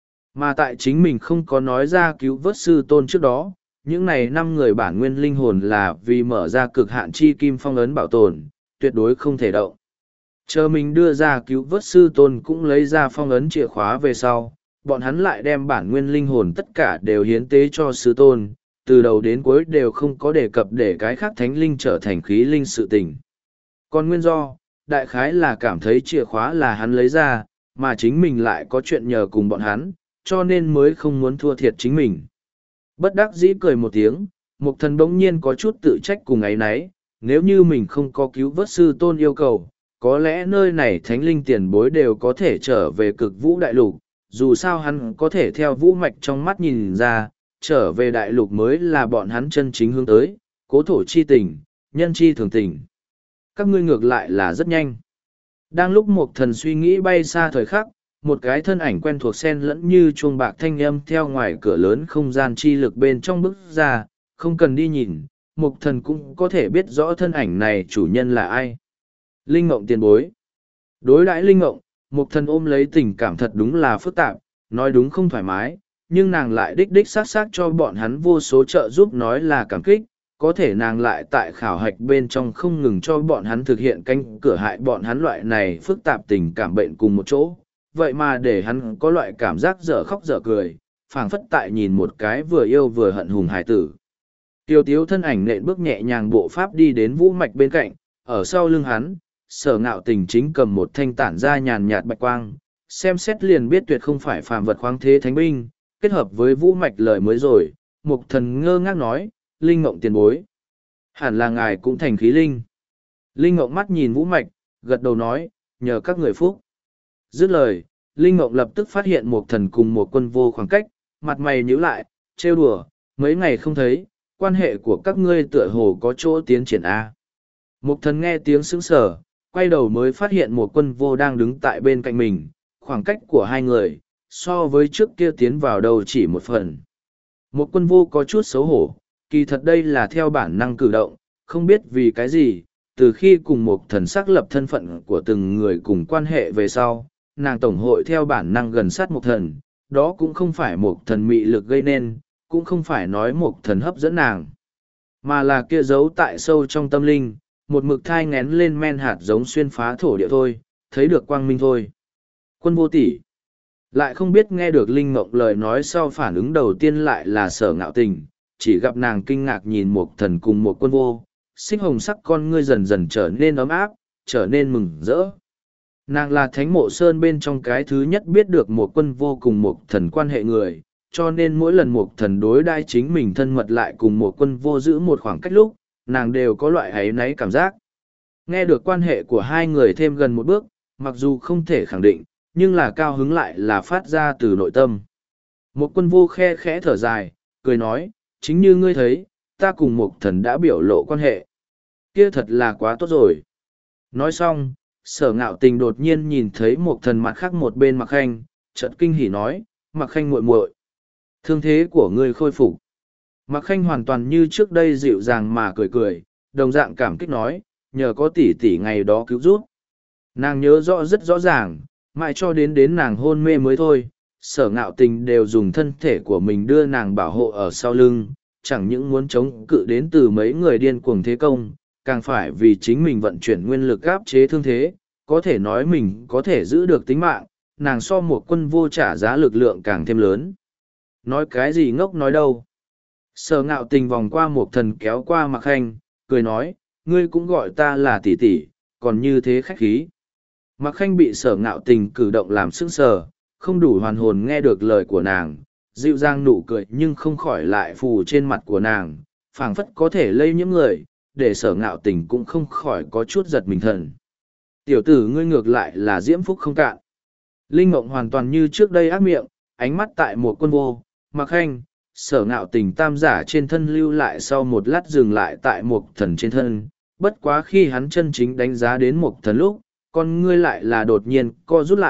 Mà tại chính mình không có nói ra cứu vớt sư tôn trước đó, những này năm người bản nguyên linh hồn là vì mở ra cực hạn chi kim phong ấn bảo tồn, tuyệt đối không thể động. Chờ mình đưa ra cứu vớt sư tôn cũng lấy ra phong ấn chìa khóa về sau, bọn hắn lại đem bản nguyên linh hồn tất cả đều hiến tế cho sư tôn, từ đầu đến cuối đều không có đề cập để cái khác thánh linh trở thành khí linh sự tình. Còn nguyên do, đại khái là cảm thấy chìa khóa là hắn lấy ra, mà chính mình lại có chuyện nhờ cùng bọn hắn, cho nên mới không muốn thua thiệt chính mình. Bất đắc dĩ cười một tiếng, Mục Thần bỗng nhiên có chút tự trách cùng ấy nấy, nếu như mình không có cứu vớt sư tôn yêu cầu, có lẽ nơi này thánh linh tiền bối đều có thể trở về cực vũ đại lục, dù sao hắn có thể theo vũ mạch trong mắt nhìn ra, trở về đại lục mới là bọn hắn chân chính hướng tới, cố thổ chi tình, nhân chi thường tình. Các ngươi ngược lại là rất nhanh. Đang lúc Mục Thần suy nghĩ bay xa thời khắc, một cái thân ảnh quen thuộc sen lẫn như chuông bạc thanh âm theo ngoài cửa lớn không gian chi lực bên trong bước ra, không cần đi nhìn, Mục Thần cũng có thể biết rõ thân ảnh này chủ nhân là ai. Linh Ngộng tiền bối. Đối đãi Linh Ngộng, Mục Thần ôm lấy tình cảm thật đúng là phức tạp, nói đúng không thoải mái, nhưng nàng lại đích đích sát sát cho bọn hắn vô số trợ giúp nói là cảm kích, có thể nàng lại tại khảo hạch bên trong không ngừng cho bọn hắn thực hiện canh cửa hại bọn hắn loại này phức tạp tình cảm bệnh cùng một chỗ, vậy mà để hắn có loại cảm giác dở khóc dở cười, phảng phất tại nhìn một cái vừa yêu vừa hận hùng hải tử. Tiêu tiếu thân ảnh nện bước nhẹ nhàng bộ pháp đi đến vũ mạch bên cạnh, ở sau lưng hắn, Sở Ngạo Tình chính cầm một thanh tản ra nhàn nhạt bạch quang, xem xét liền biết tuyệt không phải phàm vật khoáng thế thánh binh, kết hợp với vũ mạch lời mới rồi, Mục Thần ngơ ngác nói, Linh Ngộng tiền bối. Hẳn là ngài cũng thành khí linh. Linh Ngộng mắt nhìn vũ mạch, gật đầu nói, nhờ các người phúc. Dứt lời, Linh Ngộng lập tức phát hiện Mục Thần cùng một quân vô khoảng cách, mặt mày nhíu lại, trêu đùa, mấy ngày không thấy, quan hệ của các ngươi tựa hồ có chỗ tiến triển A. Mục Thần nghe tiếng sững sờ, quay đầu mới phát hiện một quân vô đang đứng tại bên cạnh mình, khoảng cách của hai người, so với trước kia tiến vào đầu chỉ một phần. Một quân vô có chút xấu hổ, kỳ thật đây là theo bản năng cử động, không biết vì cái gì, từ khi cùng một thần xác lập thân phận của từng người cùng quan hệ về sau, nàng tổng hội theo bản năng gần sát một thần, đó cũng không phải một thần mị lực gây nên, cũng không phải nói một thần hấp dẫn nàng, mà là kia giấu tại sâu trong tâm linh, một mực thai ngén lên men hạt giống xuyên phá thổ địa thôi, thấy được quang minh thôi. Quân vô tỷ lại không biết nghe được Linh Ngộng lời nói sau phản ứng đầu tiên lại là Sở Ngạo Tình, chỉ gặp nàng kinh ngạc nhìn một thần cùng một quân vô, xích hồng sắc con ngươi dần dần trở nên ấm áp, trở nên mừng rỡ. Nàng là thánh mộ sơn bên trong cái thứ nhất biết được một quân vô cùng một thần quan hệ người, cho nên mỗi lần một thần đối đai chính mình thân mật lại cùng một quân vô giữ một khoảng cách lúc, nàng đều có loại áy náy cảm giác. Nghe được quan hệ của hai người thêm gần một bước, mặc dù không thể khẳng định, nhưng là cao hứng lại là phát ra từ nội tâm. Một quân vô khe khẽ thở dài, cười nói, chính như ngươi thấy, ta cùng một thần đã biểu lộ quan hệ. Kia thật là quá tốt rồi. Nói xong, Sở Ngạo Tình đột nhiên nhìn thấy một thần mặt khác một bên Mạc Khanh, chợt kinh hỉ nói, Mạc Khanh muội muội, thương thế của ngươi khôi phục. Mạc Khanh hoàn toàn như trước đây dịu dàng mà cười cười, đồng dạng cảm kích nói, nhờ có tỷ tỷ ngày đó cứu giúp. Nàng nhớ rõ rất rõ ràng, mãi cho đến đến nàng hôn mê mới thôi, Sở Ngạo Tình đều dùng thân thể của mình đưa nàng bảo hộ ở sau lưng, chẳng những muốn chống cự đến từ mấy người điên cuồng thế công, càng phải vì chính mình vận chuyển nguyên lực áp chế thương thế, có thể nói mình có thể giữ được tính mạng, nàng so một quân vô trả giá lực lượng càng thêm lớn. Nói cái gì ngốc nói đâu. Sở Ngạo Tình vòng qua một thần kéo qua Mạc Khanh, cười nói, ngươi cũng gọi ta là tỷ tỷ, còn như thế khách khí. Mạc Khanh bị Sở Ngạo Tình cử động làm sững sờ, không đủ hoàn hồn nghe được lời của nàng, dịu dàng nụ cười nhưng không khỏi lại phù trên mặt của nàng, phảng phất có thể lây nhiễm người, để Sở Ngạo Tình cũng không khỏi có chút giật mình thần. Tiểu tử ngươi ngược lại là diễm phúc không cạn. Linh Ngộng hoàn toàn như trước đây ác miệng, ánh mắt tại một quân vô, Mạc Khanh, Sở Ngạo Tình tam giả trên thân lưu lại sau một lát dừng lại tại một thần trên thân, bất quá khi hắn chân chính đánh giá đến một thần lúc, con ngươi lại là đột nhiên co rút lại,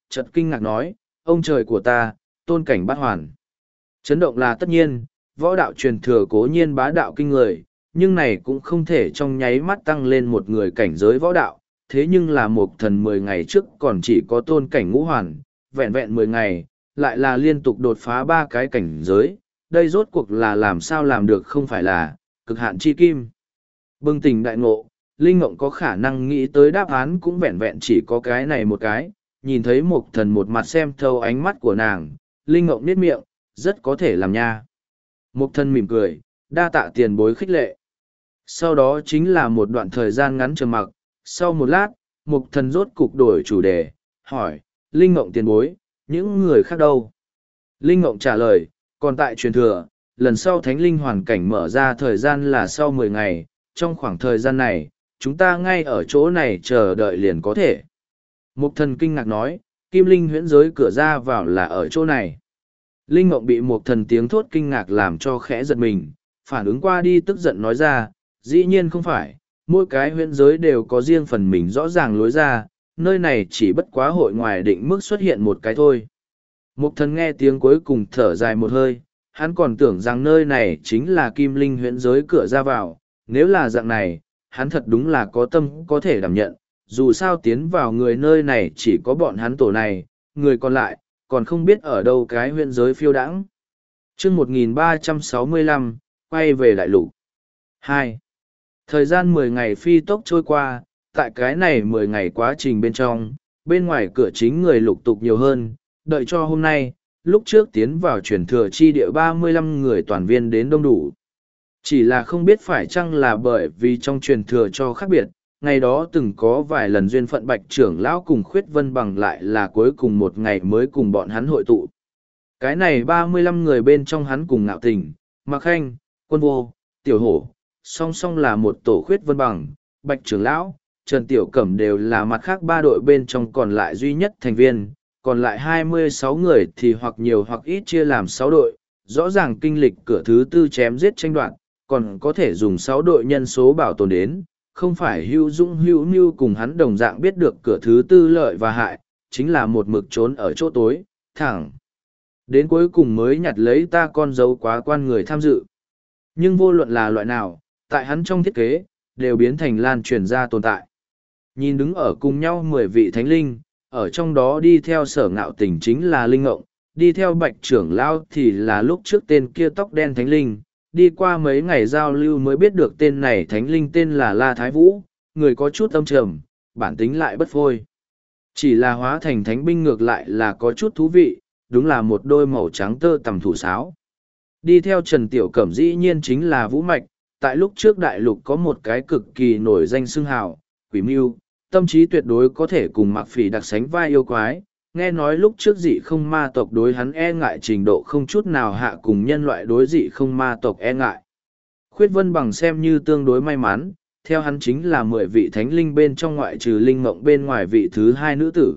chợt kinh ngạc nói, ông trời của ta, tôn cảnh bát hoàn. Chấn động là tất nhiên, võ đạo truyền thừa cố nhiên bá đạo kinh người, nhưng này cũng không thể trong nháy mắt tăng lên một người cảnh giới võ đạo, thế nhưng là một thần mười ngày trước còn chỉ có tôn cảnh ngũ hoàn, vẹn vẹn mười ngày, lại là liên tục đột phá ba cái cảnh giới, đây rốt cuộc là làm sao làm được không phải là cực hạn chi kim. Bừng tỉnh đại ngộ, Linh Ngộng có khả năng nghĩ tới đáp án cũng vẹn vẹn chỉ có cái này một cái, nhìn thấy một thần một mặt xem thâu ánh mắt của nàng, Linh Ngộng niết miệng, rất có thể làm nha. Một thần mỉm cười, đa tạ tiền bối khích lệ. Sau đó chính là một đoạn thời gian ngắn trầm mặc, sau một lát, một thần rốt cục đổi chủ đề, hỏi, Linh Ngộng tiền bối, những người khác đâu? Linh Ngộng trả lời, còn tại truyền thừa, lần sau thánh linh hoàn cảnh mở ra thời gian là sau mười ngày, trong khoảng thời gian này, chúng ta ngay ở chỗ này chờ đợi liền có thể. Mục thần kinh ngạc nói, kim linh huyễn giới cửa ra vào là ở chỗ này. Linh Ngộng bị mục thần tiếng thốt kinh ngạc làm cho khẽ giật mình, phản ứng qua đi tức giận nói ra, dĩ nhiên không phải, mỗi cái huyễn giới đều có riêng phần mình rõ ràng lối ra, nơi này chỉ bất quá hội ngoài định mức xuất hiện một cái thôi. Mục thần nghe tiếng cuối cùng thở dài một hơi, hắn còn tưởng rằng nơi này chính là kim linh huyễn giới cửa ra vào, nếu là dạng này, hắn thật đúng là có tâm có thể đảm nhận, dù sao tiến vào người nơi này chỉ có bọn hắn tổ này, người còn lại, còn không biết ở đâu cái huyễn giới phiêu đãng. chương một nghìn ba trăm sáu mươi lăm, quay về đại lục. hai. Thời gian mười ngày phi tốc trôi qua, tại cái này mười ngày quá trình bên trong, bên ngoài cửa chính người lục tục nhiều hơn, đợi cho hôm nay, lúc trước tiến vào truyền thừa chi địa ba mươi lăm người toàn viên đến đông đủ. Chỉ là không biết phải chăng là bởi vì trong truyền thừa cho khác biệt, ngày đó từng có vài lần duyên phận Bạch trưởng lão cùng Khuyết Vân Bằng lại là cuối cùng một ngày mới cùng bọn hắn hội tụ. Cái này ba mươi lăm người bên trong hắn cùng Ngạo Tình, Mạc Khanh, Quân Vô, Tiểu Hổ, song song là một tổ Khuyết Vân Bằng, Bạch trưởng lão, Trần Tiểu Cẩm đều là mặt khác ba đội bên trong còn lại duy nhất thành viên, còn lại hai mươi sáu người thì hoặc nhiều hoặc ít chia làm sáu đội, rõ ràng kinh lịch cửa thứ tư chém giết tranh đoạt, còn có thể dùng sáu đội nhân số bảo tồn đến, không phải hữu dũng hữu nưu cùng hắn đồng dạng biết được cửa thứ tư lợi và hại, chính là một mực trốn ở chỗ tối, thẳng. Đến cuối cùng mới nhặt lấy ta con dấu quá quan người tham dự. Nhưng vô luận là loại nào, tại hắn trong thiết kế, đều biến thành lan truyền ra tồn tại. Nhìn đứng ở cùng nhau mười vị thánh linh, ở trong đó đi theo Sở Ngạo Tình chính là Linh Ngộng, đi theo Bạch trưởng lão thì là lúc trước tên kia tóc đen thánh linh, đi qua mấy ngày giao lưu mới biết được tên này thánh linh tên là La Thái Vũ, người có chút âm trầm, bản tính lại bất phôi. Chỉ là hóa thành thánh binh ngược lại là có chút thú vị, đúng là một đôi màu trắng tơ tằm thủ sáo. Đi theo Trần Tiểu Cẩm dĩ nhiên chính là Vũ Mạch, tại lúc trước đại lục có một cái cực kỳ nổi danh xưng hào, Quỷ Mưu, tâm trí tuyệt đối có thể cùng Mạc Phỉ đặc sánh vai yêu quái, nghe nói lúc trước dị không ma tộc đối hắn e ngại trình độ không chút nào hạ cùng nhân loại đối dị không ma tộc e ngại. Khuyết Vân Bằng xem như tương đối may mắn, theo hắn chính là mười vị thánh linh bên trong ngoại trừ Linh Ngộng bên ngoài vị thứ hai nữ tử.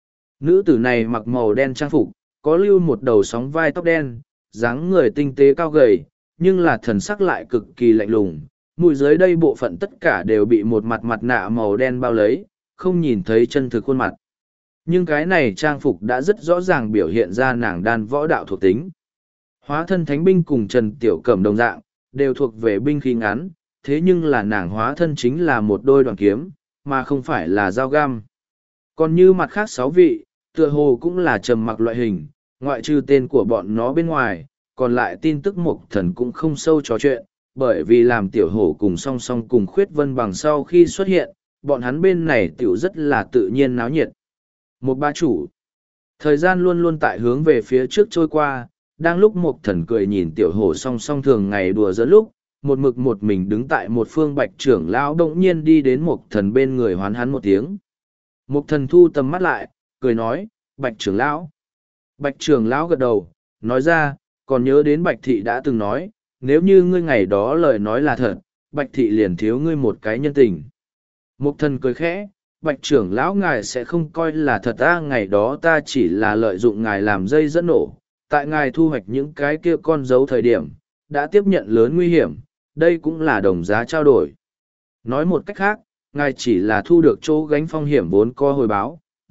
Nữ tử này mặc màu đen trang phục, có lưu một đầu sóng vai tóc đen, dáng người tinh tế cao gầy, nhưng là thần sắc lại cực kỳ lạnh lùng. Mũi dưới đây bộ phận tất cả đều bị một mặt mặt nạ màu đen bao lấy, không nhìn thấy chân thực khuôn mặt. Nhưng cái này trang phục đã rất rõ ràng biểu hiện ra nàng đan võ đạo thuộc tính. Hóa thân thánh binh cùng Trần Tiểu Cẩm đồng dạng, đều thuộc về binh khí ngắn, thế nhưng là nàng hóa thân chính là một đôi đoàn kiếm, mà không phải là dao găm. Còn như mặt khác sáu vị, tựa hồ cũng là trầm mặc loại hình, ngoại trừ tên của bọn nó bên ngoài, còn lại tin tức Mộc Thần cũng không sâu trò chuyện, bởi vì làm Tiểu Hổ cùng song song cùng Khuyết Vân Bằng sau khi xuất hiện, bọn hắn bên này tiểu rất là tự nhiên náo nhiệt. Một ba chủ. Thời gian luôn luôn tại hướng về phía trước trôi qua, đang lúc Mộc Thần cười nhìn Tiểu Hổ song song thường ngày đùa giỡn lúc, một mực một mình đứng tại một phương Bạch trưởng lão đột nhiên đi đến Mộc Thần bên người hoán hắn một tiếng. Mộc Thần thu tầm mắt lại, cười nói, Bạch trưởng lão. Bạch trưởng lão gật đầu, nói ra, còn nhớ đến Bạch thị đã từng nói, nếu như ngươi ngày đó lời nói là thật, Bạch thị liền thiếu ngươi một cái nhân tình. Mộc Thần cười khẽ, Bạch trưởng lão ngài sẽ không coi là thật ta, ngày đó ta chỉ là lợi dụng ngài làm dây dẫn nổ, tại ngài thu hoạch những cái kia con dấu thời điểm, đã tiếp nhận lớn nguy hiểm, đây cũng là đồng giá trao đổi. Nói một cách khác, ngài chỉ là thu được chỗ gánh phong hiểm vốn co hồi báo,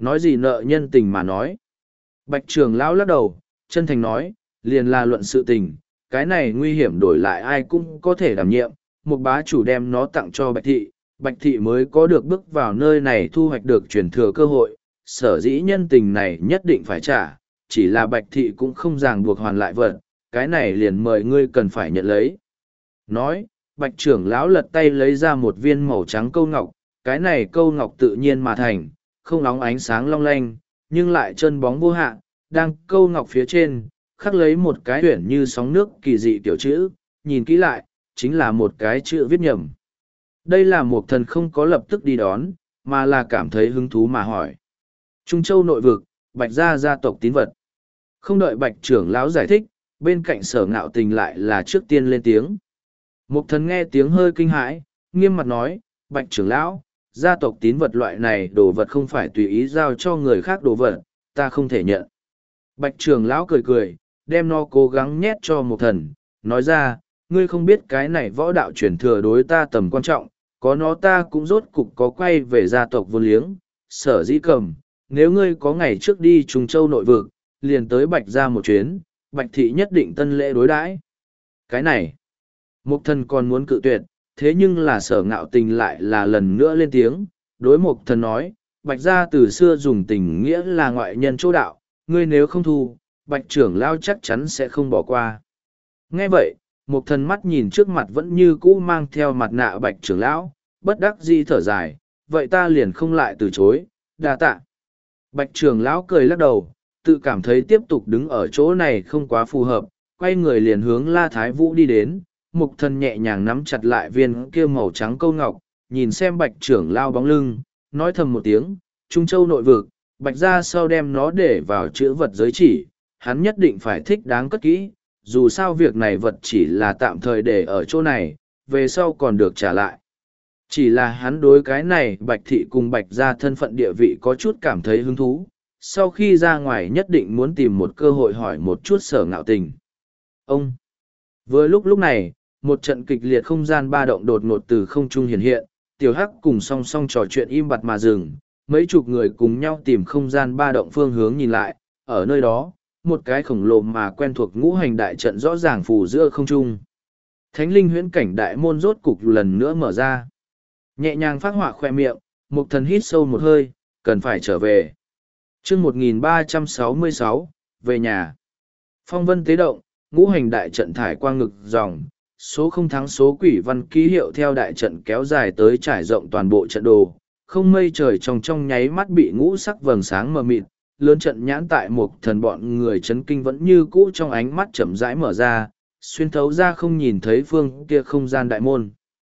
nói gì nợ nhân tình mà nói. Bạch trưởng lão lắc đầu, chân thành nói, liền là luận sự tình, cái này nguy hiểm đổi lại ai cũng có thể đảm nhiệm, một bá chủ đem nó tặng cho Bạch thị, Bạch thị mới có được bước vào nơi này thu hoạch được truyền thừa cơ hội, sở dĩ nhân tình này nhất định phải trả, chỉ là Bạch thị cũng không ràng buộc hoàn lại vật, cái này liền mời ngươi cần phải nhận lấy. Nói, Bạch trưởng lão lật tay lấy ra một viên màu trắng câu ngọc, cái này câu ngọc tự nhiên mà thành, không nóng ánh sáng long lanh, nhưng lại chân bóng vô hạn, đang câu ngọc phía trên, khắc lấy một cái tuyển như sóng nước kỳ dị tiểu chữ, nhìn kỹ lại, chính là một cái chữ viết nhầm. Đây là một thần không có lập tức đi đón, mà là cảm thấy hứng thú mà hỏi. Trung Châu nội vực, Bạch gia gia tộc tín vật. Không đợi Bạch trưởng lão giải thích, bên cạnh Sở Ngạo Tình lại là trước tiên lên tiếng. Một thần nghe tiếng hơi kinh hãi, nghiêm mặt nói, Bạch trưởng lão, gia tộc tín vật loại này đồ vật không phải tùy ý giao cho người khác đồ vật, ta không thể nhận. Bạch trưởng lão cười cười, đem nó cố gắng nhét cho một thần, nói ra, ngươi không biết cái này võ đạo truyền thừa đối ta tầm quan trọng, có nó ta cũng rốt cục có quay về gia tộc vô liếng, sở dĩ cầm, nếu ngươi có ngày trước đi Trung Châu nội vực, liền tới Bạch ra một chuyến, Bạch thị nhất định tân lễ đối đãi. Cái này, Mục thần còn muốn cự tuyệt, thế nhưng là Sở Ngạo Tình lại là lần nữa lên tiếng, đối Mục thần nói, Bạch gia từ xưa dùng tình nghĩa là ngoại nhân chỗ đạo, ngươi nếu không thu, Bạch trưởng lao chắc chắn sẽ không bỏ qua. Nghe vậy, Mục thần mắt nhìn trước mặt vẫn như cũ mang theo mặt nạ Bạch trưởng lão, bất đắc dĩ thở dài, vậy ta liền không lại từ chối, đa tạ. Bạch trưởng lão cười lắc đầu, tự cảm thấy tiếp tục đứng ở chỗ này không quá phù hợp, quay người liền hướng La Thái Vũ đi đến. Mục thần nhẹ nhàng nắm chặt lại viên kia màu trắng câu ngọc, nhìn xem Bạch trưởng lao bóng lưng, nói thầm một tiếng, Trung Châu nội vực, Bạch ra sau đem nó để vào chữ vật giới chỉ, hắn nhất định phải thích đáng cất kỹ, dù sao việc này vật chỉ là tạm thời để ở chỗ này, về sau còn được trả lại. Chỉ là hắn đối cái này Bạch thị cùng Bạch ra thân phận địa vị có chút cảm thấy hứng thú, sau khi ra ngoài nhất định muốn tìm một cơ hội hỏi một chút Sở Ngạo Tình. Ông! Vừa lúc lúc này, một trận kịch liệt không gian ba động đột ngột từ không trung hiện hiện, tiểu hắc cùng song song trò chuyện im bặt mà dừng, mấy chục người cùng nhau tìm không gian ba động phương hướng nhìn lại, ở nơi đó, một cái khổng lồ mà quen thuộc ngũ hành đại trận rõ ràng phủ giữa không trung. Thánh linh huyễn cảnh đại môn rốt cục lần nữa mở ra. Nhẹ nhàng phát họa khoe miệng, Mục thần hít sâu một hơi, cần phải trở về. chương một nghìn ba trăm sáu mươi sáu, về nhà. Phong vân tế động, ngũ hành đại trận thải quang ngực dòng, số không thắng số quỷ văn ký hiệu theo đại trận kéo dài tới trải rộng toàn bộ trận đồ, không mây trời trong trong nháy mắt bị ngũ sắc vầng sáng mờ mịt, lớn trận nhãn tại một thần bọn người chấn kinh vẫn như cũ trong ánh mắt chậm rãi mở ra, xuyên thấu ra không nhìn thấy phương kia không gian đại môn.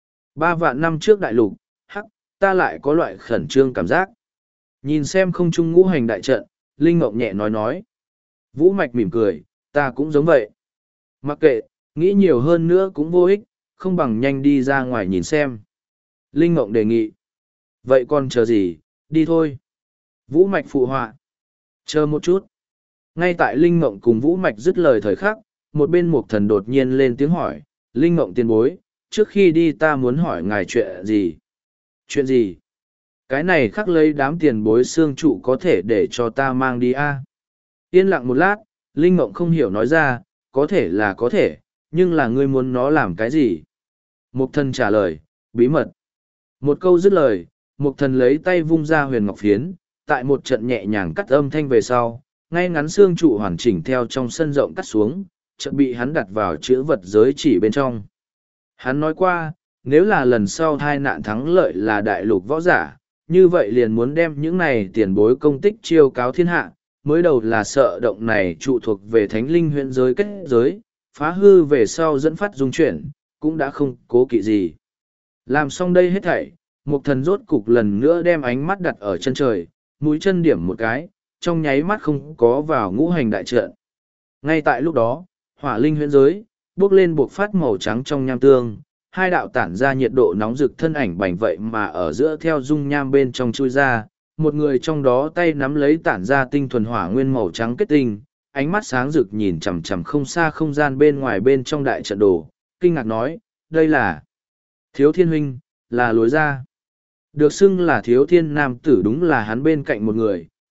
Ba vạn năm trước đại lục, hắc, ta lại có loại khẩn trương cảm giác. Nhìn xem không trung ngũ hành đại trận, Linh Ngộng nhẹ nói nói. Vũ Mạch mỉm cười, ta cũng giống vậy. Mặc kệ, nghĩ nhiều hơn nữa cũng vô ích, không bằng nhanh đi ra ngoài nhìn xem. Linh Ngộng đề nghị. Vậy còn chờ gì, đi thôi. Vũ Mạch phụ họa. Chờ một chút. Ngay tại Linh Ngộng cùng Vũ Mạch dứt lời thời khắc, một bên Mục thần đột nhiên lên tiếng hỏi. Linh Ngộng tiền bối, trước khi đi ta muốn hỏi ngài chuyện gì? Chuyện gì? Cái này khắc lấy đám tiền bối xương trụ có thể để cho ta mang đi a? Yên lặng một lát, Linh Ngộng không hiểu nói ra, có thể là có thể, nhưng là ngươi muốn nó làm cái gì? Mục thần trả lời, bí mật. Một câu dứt lời, mục thần lấy tay vung ra huyền ngọc phiến, tại một trận nhẹ nhàng cắt âm thanh về sau, ngay ngắn xương trụ hoàn chỉnh theo trong sân rộng cắt xuống, chợt bị hắn đặt vào chữ vật giới chỉ bên trong. Hắn nói qua, nếu là lần sau hai nạn thắng lợi là đại lục võ giả, như vậy liền muốn đem những này tiền bối công tích chiêu cáo thiên hạ, mới đầu là sợ động này trụ thuộc về thánh linh huyện giới kết giới, phá hư về sau dẫn phát dung chuyển, cũng đã không cố kỵ gì. Làm xong đây hết thảy, Mục thần rốt cục lần nữa đem ánh mắt đặt ở chân trời, mũi chân điểm một cái, trong nháy mắt không có vào ngũ hành đại trận. Ngay tại lúc đó, hỏa linh huyễn giới, bước lên buộc phát màu trắng trong nham tương, hai đạo tản ra nhiệt độ nóng rực thân ảnh bành vậy mà ở giữa theo dung nham bên trong chui ra, một người trong đó tay nắm lấy tản ra tinh thuần hỏa nguyên màu trắng kết tinh, ánh mắt sáng rực nhìn chằm chằm không xa không gian bên ngoài bên trong đại trận đồ, kinh ngạc nói, đây là Thiếu Thiên huynh, là lối ra. Được xưng là Thiếu Thiên nam tử đúng là hắn bên cạnh một người,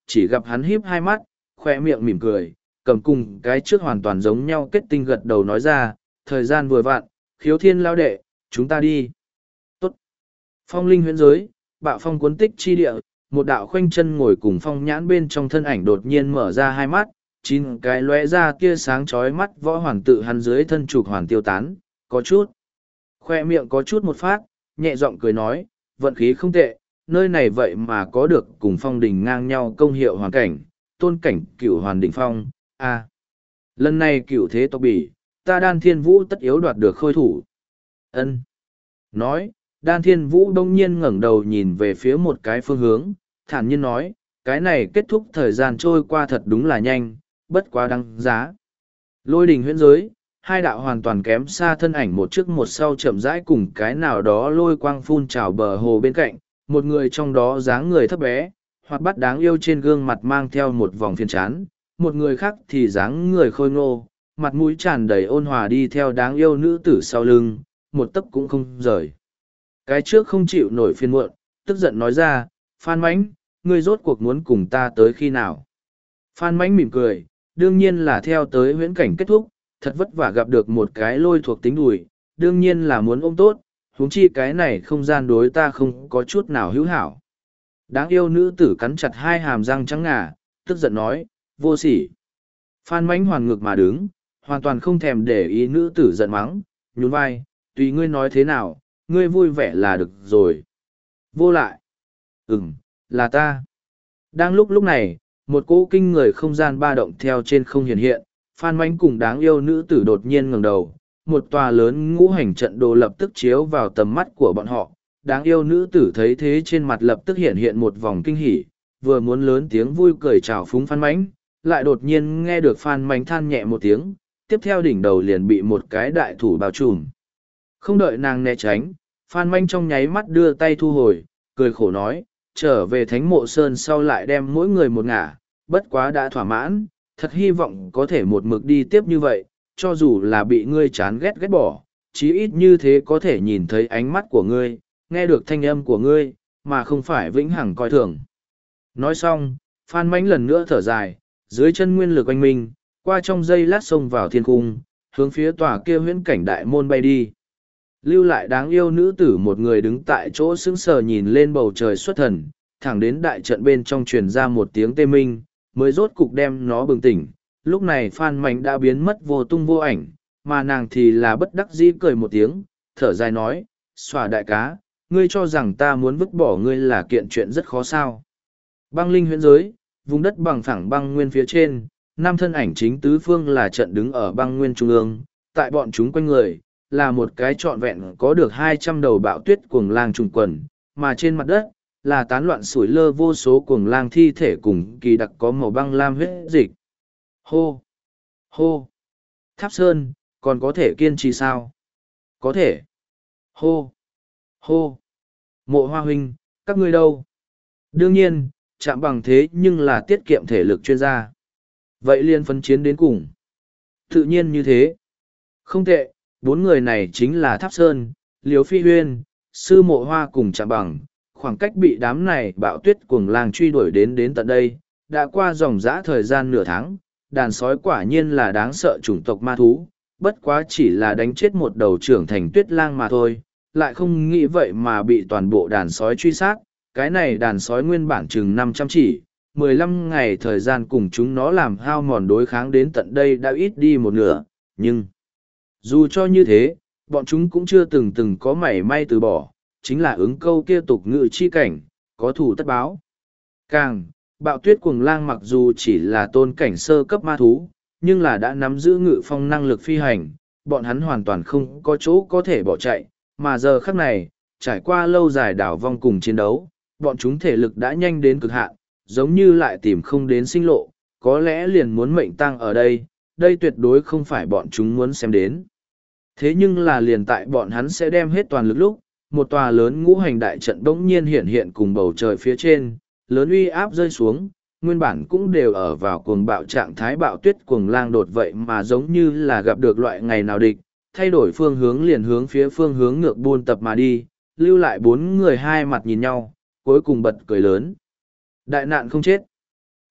chỉ gặp hắn híp hai mắt, khoe miệng mỉm cười, cầm cùng cái trước hoàn toàn giống nhau kết tinh gật đầu nói ra, thời gian vừa vặn, khiếu thiên lao đệ, chúng ta đi. Tốt. Phong linh huyễn giới, bạo phong cuốn tích chi địa, một đạo khoanh chân ngồi cùng phong nhãn bên trong thân ảnh đột nhiên mở ra hai mắt, chín cái lóe ra tia sáng chói mắt võ hoàn tự hắn dưới thân trục hoàn tiêu tán, có chút. Khoe miệng có chút một phát, nhẹ giọng cười nói, vận khí không tệ, nơi này vậy mà có được cùng phong đỉnh ngang nhau công hiệu hoàn cảnh, tôn cảnh cửu hoàn đỉnh phong, a à. Lần này cửu thế tộc bỉ, ta đan thiên vũ tất yếu đoạt được khôi thủ. Ân. Nói, đan thiên vũ đông nhiên ngẩng đầu nhìn về phía một cái phương hướng, thản nhiên nói, cái này kết thúc thời gian trôi qua thật đúng là nhanh, bất quá đáng giá. Lôi đình huyễn giới, hai đạo hoàn toàn kém xa thân ảnh một trước một sau chậm rãi cùng cái nào đó lôi quang phun trào bờ hồ bên cạnh, một người trong đó dáng người thấp bé, hoặc bắt đáng yêu trên gương mặt mang theo một vòng phiền chán, một người khác thì dáng người khôi ngô, mặt mũi tràn đầy ôn hòa đi theo đáng yêu nữ tử sau lưng, một tấc cũng không rời. Cái trước không chịu nổi phiền muộn, tức giận nói ra, Phan Mãnh, ngươi rốt cuộc muốn cùng ta tới khi nào? Phan Mãnh mỉm cười, đương nhiên là theo tới huyễn cảnh kết thúc, thật vất vả gặp được một cái lôi thuộc tính đùi, đương nhiên là muốn ôm tốt, huống chi cái này không gian đối ta không có chút nào hữu hảo. Đáng yêu nữ tử cắn chặt hai hàm răng trắng ngà, tức giận nói, vô sỉ. Phan Mãnh hoàn ngược mà đứng, hoàn toàn không thèm để ý nữ tử giận mắng, nhún vai, tùy ngươi nói thế nào, ngươi vui vẻ là được rồi. Vô lại. Ừm, là ta. Đang lúc lúc này, một cỗ kinh người không gian ba động theo trên không hiện hiện, Phan Mãnh cùng đáng yêu nữ tử đột nhiên ngẩng đầu, một tòa lớn ngũ hành trận đồ lập tức chiếu vào tầm mắt của bọn họ. Đáng yêu nữ tử thấy thế trên mặt lập tức hiện hiện một vòng kinh hỉ, vừa muốn lớn tiếng vui cười chào phúng Phan Mãnh, lại đột nhiên nghe được Phan Mãnh than nhẹ một tiếng, tiếp theo đỉnh đầu liền bị một cái đại thủ bao trùm. Không đợi nàng né tránh, Phan Mãnh trong nháy mắt đưa tay thu hồi, cười khổ nói, trở về Thánh Mộ Sơn sau lại đem mỗi người một ngả, bất quá đã thỏa mãn, thật hy vọng có thể một mực đi tiếp như vậy, cho dù là bị ngươi chán ghét ghét bỏ, chí ít như thế có thể nhìn thấy ánh mắt của ngươi, nghe được thanh âm của ngươi, mà không phải vĩnh hằng coi thường. Nói xong, Phan Mãnh lần nữa thở dài, dưới chân nguyên lực oanh minh, qua trong giây lát xông vào thiên cung, hướng phía tòa kia huyễn cảnh đại môn bay đi. Lưu lại đáng yêu nữ tử một người đứng tại chỗ sững sờ nhìn lên bầu trời xuất thần, thẳng đến đại trận bên trong truyền ra một tiếng tê minh, mới rốt cục đem nó bừng tỉnh. Lúc này Phan Mãnh đã biến mất vô tung vô ảnh, mà nàng thì là bất đắc dĩ cười một tiếng, thở dài nói, xòa đại cá, ngươi cho rằng ta muốn vứt bỏ ngươi là kiện chuyện rất khó sao. Băng linh huyễn giới, vùng đất bằng phẳng băng nguyên phía trên, năm thân ảnh chính tứ phương là trận đứng ở băng nguyên trung ương, tại bọn chúng quanh người, là một cái trọn vẹn có được hai trăm đầu bạo tuyết cuồng lang trùng quần, mà trên mặt đất, là tán loạn sủi lơ vô số cuồng lang thi thể cùng kỳ đặc có màu băng lam huyết dịch. Hô! Hô! Tháp Sơn, còn có thể kiên trì sao? Có thể. Hô! Hô! Mộ Hoa huynh, các ngươi đâu? Đương nhiên, chạm bằng thế nhưng là tiết kiệm thể lực chuyên gia. Vậy liên phấn chiến đến cùng. Tự nhiên như thế. Không tệ, bốn người này chính là Tháp Sơn, Liếu Phi Huyên, Sư Mộ Hoa cùng chạm bằng. Khoảng cách bị đám này bạo tuyết cuồng lang truy đuổi đến đến tận đây, đã qua dòng dã thời gian nửa tháng, đàn sói quả nhiên là đáng sợ chủng tộc ma thú, bất quá chỉ là đánh chết một đầu trưởng thành tuyết lang mà thôi, lại không nghĩ vậy mà bị toàn bộ đàn sói truy sát, cái này đàn sói nguyên bản chừng năm trăm chỉ, mười lăm ngày thời gian cùng chúng nó làm hao mòn đối kháng đến tận đây đã ít đi một nửa, nhưng dù cho như thế, bọn chúng cũng chưa từng từng có mảy may từ bỏ, chính là ứng câu kia tục ngữ chi cảnh, có thủ tất báo. Càng, bạo tuyết cuồng lang mặc dù chỉ là tôn cảnh sơ cấp ma thú, nhưng là đã nắm giữ ngự phong năng lực phi hành, bọn hắn hoàn toàn không có chỗ có thể bỏ chạy, mà giờ khắc này, trải qua lâu dài đảo vong cùng chiến đấu, bọn chúng thể lực đã nhanh đến cực hạn, giống như lại tìm không đến sinh lộ, có lẽ liền muốn mệnh tăng ở đây, đây tuyệt đối không phải bọn chúng muốn xem đến. Thế nhưng là liền tại bọn hắn sẽ đem hết toàn lực lúc, một tòa lớn ngũ hành đại trận bỗng nhiên hiện hiện cùng bầu trời phía trên, lớn uy áp rơi xuống, nguyên bản cũng đều ở vào cuồng bạo trạng thái bạo tuyết cuồng lang đột vậy mà giống như là gặp được loại ngày nào địch, thay đổi phương hướng liền hướng phía phương hướng ngược buôn tập mà đi, lưu lại bốn người hai mặt nhìn nhau, cuối cùng bật cười lớn. Đại nạn không chết.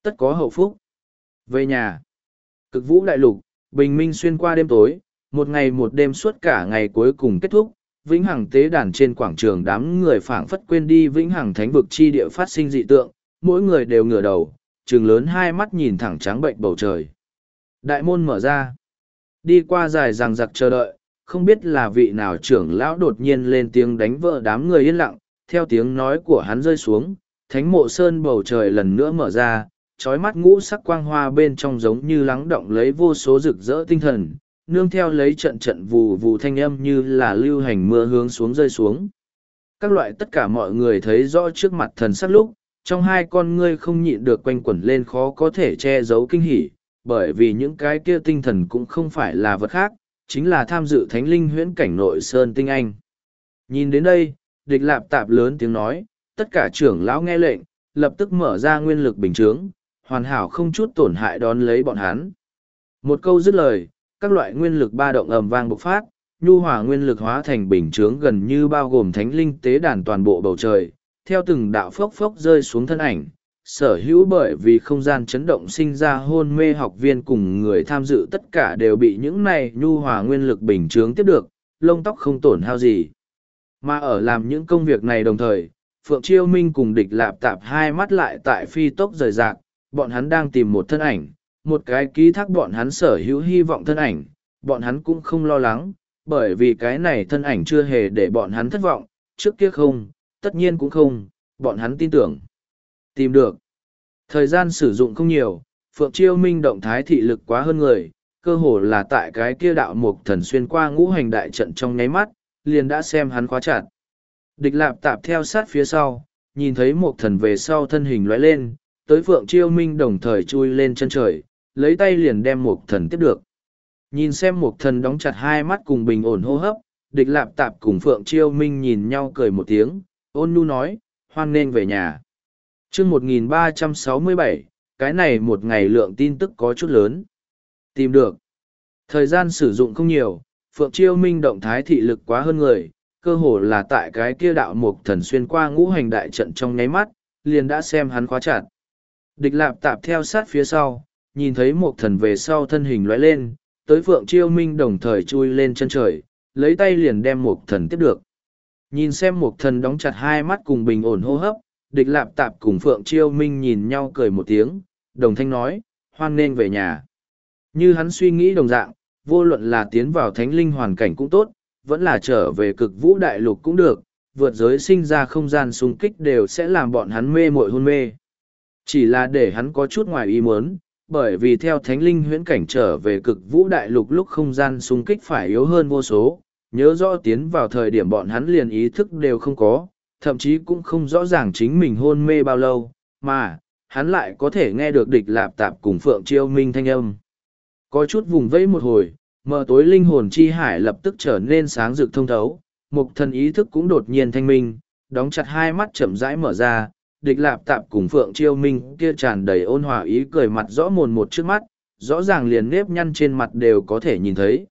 tất có hậu phúc. Về nhà. Cực vũ đại lục, bình minh xuyên qua đêm tối, một ngày một đêm suốt cả ngày cuối cùng kết thúc. Vĩnh hằng tế đàn trên quảng trường, đám người phảng phất quên đi vĩnh hằng thánh vực chi địa phát sinh dị tượng, mỗi người đều ngửa đầu, trừng lớn hai mắt nhìn thẳng trắng bệnh bầu trời. Đại môn mở ra. Đi qua dài ràng giặc chờ đợi, không biết là vị nào trưởng lão đột nhiên lên tiếng đánh vỡ đám người yên lặng, theo tiếng nói của hắn rơi xuống, thánh mộ sơn bầu trời lần nữa mở ra, trói mắt ngũ sắc quang hoa bên trong giống như lắng động lấy vô số rực rỡ tinh thần, nương theo lấy trận trận vù vù thanh âm như là lưu hành mưa hướng xuống rơi xuống. Các loại tất cả mọi người thấy rõ trước mặt thần sắc lúc, trong hai con ngươi không nhịn được quanh quẩn lên khó có thể che giấu kinh hỉ, bởi vì những cái kia tinh thần cũng không phải là vật khác, chính là tham dự thánh linh huyễn cảnh nội sơn tinh anh. Nhìn đến đây, địch lạp tạp lớn tiếng nói, tất cả trưởng lão nghe lệnh, lập tức mở ra nguyên lực bình chướng, hoàn hảo không chút tổn hại đón lấy bọn hắn. Một câu dứt lời, các loại nguyên lực ba động ầm vang bộc phát, nhu hòa nguyên lực hóa thành bình chướng gần như bao gồm thánh linh tế đàn toàn bộ bầu trời, theo từng đạo phốc phốc rơi xuống thân ảnh. Sở hữu bởi vì không gian chấn động sinh ra hôn mê học viên cùng người tham dự tất cả đều bị những này nhu hòa nguyên lực bình chướng tiếp được, lông tóc không tổn hao gì. Mà ở làm những công việc này đồng thời, Phượng Chiêu Minh cùng địch lạp tạp hai mắt lại tại phi tốc rời rạc, bọn hắn đang tìm một thân ảnh, một cái ký thác bọn hắn sở hữu hy vọng thân ảnh, bọn hắn cũng không lo lắng, bởi vì cái này thân ảnh chưa hề để bọn hắn thất vọng, trước kia không, tất nhiên cũng không, bọn hắn tin tưởng. Tìm được. Thời gian sử dụng không nhiều, Phượng Chiêu Minh động thái thị lực quá hơn người, cơ hồ là tại cái kia đạo mục thần xuyên qua ngũ hành đại trận trong nháy mắt, liền đã xem hắn khóa chặt. Địch lạp tạp theo sát phía sau, nhìn thấy mục thần về sau thân hình lóe lên, tới Phượng Chiêu Minh đồng thời chui lên chân trời, lấy tay liền đem mục thần tiếp được. Nhìn xem mục thần đóng chặt hai mắt cùng bình ổn hô hấp, địch lạp tạp cùng Phượng Chiêu Minh nhìn nhau cười một tiếng, ôn nhu nói, hoan nghênh về nhà. Chương một nghìn ba trăm sáu mươi bảy, cái này một ngày lượng tin tức có chút lớn. Tìm được. Thời gian sử dụng không nhiều, Phượng Chiêu Minh động thái thị lực quá hơn người, cơ hồ là tại cái kia đạo mục thần xuyên qua ngũ hành đại trận trong nháy mắt, liền đã xem hắn khóa chặt. Địch lạp tạp theo sát phía sau, nhìn thấy mục thần về sau thân hình lóe lên, tới Phượng Chiêu Minh đồng thời chui lên chân trời, lấy tay liền đem mục thần tiếp được. Nhìn xem mục thần đóng chặt hai mắt cùng bình ổn hô hấp, địch lạp tạp cùng Phượng Chiêu Minh nhìn nhau cười một tiếng, đồng thanh nói, hoan nên về nhà. Như hắn suy nghĩ đồng dạng, vô luận là tiến vào thánh linh hoàn cảnh cũng tốt, vẫn là trở về cực vũ đại lục cũng được, vượt giới sinh ra không gian xung kích đều sẽ làm bọn hắn mê mội hôn mê. Chỉ là để hắn có chút ngoài ý muốn, bởi vì theo thánh linh huyễn cảnh trở về cực vũ đại lục lúc không gian xung kích phải yếu hơn vô số, nhớ rõ tiến vào thời điểm bọn hắn liền ý thức đều không có, thậm chí cũng không rõ ràng chính mình hôn mê bao lâu, mà, hắn lại có thể nghe được địch lạp tạp cùng Phượng Chiêu Minh thanh âm. Có chút vùng vẫy một hồi, mờ tối linh hồn chi hải lập tức trở nên sáng rực thông thấu, mục thần ý thức cũng đột nhiên thanh minh, đóng chặt hai mắt chậm rãi mở ra, địch lạp tạp cùng Phượng Chiêu Minh kia tràn đầy ôn hòa ý cười mặt rõ mồn một trước mắt, rõ ràng liền nếp nhăn trên mặt đều có thể nhìn thấy.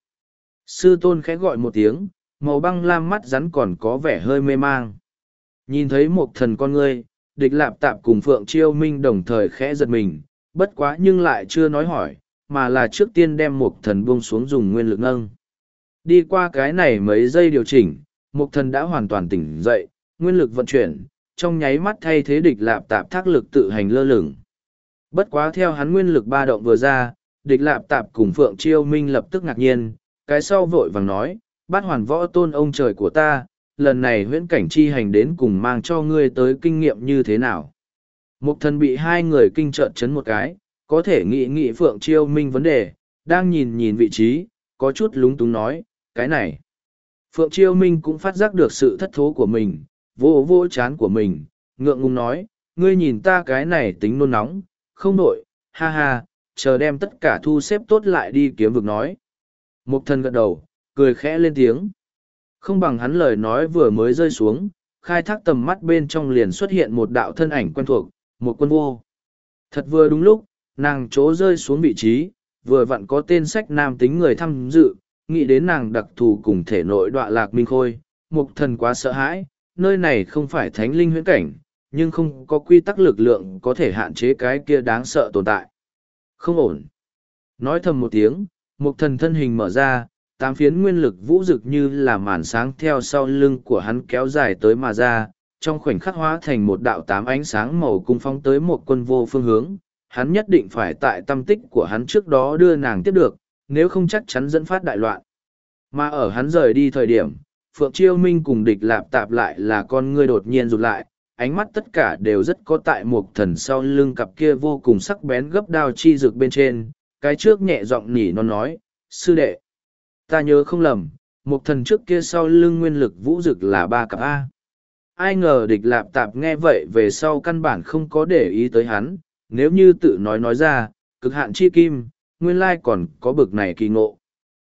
Sư tôn khẽ gọi một tiếng, màu băng lam mắt rắn còn có vẻ hơi mê mang. Nhìn thấy một thần con ngươi, địch lạp tạp cùng Phượng Chiêu Minh đồng thời khẽ giật mình, bất quá nhưng lại chưa nói hỏi, mà là trước tiên đem một thần buông xuống dùng nguyên lực nâng. Đi qua cái này mấy giây điều chỉnh, một thần đã hoàn toàn tỉnh dậy, nguyên lực vận chuyển, trong nháy mắt thay thế địch lạp tạp thác lực tự hành lơ lửng. Bất quá theo hắn nguyên lực ba động vừa ra, địch lạp tạp cùng Phượng Chiêu Minh lập tức ngạc nhiên, cái sau vội vàng nói, bát hoàn võ tôn ông trời của ta, lần này huyễn cảnh chi hành đến cùng mang cho ngươi tới kinh nghiệm như thế nào. Mục thần bị hai người kinh trợn chấn một cái, có thể nghĩ nghĩ Phượng Chiêu Minh vấn đề, đang nhìn nhìn vị trí, có chút lúng túng nói, cái này. Phượng Chiêu Minh cũng phát giác được sự thất thố của mình, vô vô chán của mình, ngượng ngùng nói, ngươi nhìn ta cái này tính nôn nóng, không nổi, ha ha, chờ đem tất cả thu xếp tốt lại đi kiếm vực nói. Mục thần gật đầu, cười khẽ lên tiếng. Không bằng hắn lời nói vừa mới rơi xuống, khai thác tầm mắt bên trong liền xuất hiện một đạo thân ảnh quen thuộc, một quân vô. Thật vừa đúng lúc, nàng chỗ rơi xuống vị trí, vừa vặn có tên sách nam tính người tham dự, nghĩ đến nàng đặc thù cùng thể nội đọa lạc minh khôi, mục thần quá sợ hãi, nơi này không phải thánh linh huyễn cảnh, nhưng không có quy tắc lực lượng có thể hạn chế cái kia đáng sợ tồn tại. Không ổn. Nói thầm một tiếng, một thần thân hình mở ra, tám phiến nguyên lực vũ rực như là màn sáng theo sau lưng của hắn kéo dài tới mà ra, trong khoảnh khắc hóa thành một đạo tám ánh sáng màu cung phóng tới một quân vô phương hướng. Hắn nhất định phải tại tâm tích của hắn trước đó đưa nàng tiếp được, nếu không chắc chắn dẫn phát đại loạn. Mà ở hắn rời đi thời điểm, Phượng Chiêu Minh cùng địch lạp tạp lại là con ngươi đột nhiên rụt lại, ánh mắt tất cả đều rất có tại một thần sau lưng cặp kia vô cùng sắc bén gấp đao chi rực bên trên, cái trước nhẹ giọng nỉ non nói, sư đệ. Ta nhớ không lầm, một thần trước kia sau lưng nguyên lực vũ rực là ba cặp A. Ai ngờ địch lạp tạp nghe vậy về sau căn bản không có để ý tới hắn, nếu như tự nói nói ra, cực hạn chi kim, nguyên lai còn có bực này kỳ ngộ.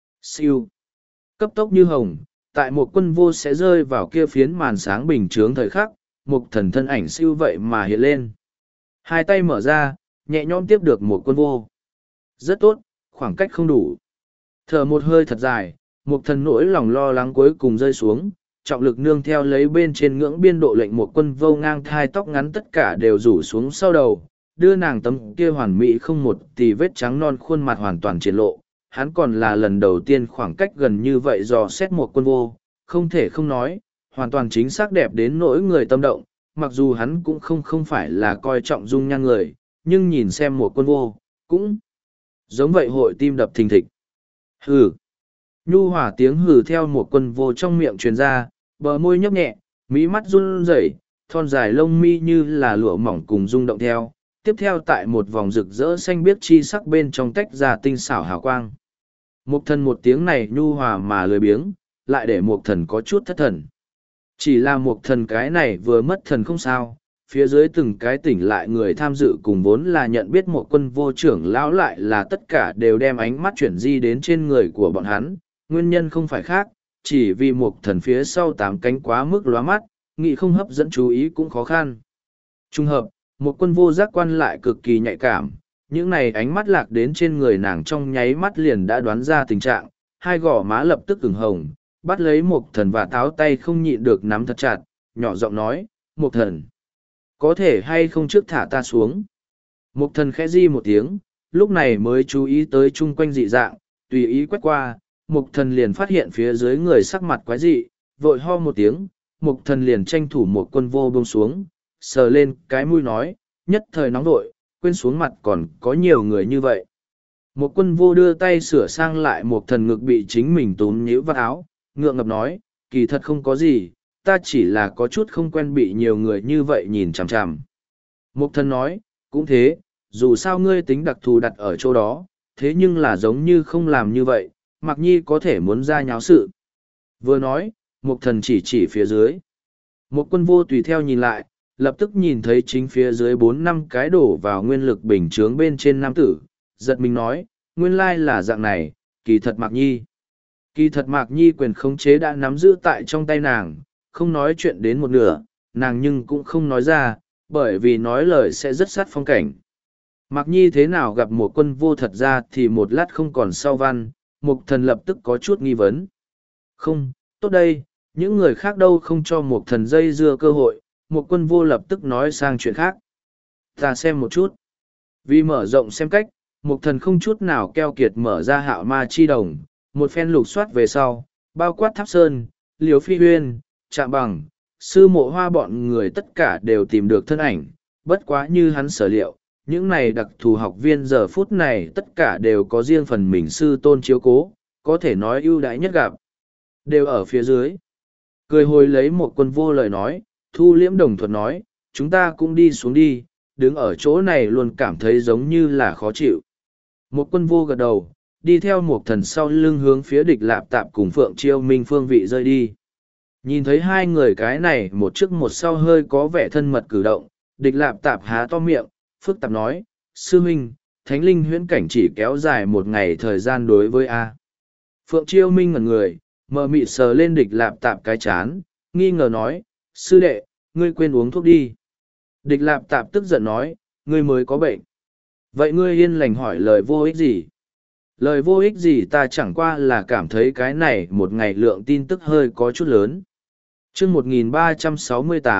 Siêu. Cấp tốc như hồng, tại một quân vô sẽ rơi vào kia phiến màn sáng bình chướng thời khắc, một thần thân ảnh siêu vậy mà hiện lên. Hai tay mở ra, nhẹ nhõm tiếp được một quân vô. Rất tốt, khoảng cách không đủ. Thở một hơi thật dài, một thần nỗi lòng lo lắng cuối cùng rơi xuống, trọng lực nương theo lấy bên trên ngưỡng biên độ lệnh một quân vô ngang thai tóc ngắn tất cả đều rủ xuống sau đầu, đưa nàng tấm kia hoàn mỹ không một tì vết trắng non khuôn mặt hoàn toàn triển lộ. Hắn còn là lần đầu tiên khoảng cách gần như vậy dò xét một quân vô, không thể không nói, hoàn toàn chính xác đẹp đến nỗi người tâm động, mặc dù hắn cũng không không phải là coi trọng dung nhan người, nhưng nhìn xem một quân vô, cũng giống vậy hội tim đập thình thịch. Hừ. Nhu hỏa tiếng hừ theo một quân vô trong miệng truyền ra, bờ môi nhấp nhẹ, mí mắt run rẩy, thon dài lông mi như là lụa mỏng cùng rung động theo. Tiếp theo tại một vòng rực rỡ xanh biếc chi sắc bên trong tách ra tinh xảo hào quang. Một thần một tiếng này nhu hòa mà lười biếng, lại để một thần có chút thất thần. Chỉ là một thần cái này vừa mất thần không sao, phía dưới từng cái tỉnh lại người tham dự cùng vốn là nhận biết một quân vô trưởng lão lại là tất cả đều đem ánh mắt chuyển di đến trên người của bọn hắn, nguyên nhân không phải khác, chỉ vì một thần phía sau tám cánh quá mức lóa mắt, nghĩ không hấp dẫn chú ý cũng khó khăn. Trung hợp, một quân vô giác quan lại cực kỳ nhạy cảm, những này ánh mắt lạc đến trên người nàng trong nháy mắt liền đã đoán ra tình trạng, hai gò má lập tức ửng hồng, bắt lấy một thần và tháo tay không nhịn được nắm thật chặt, nhỏ giọng nói, một thần, có thể hay không trước thả ta xuống. Một thần khẽ di một tiếng, lúc này mới chú ý tới chung quanh dị dạng, tùy ý quét qua, một thần liền phát hiện phía dưới người sắc mặt quái dị, vội ho một tiếng, một thần liền tranh thủ một quân vô buông xuống, sờ lên cái mũi nói, nhất thời nóng vội, quên xuống mặt còn có nhiều người như vậy. Một quân vô đưa tay sửa sang lại một thần ngực bị chính mình túm nhíu vào áo, ngượng ngập nói, kỳ thật không có gì, ta chỉ là có chút không quen bị nhiều người như vậy nhìn chằm chằm. Một thần nói, cũng thế, dù sao ngươi tính đặc thù đặt ở chỗ đó, thế nhưng là giống như không làm như vậy, Mạc Nhi có thể muốn ra nháo sự. Vừa nói, một thần chỉ chỉ phía dưới. Một quân vô tùy theo nhìn lại, lập tức nhìn thấy chính phía dưới bốn năm cái đổ vào nguyên lực bình chướng bên trên nam tử, giật mình nói, nguyên lai là dạng này, kỳ thật Mạc Nhi. Kỳ thật Mạc Nhi quyền khống chế đã nắm giữ tại trong tay nàng, không nói chuyện đến một nửa, nàng nhưng cũng không nói ra, bởi vì nói lời sẽ rất sát phong cảnh. Mạc Nhi thế nào gặp một quân vô thật ra thì một lát không còn sau văn, Mục thần lập tức có chút nghi vấn. Không, tốt đây, những người khác đâu không cho Mục thần dây dưa cơ hội, một quân vô lập tức nói sang chuyện khác. Ta xem một chút. Vì mở rộng xem cách, Mục thần không chút nào keo kiệt mở ra hạo ma chi đồng, một phen lục soát về sau, bao quát tháp sơn, liều phi huyên, trạm bằng, sư mộ hoa bọn người tất cả đều tìm được thân ảnh, bất quá như hắn sở liệu, những này đặc thù học viên giờ phút này tất cả đều có riêng phần mình sư tôn chiếu cố, có thể nói ưu đãi nhất gặp. Đều ở phía dưới. Cười hồi lấy một quân vô lời nói, thu liễm đồng thuật nói, chúng ta cũng đi xuống đi, đứng ở chỗ này luôn cảm thấy giống như là khó chịu. Một quân vô gật đầu, đi theo một thần sau lưng hướng phía địch lạp tạp cùng Phượng Chiêu Minh phương vị rơi đi. Nhìn thấy hai người cái này một trước một sau hơi có vẻ thân mật cử động, địch lạp tạp há to miệng, phức tạp nói, sư huynh, thánh linh huyễn cảnh chỉ kéo dài một ngày thời gian đối với A. Phượng Chiêu Minh ngẩn người, mờ mịt sờ lên địch lạp tạp cái chán, nghi ngờ nói, sư đệ, ngươi quên uống thuốc đi. Địch lạp tạp tức giận nói, ngươi mới có bệnh. Vậy ngươi yên lành hỏi lời vô ích gì? Lời vô ích gì ta chẳng qua là cảm thấy cái này một ngày lượng tin tức hơi có chút lớn. chương một nghìn ba trăm sáu mươi tám,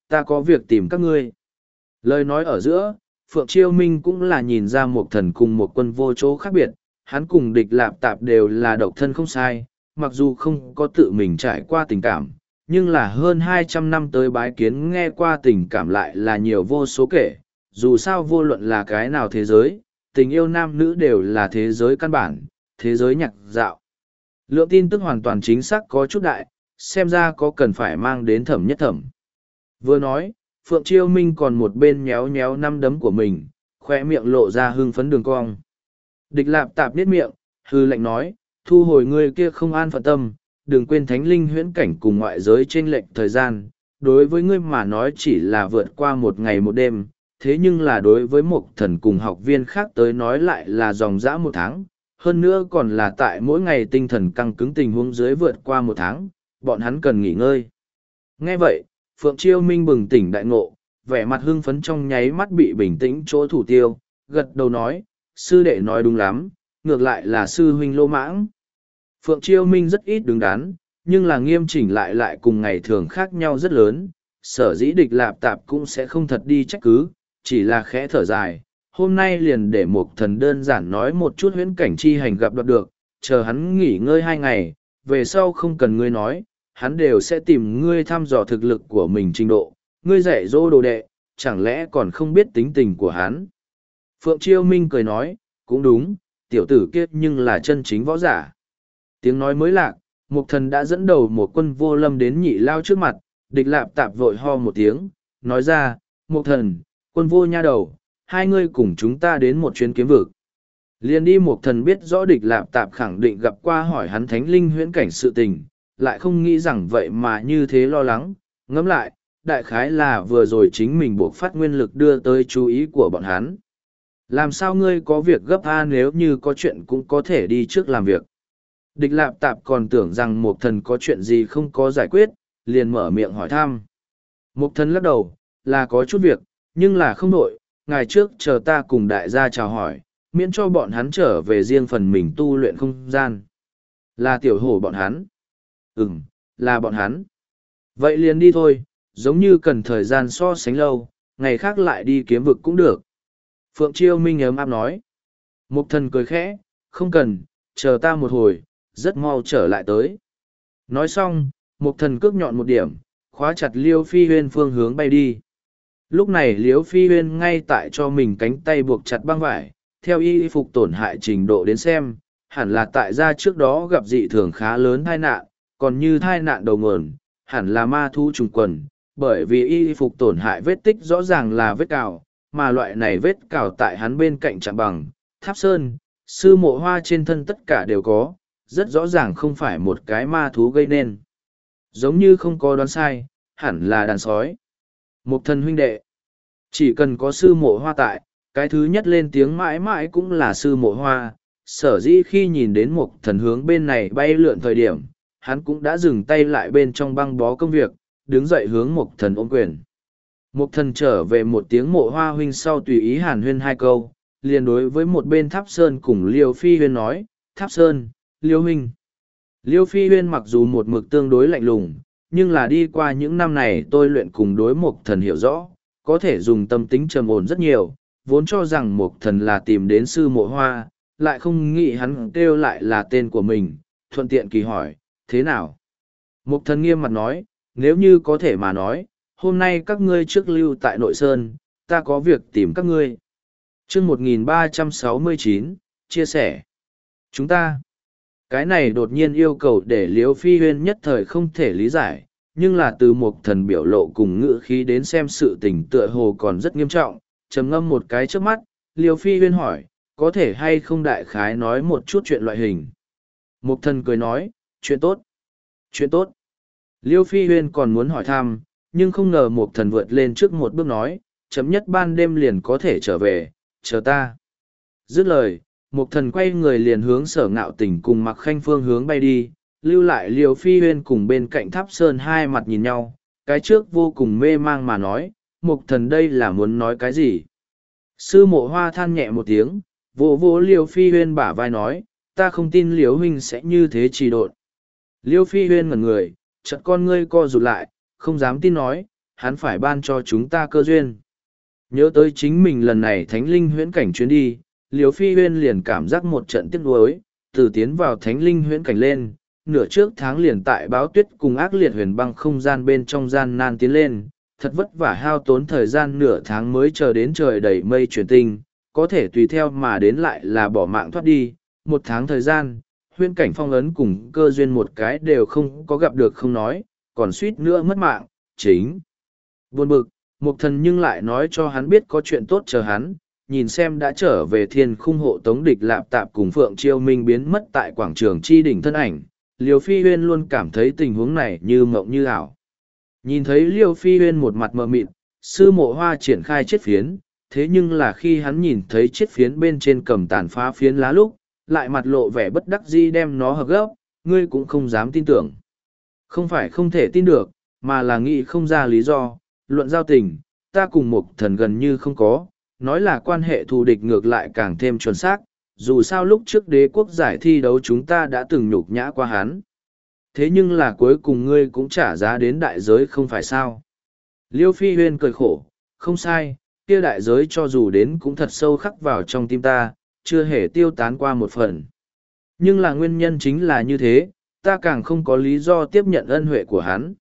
ta có việc tìm các ngươi. Lời nói ở giữa, Phượng Chiêu Minh cũng là nhìn ra một thần cùng một quân vô chỗ khác biệt, hắn cùng địch lạp tạp đều là độc thân không sai, mặc dù không có tự mình trải qua tình cảm, nhưng là hơn hai trăm năm tới bái kiến nghe qua tình cảm lại là nhiều vô số kể, dù sao vô luận là cái nào thế giới, tình yêu nam nữ đều là thế giới căn bản, thế giới nhạc dạo. Lượng tin tức hoàn toàn chính xác có chút đại, xem ra có cần phải mang đến thẩm nhất thẩm. Vừa nói, Phượng Chiêu Minh còn một bên nhéo nhéo năm đấm của mình, khoe miệng lộ ra hưng phấn đường cong. Địch lạp tạp biết miệng, hư lệnh nói, thu hồi người kia không an phận tâm, đừng quên thánh linh huyễn cảnh cùng ngoại giới trên lệnh thời gian, đối với ngươi mà nói chỉ là vượt qua một ngày một đêm, thế nhưng là đối với một thần cùng học viên khác tới nói lại là dòng dã một tháng, hơn nữa còn là tại mỗi ngày tinh thần căng cứng tình huống dưới vượt qua một tháng, bọn hắn cần nghỉ ngơi. Nghe vậy, Phượng Chiêu Minh bừng tỉnh đại ngộ, vẻ mặt hưng phấn trong nháy mắt bị bình tĩnh chỗ thủ tiêu, gật đầu nói, sư đệ nói đúng lắm, ngược lại là sư huynh lô mãng. Phượng Chiêu Minh rất ít đứng đắn, nhưng là nghiêm chỉnh lại lại cùng ngày thường khác nhau rất lớn, sở dĩ địch lạp tạp cũng sẽ không thật đi trách cứ, chỉ là khẽ thở dài. Hôm nay liền để một thần đơn giản nói một chút huyễn cảnh chi hành gặp đoạt được, chờ hắn nghỉ ngơi hai ngày, về sau không cần ngươi nói, hắn đều sẽ tìm ngươi thăm dò thực lực của mình trình độ, ngươi dạy dỗ đồ đệ, chẳng lẽ còn không biết tính tình của hắn. Phượng Chiêu Minh cười nói, cũng đúng, tiểu tử kiết nhưng là chân chính võ giả. Tiếng nói mới lạc, Mục Thần đã dẫn đầu một quân vô lâm đến nhị lao trước mặt, địch lạp tạp vội ho một tiếng, nói ra, Mục Thần, quân vô nha đầu, hai ngươi cùng chúng ta đến một chuyến kiếm vực. Liền đi Mục Thần biết rõ địch lạp tạp khẳng định gặp qua hỏi hắn thánh linh huyễn cảnh sự tình, lại không nghĩ rằng vậy mà như thế lo lắng, ngẫm lại, đại khái là vừa rồi chính mình buộc phát nguyên lực đưa tới chú ý của bọn hắn. Làm sao ngươi có việc gấp a nếu như có chuyện cũng có thể đi trước làm việc. Địch lạp tạp còn tưởng rằng Mục Thần có chuyện gì không có giải quyết, liền mở miệng hỏi thăm. Mục Thần lắc đầu, là có chút việc, nhưng là không nội, ngày trước chờ ta cùng đại gia chào hỏi, miễn cho bọn hắn trở về riêng phần mình tu luyện không gian. Là tiểu hổ bọn hắn. Ừm, là bọn hắn. Vậy liền đi thôi, giống như cần thời gian so sánh lâu, ngày khác lại đi kiếm vực cũng được. Phượng Chiêu Minh ấm áp nói. Mục Thần cười khẽ, không cần, chờ ta một hồi, rất mau trở lại tới. Nói xong, Mục Thần cước nhọn một điểm, khóa chặt Liêu Phi Huyên phương hướng bay đi. Lúc này Liêu Phi Huyên ngay tại cho mình cánh tay buộc chặt băng vải, theo y phục tổn hại trình độ đến xem, hẳn là tại gia trước đó gặp dị thường khá lớn tai nạn, còn như tai nạn đầu nguồn, hẳn là ma thu trùng quần, bởi vì y phục tổn hại vết tích rõ ràng là vết cào, mà loại này vết cào tại hắn bên cạnh chạm bằng, tháp sơn, sư mộ hoa trên thân tất cả đều có, rất rõ ràng không phải một cái ma thú gây nên. Giống như không có đoán sai, hẳn là đàn sói. Một thần huynh đệ, chỉ cần có sư mộ hoa tại, cái thứ nhất lên tiếng mãi mãi cũng là sư mộ hoa. Sở dĩ khi nhìn đến một thần hướng bên này bay lượn thời điểm, hắn cũng đã dừng tay lại bên trong băng bó công việc, đứng dậy hướng một thần ôm quyền. Một thần trở về một tiếng mộ hoa huynh sau tùy ý hàn huyên hai câu, liền đối với một bên Tháp Sơn cùng Liêu Phi Huyên nói, Tháp Sơn, Liêu huynh. Liêu Phi Huyên mặc dù một mực tương đối lạnh lùng, nhưng là đi qua những năm này tôi luyện cùng đối một thần hiểu rõ, có thể dùng tâm tính trầm ổn rất nhiều, vốn cho rằng một thần là tìm đến sư mộ hoa, lại không nghĩ hắn kêu lại là tên của mình, thuận tiện kỳ hỏi, thế nào? Một thần nghiêm mặt nói, nếu như có thể mà nói, hôm nay các ngươi trước lưu tại nội sơn, ta có việc tìm các ngươi. chương một nghìn ba trăm sáu mươi chín, chia sẻ. Chúng ta, cái này đột nhiên yêu cầu để Liêu Phi Huyên nhất thời không thể lý giải, nhưng là từ một thần biểu lộ cùng ngữ khí đến xem sự tình tựa hồ còn rất nghiêm trọng, trầm ngâm một cái trước mắt, Liêu Phi Huyên hỏi, có thể hay không đại khái nói một chút chuyện loại hình. Một thần cười nói, chuyện tốt. Chuyện tốt. Liêu Phi Huyên còn muốn hỏi thăm, nhưng không ngờ một thần vượt lên trước một bước nói, chấm nhất ban đêm liền có thể trở về, chờ ta. Dứt lời, một thần quay người liền hướng Sở Ngạo Tình cùng Mặc Khanh phương hướng bay đi, lưu lại Liêu Phi Huyên cùng bên cạnh Tháp Sơn hai mặt nhìn nhau, cái trước vô cùng mê mang mà nói, một thần đây là muốn nói cái gì. Sư mộ hoa than nhẹ một tiếng, vỗ vỗ Liêu Phi Huyên bả vai nói, ta không tin Liêu huynh sẽ như thế trì độn. Liêu Phi Huyên ngẩn người, chợt con ngươi co rụt lại, không dám tin nói, hắn phải ban cho chúng ta cơ duyên. Nhớ tới chính mình lần này thánh linh huyễn cảnh chuyến đi, Liều Phi Huyên liền cảm giác một trận tiếc nuối, từ tiến vào thánh linh huyễn cảnh lên, nửa trước tháng liền tại báo tuyết cùng ác liệt huyền băng không gian bên trong gian nan tiến lên, thật vất vả hao tốn thời gian nửa tháng mới chờ đến trời đầy mây chuyển tinh, có thể tùy theo mà đến lại là bỏ mạng thoát đi, một tháng thời gian, huyễn cảnh phong ấn cùng cơ duyên một cái đều không có gặp được không nói, còn suýt nữa mất mạng, chính. Buồn bực, Mục Thần nhưng lại nói cho hắn biết có chuyện tốt chờ hắn, nhìn xem đã trở về thiên khung hộ tống địch lạp tạp cùng Phượng Chiêu Minh biến mất tại quảng trường chi đỉnh thân ảnh, Liêu Phi Huyên luôn cảm thấy tình huống này như mộng như ảo. Nhìn thấy Liêu Phi Huyên một mặt mờ mịt, sư mộ hoa triển khai chiết phiến, thế nhưng là khi hắn nhìn thấy chiết phiến bên trên cầm tàn phá phiến lá lúc, lại mặt lộ vẻ bất đắc dĩ đem nó hợp gấp, ngươi cũng không dám tin tưởng. Không phải không thể tin được, mà là nghĩ không ra lý do, luận giao tình, ta cùng Mục Thần gần như không có, nói là quan hệ thù địch ngược lại càng thêm chuẩn xác, dù sao lúc trước đế quốc giải thi đấu chúng ta đã từng nhục nhã qua hắn. Thế nhưng là cuối cùng ngươi cũng trả giá đến đại giới không phải sao. Liêu Phi Huyên cười khổ, không sai, kia đại giới cho dù đến cũng thật sâu khắc vào trong tim ta, chưa hề tiêu tán qua một phần. Nhưng là nguyên nhân chính là như thế, ta càng không có lý do tiếp nhận ân huệ của hắn.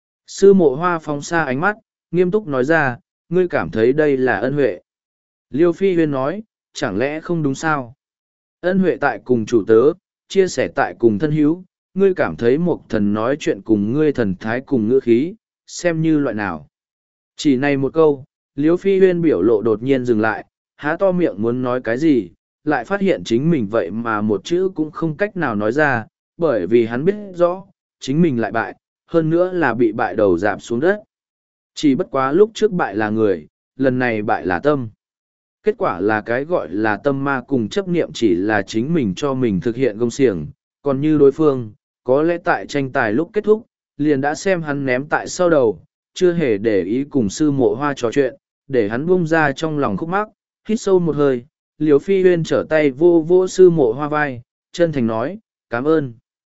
Sư mộ hoa phóng xa ánh mắt, nghiêm túc nói ra, ngươi cảm thấy đây là ân huệ. Liêu Phi Huyên nói, chẳng lẽ không đúng sao? Ân huệ tại cùng chủ tớ, chia sẻ tại cùng thân hữu, ngươi cảm thấy một thần nói chuyện cùng ngươi thần thái cùng ngữ khí, xem như loại nào. Chỉ này một câu, Liêu Phi Huyên biểu lộ đột nhiên dừng lại, há to miệng muốn nói cái gì, lại phát hiện chính mình vậy mà một chữ cũng không cách nào nói ra, bởi vì hắn biết rõ, chính mình lại bại, hơn nữa là bị bại đầu dạp xuống đất. Chỉ bất quá lúc trước bại là người, lần này bại là tâm. Kết quả là cái gọi là tâm ma cùng chấp niệm chỉ là chính mình cho mình thực hiện công xiềng, còn như đối phương, có lẽ tại tranh tài lúc kết thúc, liền đã xem hắn ném tại sau đầu, chưa hề để ý cùng sư mộ hoa trò chuyện, để hắn buông ra trong lòng khúc mắc, hít sâu một hơi, Liêu Phi Huyên trở tay vô vô sư mộ hoa vai, chân thành nói, cảm ơn.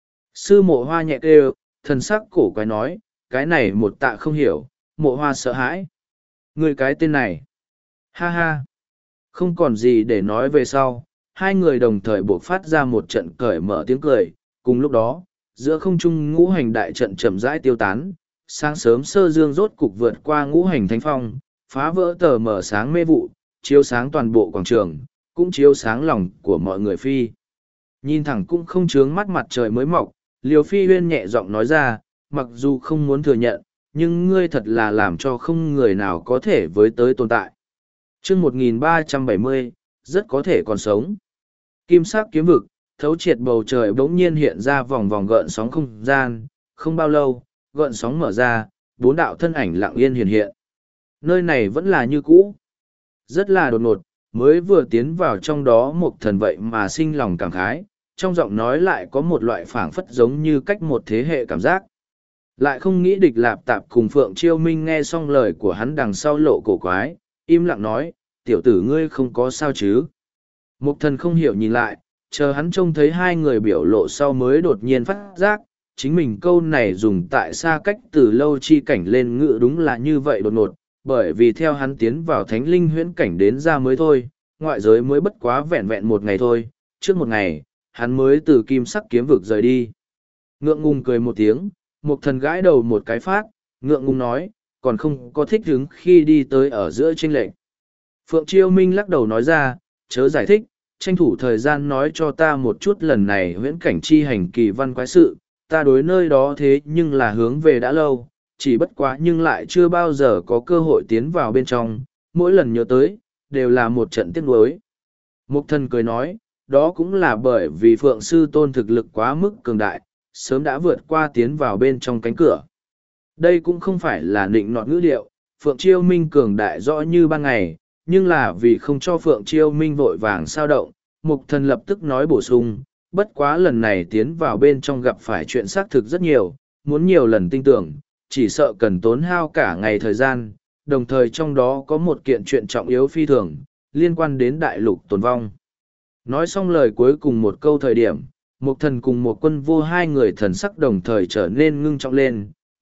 Sư mộ hoa nhẹ kêu, thần sắc cổ quái nói, cái này một tạ không hiểu, mộ hoa sợ hãi. Người cái tên này. Ha ha. Không còn gì để nói về sau, hai người đồng thời buộc phát ra một trận cởi mở tiếng cười, cùng lúc đó, giữa không trung ngũ hành đại trận chậm rãi tiêu tán, sáng sớm sơ dương rốt cục vượt qua ngũ hành thánh phong, phá vỡ tờ mở sáng mê vụ, chiếu sáng toàn bộ quảng trường, cũng chiếu sáng lòng của mọi người phi. Nhìn thẳng cũng không chướng mắt mặt trời mới mọc, Liêu Phi Huyên nhẹ giọng nói ra, mặc dù không muốn thừa nhận, nhưng ngươi thật là làm cho không người nào có thể với tới tồn tại. chương một nghìn ba trăm bảy mươi, rất có thể còn sống. Kim sắc kiếm vực, thấu triệt bầu trời bỗng nhiên hiện ra vòng vòng gợn sóng không gian, không bao lâu, gợn sóng mở ra, bốn đạo thân ảnh lặng yên hiện hiện. Nơi này vẫn là như cũ. Rất là đột ngột, mới vừa tiến vào trong đó một thần vậy mà sinh lòng cảm khái, trong giọng nói lại có một loại phảng phất giống như cách một thế hệ cảm giác. Lại không nghĩ địch lạp tạp cùng Phượng Chiêu Minh nghe xong lời của hắn đằng sau lộ cổ quái, im lặng nói, tiểu tử ngươi không có sao chứ. Mục thần không hiểu nhìn lại, chờ hắn trông thấy hai người biểu lộ sau mới đột nhiên phát giác, chính mình câu này dùng tại xa cách từ lâu chi cảnh lên ngự đúng là như vậy đột ngột, bởi vì theo hắn tiến vào thánh linh huyễn cảnh đến ra mới thôi, ngoại giới mới bất quá vẹn vẹn một ngày thôi, trước một ngày, hắn mới từ kim sắc kiếm vực rời đi. Ngượng ngùng cười một tiếng, mục thần gãi đầu một cái phát, ngượng ngùng nói, còn không có thích hứng khi đi tới ở giữa chênh lệch. Phượng Chiêu Minh lắc đầu nói ra, chớ giải thích, tranh thủ thời gian nói cho ta một chút lần này huyễn cảnh chi hành kỳ văn quái sự, ta đối nơi đó thế nhưng là hướng về đã lâu, chỉ bất quá nhưng lại chưa bao giờ có cơ hội tiến vào bên trong, mỗi lần nhớ tới, đều là một trận tiếc nuối. Mục thần cười nói, đó cũng là bởi vì Phượng Sư Tôn thực lực quá mức cường đại, sớm đã vượt qua tiến vào bên trong cánh cửa. Đây cũng không phải là nịnh nọt ngữ điệu, Phượng Chiêu Minh cường đại rõ như ban ngày, nhưng là vì không cho Phượng Chiêu Minh vội vàng sao động, Mục thần lập tức nói bổ sung, bất quá lần này tiến vào bên trong gặp phải chuyện xác thực rất nhiều, muốn nhiều lần tin tưởng, chỉ sợ cần tốn hao cả ngày thời gian, đồng thời trong đó có một kiện chuyện trọng yếu phi thường, liên quan đến đại lục tồn vong. Nói xong lời cuối cùng một câu thời điểm, Mục thần cùng một quân vô hai người thần sắc đồng thời trở nên ngưng trọng lên,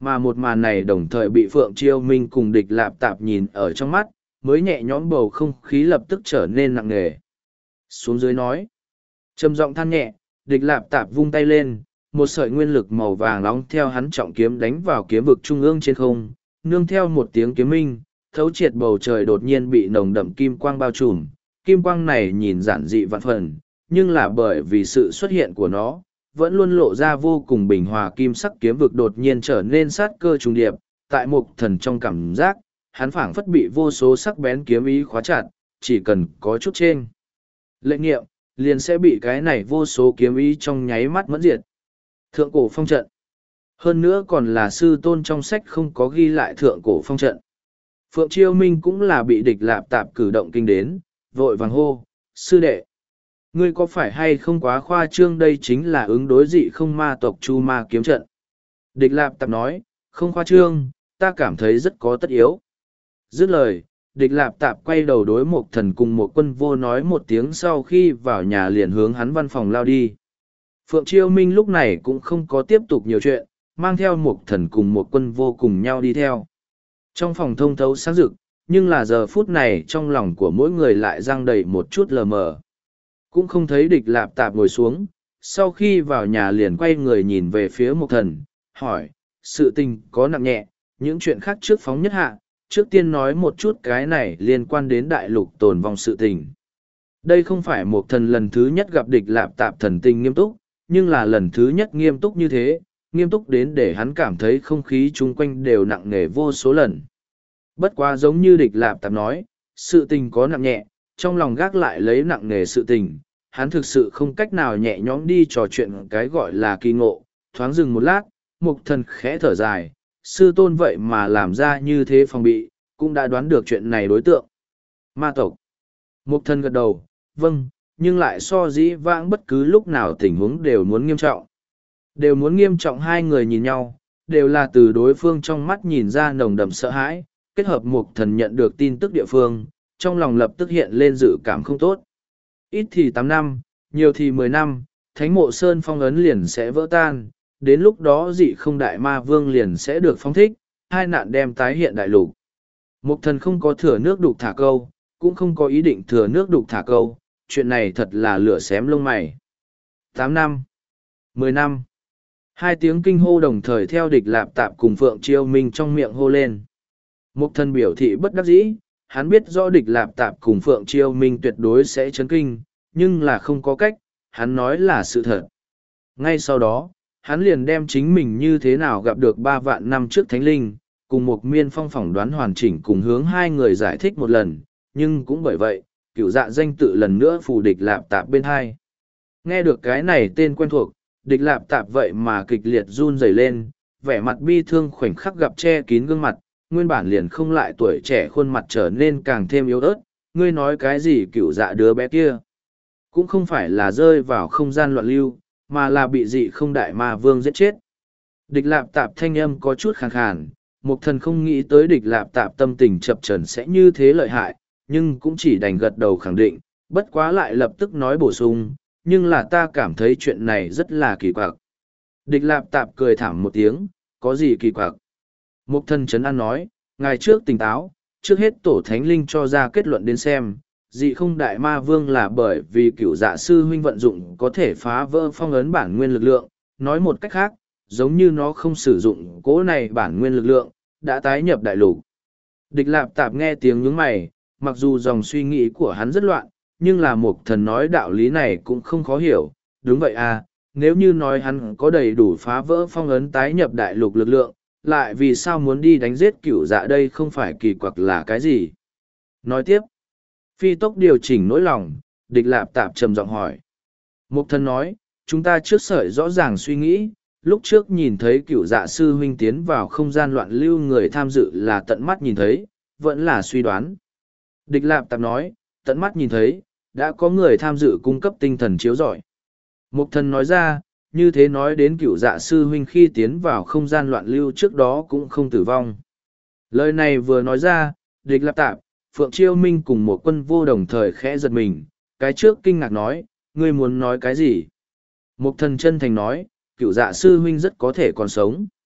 mà một màn này đồng thời bị Phượng Chiêu Minh cùng địch lạp tạp nhìn ở trong mắt, mới nhẹ nhõm bầu không khí lập tức trở nên nặng nề. Xuống dưới nói, trầm giọng than nhẹ, địch lạp tạp vung tay lên, một sợi nguyên lực màu vàng nóng theo hắn trọng kiếm đánh vào kiếm vực trung ương trên không, nương theo một tiếng kiếm minh, thấu triệt bầu trời đột nhiên bị nồng đậm kim quang bao trùm. Kim quang này nhìn giản dị vạn phần, nhưng là bởi vì sự xuất hiện của nó, vẫn luôn lộ ra vô cùng bình hòa. Kim sắc kiếm vực đột nhiên trở nên sát cơ trùng điệp, tại Mục Thần trong cảm giác, hắn phảng phất bị vô số sắc bén kiếm ý khóa chặt, chỉ cần có chút trên lệnh nghiệm, liền sẽ bị cái này vô số kiếm ý trong nháy mắt mẫn diệt. Thượng cổ phong trận. Hơn nữa còn là sư tôn trong sách không có ghi lại thượng cổ phong trận. Phượng Chiêu Minh cũng là bị địch lạp tạp cử động kinh đến, vội vàng hô, sư đệ. Ngươi có phải hay không quá khoa trương, đây chính là ứng đối dị không ma tộc Chu Ma kiếm trận. Địch lạp tạp nói, không khoa trương, ta cảm thấy rất có tất yếu. Dứt lời, địch lạp tạp quay đầu đối Mục Thần cùng một quân vô nói một tiếng, sau khi vào nhà liền hướng hắn văn phòng lao đi. Phượng Chiêu Minh lúc này cũng không có tiếp tục nhiều chuyện, mang theo Mục Thần cùng một quân vô cùng nhau đi theo. Trong phòng thông thấu sáng rực, nhưng là giờ phút này trong lòng của mỗi người lại giăng đầy một chút lờ mờ. Cũng không thấy địch lạp tạp ngồi xuống, sau khi vào nhà liền quay người nhìn về phía Mục Thần, hỏi, sự tình có nặng nhẹ, những chuyện khác trước phóng nhất hạ, trước tiên nói một chút cái này liên quan đến đại lục tồn vong sự tình. Đây không phải Mục Thần lần thứ nhất gặp địch lạp tạp thần tình nghiêm túc, nhưng là lần thứ nhất nghiêm túc như thế, nghiêm túc đến để hắn cảm thấy không khí chung quanh đều nặng nề vô số lần. Bất quá giống như địch lạp tạp nói, sự tình có nặng nhẹ, trong lòng gác lại lấy nặng nề sự tình, hắn thực sự không cách nào nhẹ nhõm đi trò chuyện cái gọi là kỳ ngộ. Thoáng dừng một lát, Mục Thần khẽ thở dài, sư tôn vậy mà làm ra như thế phòng bị, cũng đã đoán được chuyện này đối tượng. Ma tộc. Mục Thần gật đầu, vâng, nhưng lại so dĩ vãng bất cứ lúc nào tình huống đều muốn nghiêm trọng. Đều muốn nghiêm trọng. Hai người nhìn nhau, đều là từ đối phương trong mắt nhìn ra nồng đậm sợ hãi, kết hợp Mục Thần nhận được tin tức địa phương, trong lòng lập tức hiện lên dự cảm không tốt. Ít thì tám năm, nhiều thì mười năm, Thánh Mộ Sơn phong ấn liền sẽ vỡ tan, đến lúc đó dị không đại ma vương liền sẽ được phóng thích, hai nạn đem tái hiện đại lục. Mục Thần không có thừa nước đục thả câu, cũng không có ý định thừa nước đục thả câu, chuyện này thật là lửa xém lông mày. Tám năm, mười năm, hai tiếng kinh hô đồng thời theo địch lạp tạp cùng Phượng Chiêu Minh trong miệng hô lên. Mục Thần biểu thị bất đắc dĩ, hắn biết rõ địch lạp tạp cùng Phượng Chiêu Minh tuyệt đối sẽ chấn kinh, nhưng là không có cách, hắn nói là sự thật. Ngay sau đó, hắn liền đem chính mình như thế nào gặp được ba vạn năm trước Thánh Linh, cùng một miên phong phỏng đoán hoàn chỉnh cùng hướng hai người giải thích một lần, nhưng cũng bởi vậy, cựu dạ danh tự lần nữa phù địch lạp tạp bên hai. Nghe được cái này tên quen thuộc, địch lạp tạp vậy mà kịch liệt run rẩy lên, vẻ mặt bi thương khoảnh khắc gặp che kín gương mặt, nguyên bản liền không lại tuổi trẻ khuôn mặt trở nên càng thêm yếu ớt. Ngươi nói cái gì cựu dạ đứa bé kia? Cũng không phải là rơi vào không gian loạn lưu, mà là bị dị không đại ma vương giết chết. Địch lạp tạp thanh âm có chút khàn khàn, Mục Thần không nghĩ tới địch lạp tạp tâm tình chập chờn sẽ như thế lợi hại, nhưng cũng chỉ đành gật đầu khẳng định, bất quá lại lập tức nói bổ sung, nhưng là ta cảm thấy chuyện này rất là kỳ quặc. Địch lạp tạp cười thảm một tiếng, có gì kỳ quặc? Mục Thần trấn an nói, ngày trước tỉnh táo, trước hết tổ thánh linh cho ra kết luận đến xem, dị không đại ma vương là bởi vì cửu dạ sư huynh vận dụng có thể phá vỡ phong ấn bản nguyên lực lượng, nói một cách khác, giống như nó không sử dụng cỗ này bản nguyên lực lượng, đã tái nhập đại lục. Địch lạp tạp nghe tiếng nhướng mày, mặc dù dòng suy nghĩ của hắn rất loạn, nhưng là Mục Thần nói đạo lý này cũng không khó hiểu, đúng vậy à, nếu như nói hắn có đầy đủ phá vỡ phong ấn tái nhập đại lục lực lượng, lại vì sao muốn đi đánh giết cửu dạ, đây không phải kỳ quặc là cái gì? Nói tiếp, phi tốc điều chỉnh nỗi lòng, địch lạp tạp trầm giọng hỏi. Mục Thần nói, chúng ta trước sợi rõ ràng suy nghĩ, lúc trước nhìn thấy cửu dạ sư huynh tiến vào không gian loạn lưu, người tham dự là tận mắt nhìn thấy, vẫn là suy đoán. Địch lạp tạp nói, tận mắt nhìn thấy, đã có người tham dự cung cấp tinh thần chiếu rọi. Mục Thần nói ra, như thế nói đến cửu dạ sư huynh khi tiến vào không gian loạn lưu trước đó cũng không tử vong. Lời này vừa nói ra, địch lạp tạp, Phượng Chiêu Minh cùng một quân vô đồng thời khẽ giật mình, cái trước kinh ngạc nói, ngươi muốn nói cái gì? Mục Thần chân thành nói, cửu dạ sư huynh rất có thể còn sống.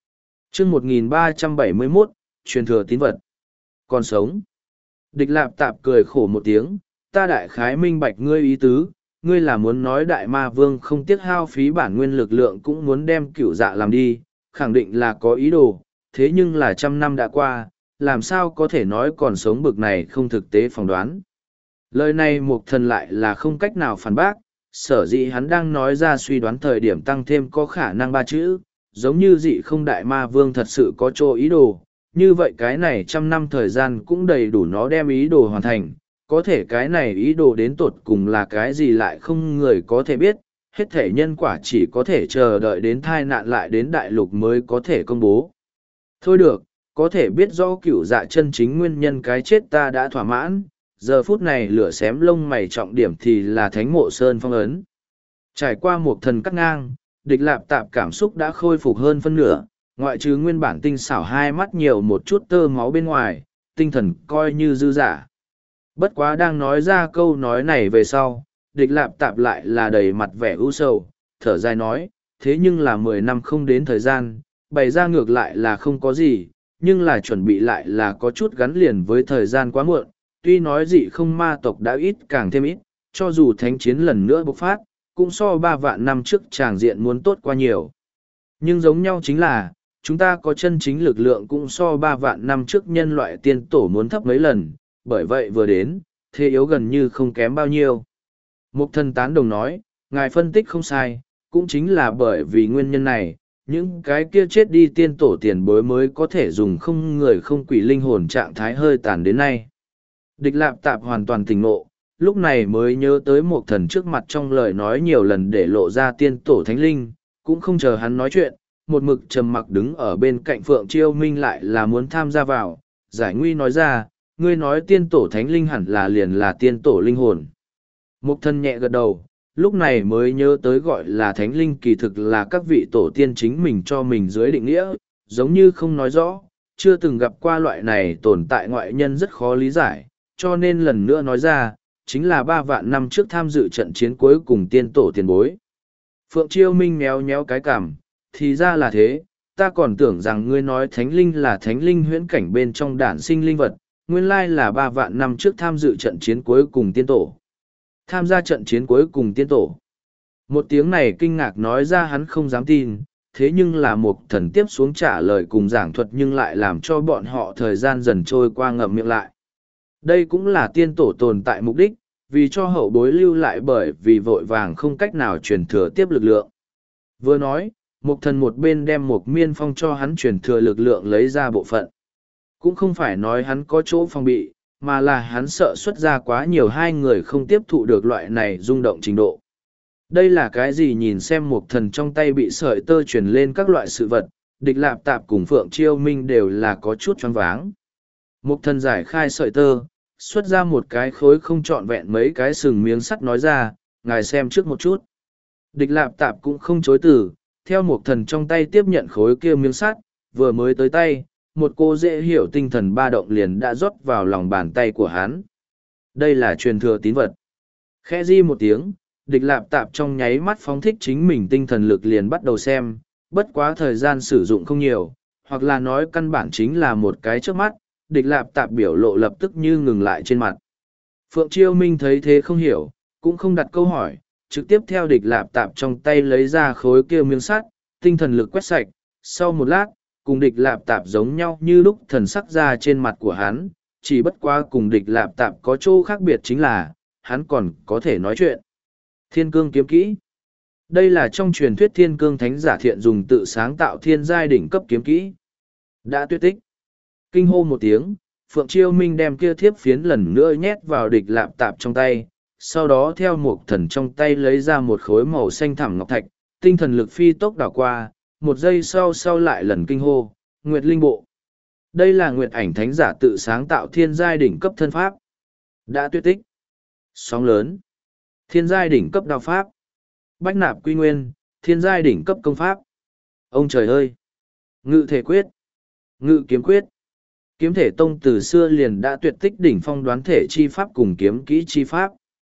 chương một nghìn ba trăm bảy mươi mốt, truyền thừa tín vật. Còn sống. Địch Lạp Tạp cười khổ một tiếng, ta đại khái minh bạch ngươi ý tứ, ngươi là muốn nói đại ma vương không tiếc hao phí bản nguyên lực lượng cũng muốn đem cửu dạ làm đi, khẳng định là có ý đồ, thế nhưng là trăm năm đã qua, làm sao có thể nói còn sống bực này không thực tế phỏng đoán. Lời này Mục Thần lại là không cách nào phản bác, sở dĩ hắn đang nói ra suy đoán thời điểm tăng thêm có khả năng ba chữ, giống như dị không đại ma vương thật sự có chỗ ý đồ, như vậy cái này trăm năm thời gian cũng đầy đủ nó đem ý đồ hoàn thành, có thể cái này ý đồ đến tột cùng là cái gì lại không người có thể biết, hết thể nhân quả chỉ có thể chờ đợi đến tai nạn lại đến đại lục mới có thể công bố. Thôi được, có thể biết do cửu dạ chân chính nguyên nhân cái chết ta đã thỏa mãn, giờ phút này lửa xém lông mày trọng điểm thì là thánh mộ sơn phong ấn. Trải qua một thần cắt ngang, Địch Lạp Tạp cảm xúc đã khôi phục hơn phân nửa, ngoại trừ nguyên bản tinh xảo hai mắt nhiều một chút tơ máu bên ngoài, tinh thần coi như dư giả. Bất quá đang nói ra câu nói này về sau, Địch Lạp Tạp lại là đầy mặt vẻ ưu sầu, thở dài nói, thế nhưng là mười năm không đến thời gian, bày ra ngược lại là không có gì, nhưng là chuẩn bị lại là có chút gắn liền với thời gian quá muộn, tuy nói dị không ma tộc đã ít càng thêm ít, cho dù thánh chiến lần nữa bộc phát, cũng so ba vạn năm trước tràng diện muốn tốt qua nhiều. Nhưng giống nhau chính là, chúng ta có chân chính lực lượng cũng so ba vạn năm trước nhân loại tiên tổ muốn thấp mấy lần, bởi vậy vừa đến, thế yếu gần như không kém bao nhiêu. Mục Thần tán đồng nói, ngài phân tích không sai, cũng chính là bởi vì nguyên nhân này, những cái kia chết đi tiên tổ tiền bối mới có thể dùng không người không quỷ linh hồn trạng thái hơi tàn đến nay. Địch Lạp Tạp hoàn toàn tỉnh ngộ, lúc này mới nhớ tới Mục Thần trước mặt trong lời nói nhiều lần để lộ ra tiên tổ thánh linh, cũng không chờ hắn nói chuyện, một mực trầm mặc đứng ở bên cạnh Phượng Chiêu Minh lại là muốn tham gia vào, giải nguy nói ra, ngươi nói tiên tổ thánh linh hẳn là liền là tiên tổ linh hồn. Mục Thần nhẹ gật đầu, lúc này mới nhớ tới gọi là thánh linh kỳ thực là các vị tổ tiên chính mình cho mình dưới định nghĩa, giống như không nói rõ, chưa từng gặp qua loại này tồn tại ngoại nhân rất khó lý giải, cho nên lần nữa nói ra, chính là ba vạn năm trước tham dự trận chiến cuối cùng tiên tổ tiền bối. Phượng Chiêu Minh méo méo cái cảm, thì ra là thế, ta còn tưởng rằng ngươi nói thánh linh là thánh linh huyễn cảnh bên trong đản sinh linh vật, nguyên lai là ba vạn năm trước tham dự trận chiến cuối cùng tiên tổ. Tham gia trận chiến cuối cùng tiên tổ. Một tiếng này kinh ngạc nói ra hắn không dám tin, thế nhưng là một thần tiếp xuống trả lời cùng giảng thuật nhưng lại làm cho bọn họ thời gian dần trôi qua ngậm miệng lại. Đây cũng là tiên tổ tồn tại mục đích, vì cho hậu bối lưu lại bởi vì vội vàng không cách nào truyền thừa tiếp lực lượng. Vừa nói, một thần một bên đem một miên phong cho hắn truyền thừa lực lượng lấy ra bộ phận. Cũng không phải nói hắn có chỗ phòng bị, mà là hắn sợ xuất ra quá nhiều hai người không tiếp thụ được loại này rung động trình độ. Đây là cái gì nhìn xem một thần trong tay bị sợi tơ truyền lên các loại sự vật, Địch Lạp Tạp cùng Phượng Chiêu Minh đều là có chút choáng váng. Một thần giải khai sợi tơ, xuất ra một cái khối không trọn vẹn mấy cái sừng miếng sắt nói ra, ngài xem trước một chút. Địch Lạp Tạp cũng không chối từ, theo một thần trong tay tiếp nhận khối kia miếng sắt, vừa mới tới tay, một cô dễ hiểu tinh thần ba động liền đã rót vào lòng bàn tay của hắn. Đây là truyền thừa tín vật. Khẽ di một tiếng, Địch Lạp Tạp trong nháy mắt phóng thích chính mình tinh thần lực liền bắt đầu xem, bất quá thời gian sử dụng không nhiều, hoặc là nói căn bản chính là một cái trước mắt, Địch Lạp Tạp biểu lộ lập tức như ngừng lại trên mặt. Phượng Chiêu Minh thấy thế không hiểu, cũng không đặt câu hỏi, trực tiếp theo Địch Lạp Tạp trong tay lấy ra khối kia miếng sắt, tinh thần lực quét sạch, sau một lát, cùng Địch Lạp Tạp giống nhau như lúc thần sắc ra trên mặt của hắn, chỉ bất quá cùng Địch Lạp Tạp có chỗ khác biệt chính là, hắn còn có thể nói chuyện. Thiên cương kiếm kỹ. Đây là trong truyền thuyết thiên cương thánh giả thiện dùng tự sáng tạo thiên giai đỉnh cấp kiếm kỹ. Đã tuyệt tích. Kinh hô một tiếng, Phượng Chiêu Minh đem kia thiếp phiến lần nữa nhét vào Địch Lạp Tạp trong tay, sau đó theo một thần trong tay lấy ra một khối màu xanh thẳm ngọc thạch, tinh thần lực phi tốc đảo qua, một giây sau sau lại lần kinh hô, Nguyệt Linh Bộ. Đây là Nguyệt ảnh thánh giả tự sáng tạo thiên giai đỉnh cấp thân pháp. Đã tuyệt tích. Sóng lớn. Thiên giai đỉnh cấp đao pháp. Bách nạp quy nguyên, thiên giai đỉnh cấp công pháp. Ông trời ơi! Ngự thể quyết. Ngự kiếm quyết. Kiếm thể tông từ xưa liền đã tuyệt tích đỉnh phong đoán thể chi pháp cùng kiếm kỹ chi pháp.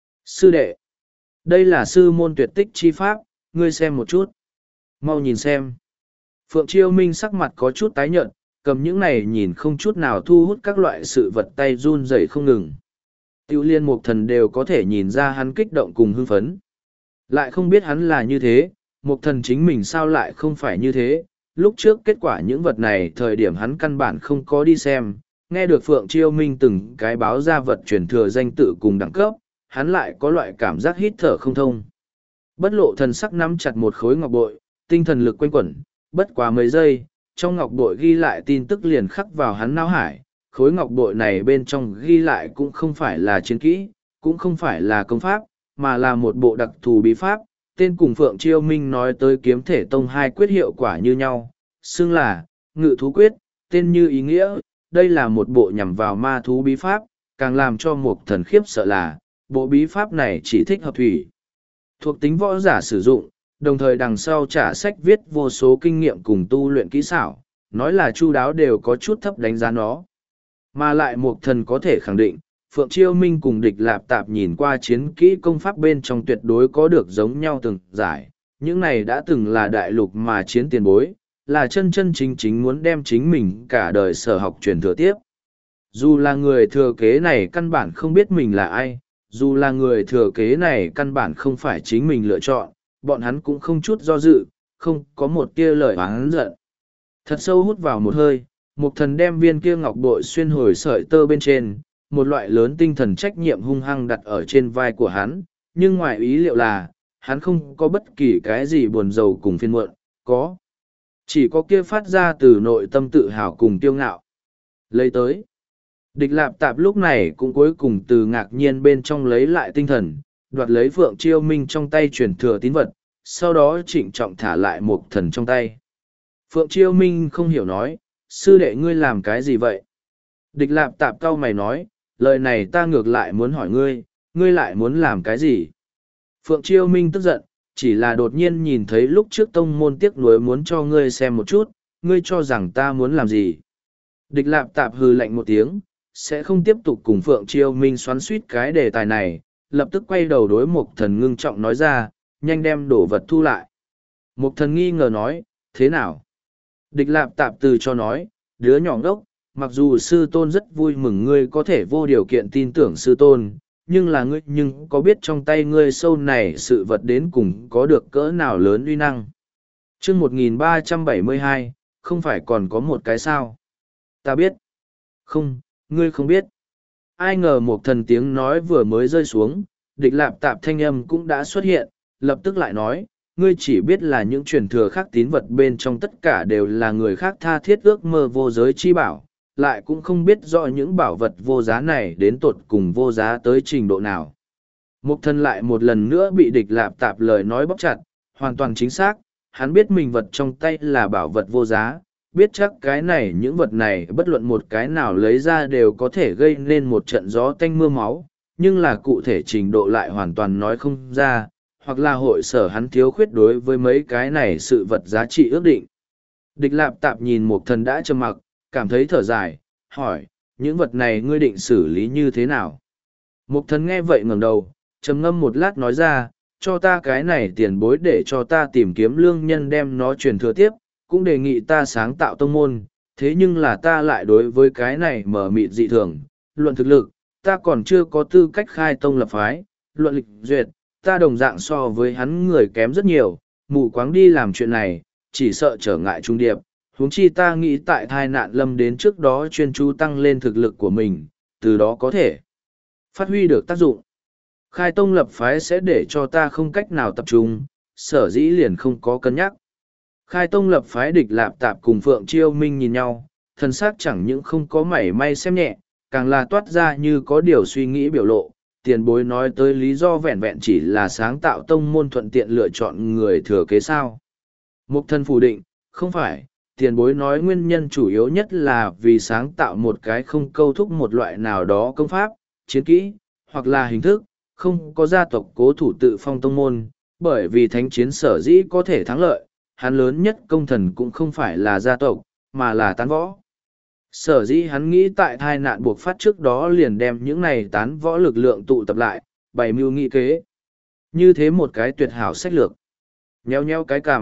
Sư đệ. Đây là sư môn tuyệt tích chi pháp, ngươi xem một chút. Mau nhìn xem. Phượng Chiêu Minh sắc mặt có chút tái nhợt, cầm những này nhìn không chút nào thu hút các loại sự vật tay run rẩy không ngừng. Tiêu liên mục thần đều có thể nhìn ra hắn kích động cùng hưng phấn. Lại không biết hắn là như thế, mục thần chính mình sao lại không phải như thế. Lúc trước kết quả những vật này thời điểm hắn căn bản không có đi xem, nghe được Phượng Chiêu Minh từng cái báo ra vật truyền thừa danh tự cùng đẳng cấp, hắn lại có loại cảm giác hít thở không thông. Bất lộ thần sắc nắm chặt một khối ngọc bội, tinh thần lực quanh quẩn, bất quá mấy giây, trong ngọc bội ghi lại tin tức liền khắc vào hắn não hải. Khối ngọc bội này bên trong ghi lại cũng không phải là chiến kỹ, cũng không phải là công pháp, mà là một bộ đặc thù bí pháp, tên cùng Phượng Chiêu Minh nói tới kiếm thể tông hai quyết hiệu quả như nhau, xưng là ngự thú quyết, tên như ý nghĩa, đây là một bộ nhằm vào ma thú bí pháp, càng làm cho một thần khiếp sợ là, bộ bí pháp này chỉ thích hợp thủy. Thuộc tính võ giả sử dụng, đồng thời đằng sau trả sách viết vô số kinh nghiệm cùng tu luyện kỹ xảo, nói là chu đáo đều có chút thấp đánh giá nó. Mà lại một thần có thể khẳng định, Phượng Chiêu Minh cùng địch lạp tạp nhìn qua chiến kỹ công pháp bên trong tuyệt đối có được giống nhau từng giải. Những này đã từng là đại lục mà chiến tiền bối, là chân chân chính chính muốn đem chính mình cả đời sở học truyền thừa tiếp. Dù là người thừa kế này căn bản không biết mình là ai, dù là người thừa kế này căn bản không phải chính mình lựa chọn, bọn hắn cũng không chút do dự, không có một tia lời oán giận. Thật sâu hút vào một hơi, Mục thần đem viên kia ngọc bội xuyên hồi sợi tơ bên trên, một loại lớn tinh thần trách nhiệm hung hăng đặt ở trên vai của hắn, nhưng ngoài ý liệu là, hắn không có bất kỳ cái gì buồn rầu cùng phiền muộn, có. Chỉ có kia phát ra từ nội tâm tự hào cùng tiêu ngạo. Lấy tới. Địch lạp tạp lúc này cũng cuối cùng từ ngạc nhiên bên trong lấy lại tinh thần, đoạt lấy Phượng Chiêu Minh trong tay truyền thừa tín vật, sau đó trịnh trọng thả lại Mục thần trong tay. Phượng Chiêu Minh không hiểu nói, sư đệ ngươi làm cái gì vậy? Địch lạp tạp cau mày nói, lời này ta ngược lại muốn hỏi ngươi, ngươi lại muốn làm cái gì? Phượng Chiêu Minh tức giận, chỉ là đột nhiên nhìn thấy lúc trước tông môn tiếc nuối muốn cho ngươi xem một chút, ngươi cho rằng ta muốn làm gì? Địch lạp tạp hừ lạnh một tiếng, sẽ không tiếp tục cùng Phượng Chiêu Minh xoắn suýt cái đề tài này, lập tức quay đầu đối Mục thần ngưng trọng nói ra, nhanh đem đồ vật thu lại. Mục thần nghi ngờ nói, thế nào? Địch lạp tạp từ cho nói, đứa nhỏ ngốc, mặc dù sư tôn rất vui mừng ngươi có thể vô điều kiện tin tưởng sư tôn, nhưng là ngươi nhưng có biết trong tay ngươi sâu này sự vật đến cùng có được cỡ nào lớn uy năng. chương một nghìn ba trăm bảy mươi hai, không phải còn có một cái sao? Ta biết. Không, ngươi không biết. Ai ngờ một thần tiếng nói vừa mới rơi xuống, địch lạp tạp thanh âm cũng đã xuất hiện, lập tức lại nói, ngươi chỉ biết là những truyền thừa khác tín vật bên trong tất cả đều là người khác tha thiết ước mơ vô giới chi bảo, lại cũng không biết rõ những bảo vật vô giá này đến tột cùng vô giá tới trình độ nào. Mục thân lại một lần nữa bị địch lạp tạp lời nói bóc chặt, hoàn toàn chính xác, hắn biết mình vật trong tay là bảo vật vô giá, biết chắc cái này những vật này bất luận một cái nào lấy ra đều có thể gây nên một trận gió tanh mưa máu, nhưng là cụ thể trình độ lại hoàn toàn nói không ra, hoặc là hội sở hắn thiếu khuyết đối với mấy cái này sự vật giá trị ước định. Địch lạp tạp nhìn một thần đã trầm mặc, cảm thấy thở dài, hỏi, những vật này ngươi định xử lý như thế nào? Một thần nghe vậy ngẩng đầu, trầm ngâm một lát nói ra, cho ta cái này tiền bối để cho ta tìm kiếm lương nhân đem nó truyền thừa tiếp, cũng đề nghị ta sáng tạo tông môn, thế nhưng là ta lại đối với cái này mở mịt dị thường, luận thực lực, ta còn chưa có tư cách khai tông lập phái, luận lịch duyệt, ta đồng dạng so với hắn người kém rất nhiều, mù quáng đi làm chuyện này, chỉ sợ trở ngại trung điệp, huống chi ta nghĩ tại thai nạn lâm đến trước đó chuyên chú tăng lên thực lực của mình, từ đó có thể phát huy được tác dụng. Khai tông lập phái sẽ để cho ta không cách nào tập trung, sở dĩ liền không có cân nhắc. Khai tông lập phái địch lạp tạp cùng Phượng Chiêu Minh nhìn nhau, thân xác chẳng những không có mảy may xem nhẹ, càng là toát ra như có điều suy nghĩ biểu lộ. Tiền bối nói tới lý do vẹn vẹn chỉ là sáng tạo tông môn thuận tiện lựa chọn người thừa kế sao. Mục thân phủ định, không phải, tiền bối nói nguyên nhân chủ yếu nhất là vì sáng tạo một cái không câu thúc một loại nào đó công pháp, chiến kỹ, hoặc là hình thức, không có gia tộc cố thủ tự phong tông môn, bởi vì thánh chiến sở dĩ có thể thắng lợi, hắn lớn nhất công thần cũng không phải là gia tộc, mà là tán võ. Sở dĩ hắn nghĩ tại thai nạn buộc phát trước đó liền đem những này tán võ lực lượng tụ tập lại, bày mưu nghị kế. Như thế một cái tuyệt hảo sách lược. Nheo nheo cái cằm,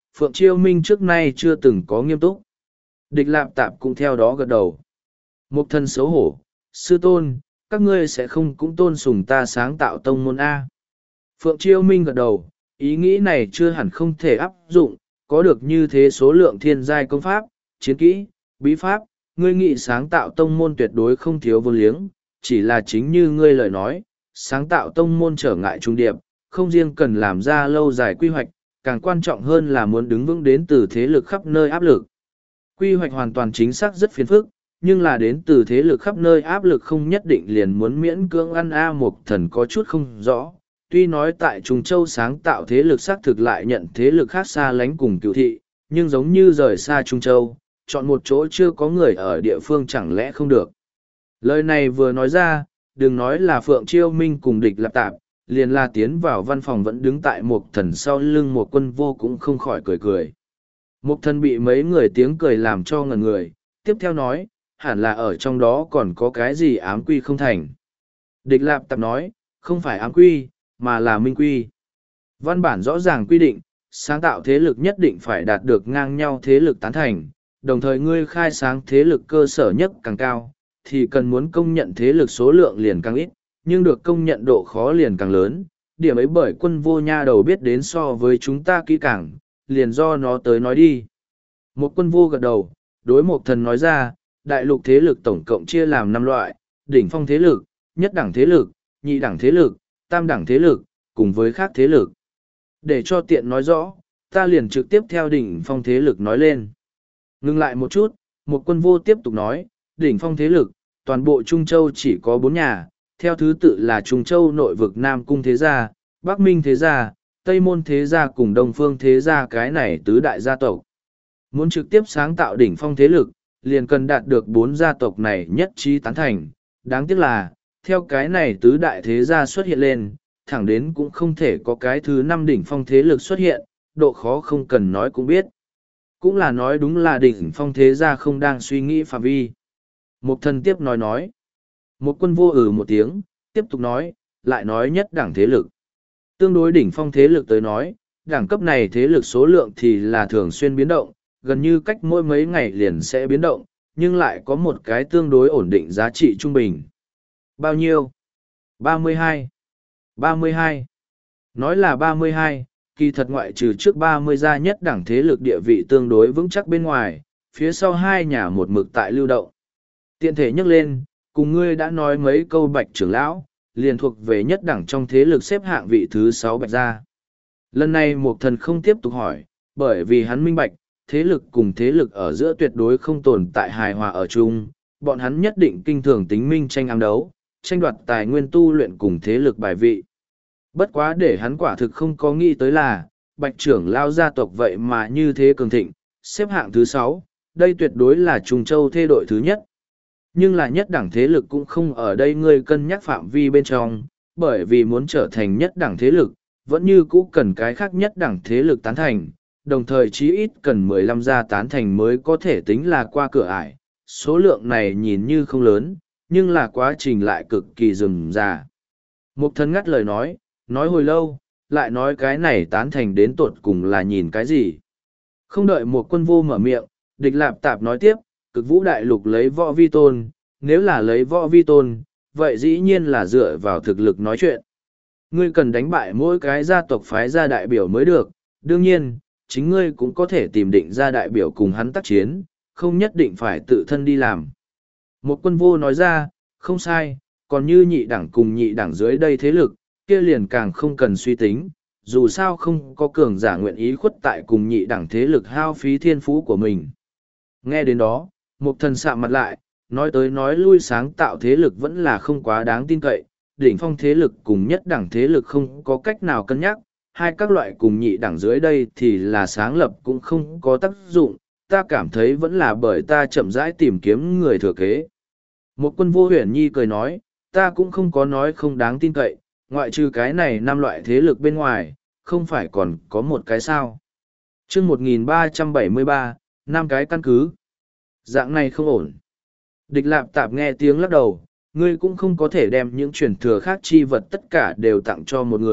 Phượng Chiêu Minh trước nay chưa từng có nghiêm túc. Địch Lạp Tạp cũng theo đó gật đầu. Mục thần xấu hổ, sư tôn, các ngươi sẽ không cũng tôn sùng ta sáng tạo tông môn A. Phượng Chiêu Minh gật đầu, ý nghĩ này chưa hẳn không thể áp dụng, có được như thế số lượng thiên giai công pháp, chiến kỹ, bí pháp, ngươi nghĩ sáng tạo tông môn tuyệt đối không thiếu vô liếng, chỉ là chính như ngươi lời nói, sáng tạo tông môn trở ngại trung điệp, không riêng cần làm ra lâu dài quy hoạch, càng quan trọng hơn là muốn đứng vững đến từ thế lực khắp nơi áp lực. Quy hoạch hoàn toàn chính xác rất phiền phức, nhưng là đến từ thế lực khắp nơi áp lực không nhất định liền muốn miễn cưỡng ăn A Mục Thần có chút không rõ. Tuy nói tại Trung Châu sáng tạo thế lực xác thực lại nhận thế lực khác xa lánh cùng cựu thị, nhưng giống như rời xa Trung Châu, chọn một chỗ chưa có người ở địa phương chẳng lẽ không được. Lời này vừa nói ra, đừng nói là Phượng Chiêu Minh cùng Địch Lạp Tạp, liền là tiến vào văn phòng vẫn đứng tại Mục Thần sau lưng một quân vô cũng không khỏi cười cười. Mục Thần bị mấy người tiếng cười làm cho ngẩn người, tiếp theo nói, hẳn là ở trong đó còn có cái gì ám quy không thành. Địch Lạp Tạp nói, không phải ám quy, mà là minh quy. Văn bản rõ ràng quy định, sáng tạo thế lực nhất định phải đạt được ngang nhau thế lực tán thành, đồng thời ngươi khai sáng thế lực cơ sở nhất càng cao, thì cần muốn công nhận thế lực số lượng liền càng ít, nhưng được công nhận độ khó liền càng lớn. Điểm ấy bởi quân vô nha đầu biết đến so với chúng ta kỹ càng, liền do nó tới nói đi. Một quân vô gật đầu, đối một thần nói ra, đại lục thế lực tổng cộng chia làm năm loại, đỉnh phong thế lực, nhất đẳng thế lực, nhị đẳng thế lực, tam đẳng thế lực, cùng với khác thế lực. Để cho tiện nói rõ, ta liền trực tiếp theo đỉnh phong thế lực nói lên. Ngừng lại một chút, một quân vô tiếp tục nói, đỉnh phong thế lực, toàn bộ Trung Châu chỉ có bốn nhà, theo thứ tự là Trung Châu nội vực Nam Cung Thế Gia, Bắc Minh Thế Gia, Tây Môn Thế Gia cùng Đông Phương Thế Gia cái này tứ đại gia tộc. Muốn trực tiếp sáng tạo đỉnh phong thế lực, liền cần đạt được bốn gia tộc này nhất trí tán thành. Đáng tiếc là, theo cái này tứ đại thế gia xuất hiện lên, thẳng đến cũng không thể có cái thứ năm đỉnh phong thế lực xuất hiện, độ khó không cần nói cũng biết. Cũng là nói đúng là đỉnh phong thế gia không đang suy nghĩ phạm vi. Một thần tiếp nói nói. Một quân vô ử một tiếng, tiếp tục nói, lại nói nhất đẳng thế lực. Tương đối đỉnh phong thế lực tới nói, đẳng cấp này thế lực số lượng thì là thường xuyên biến động, gần như cách mỗi mấy ngày liền sẽ biến động, nhưng lại có một cái tương đối ổn định giá trị trung bình. Bao nhiêu? ba mươi hai. ba mươi hai. Nói là ba mươi hai, kỳ thật ngoại trừ trước ba mươi gia nhất đẳng thế lực địa vị tương đối vững chắc bên ngoài, phía sau hai nhà một mực tại lưu động. Tiện thể nhắc lên, cùng ngươi đã nói mấy câu Bạch trưởng lão, liền thuộc về nhất đẳng trong thế lực xếp hạng vị thứ sáu Bạch gia. Lần này Mục Thần không tiếp tục hỏi, bởi vì hắn minh bạch, thế lực cùng thế lực ở giữa tuyệt đối không tồn tại hài hòa ở chung, bọn hắn nhất định kinh thường tính minh tranh ám đấu, tranh đoạt tài nguyên tu luyện cùng thế lực bài vị. Bất quá để hắn quả thực không có nghĩ tới là, Bạch trưởng lao gia tộc vậy mà như thế cường thịnh, xếp hạng thứ sáu, đây tuyệt đối là Trung Châu thê đội thứ nhất. Nhưng là nhất đẳng thế lực cũng không ở đây ngươi cân nhắc phạm vi bên trong, bởi vì muốn trở thành nhất đẳng thế lực, vẫn như cũ cần cái khác nhất đẳng thế lực tán thành, đồng thời chí ít cần mười lăm gia tán thành mới có thể tính là qua cửa ải. Số lượng này nhìn như không lớn, nhưng là quá trình lại cực kỳ rườm rà. Mục Thần ngắt lời nói, nói hồi lâu, lại nói cái này tán thành đến tột cùng là nhìn cái gì. Không đợi một quân vô mở miệng, Địch Lạp Tạp nói tiếp, cực vũ đại lục lấy võ vi tôn, nếu là lấy võ vi tôn, vậy dĩ nhiên là dựa vào thực lực nói chuyện. Ngươi cần đánh bại mỗi cái gia tộc phái gia đại biểu mới được, đương nhiên, chính ngươi cũng có thể tìm định ra đại biểu cùng hắn tác chiến, không nhất định phải tự thân đi làm. Một quân vô nói ra, không sai, còn như nhị đẳng cùng nhị đẳng dưới đây thế lực, kia liền càng không cần suy tính, dù sao không có cường giả nguyện ý khuất tại cùng nhị đẳng thế lực hao phí thiên phú của mình. Nghe đến đó, một thần sạm mặt lại, nói tới nói lui sáng tạo thế lực vẫn là không quá đáng tin cậy, đỉnh phong thế lực cùng nhất đẳng thế lực không có cách nào cân nhắc, hai các loại cùng nhị đẳng dưới đây thì là sáng lập cũng không có tác dụng, ta cảm thấy vẫn là bởi ta chậm rãi tìm kiếm người thừa kế. Một quân vô huyền nhi cười nói, ta cũng không có nói không đáng tin cậy, ngoại trừ cái này năm loại thế lực bên ngoài, không phải còn có một cái sao. chương một nghìn ba trăm bảy mươi ba, năm cái căn cứ. Dạng này không ổn. Địch Lạp Tạp nghe tiếng lắc đầu, ngươi cũng không có thể đem những truyền thừa khác chi vật tất cả đều tặng cho một người,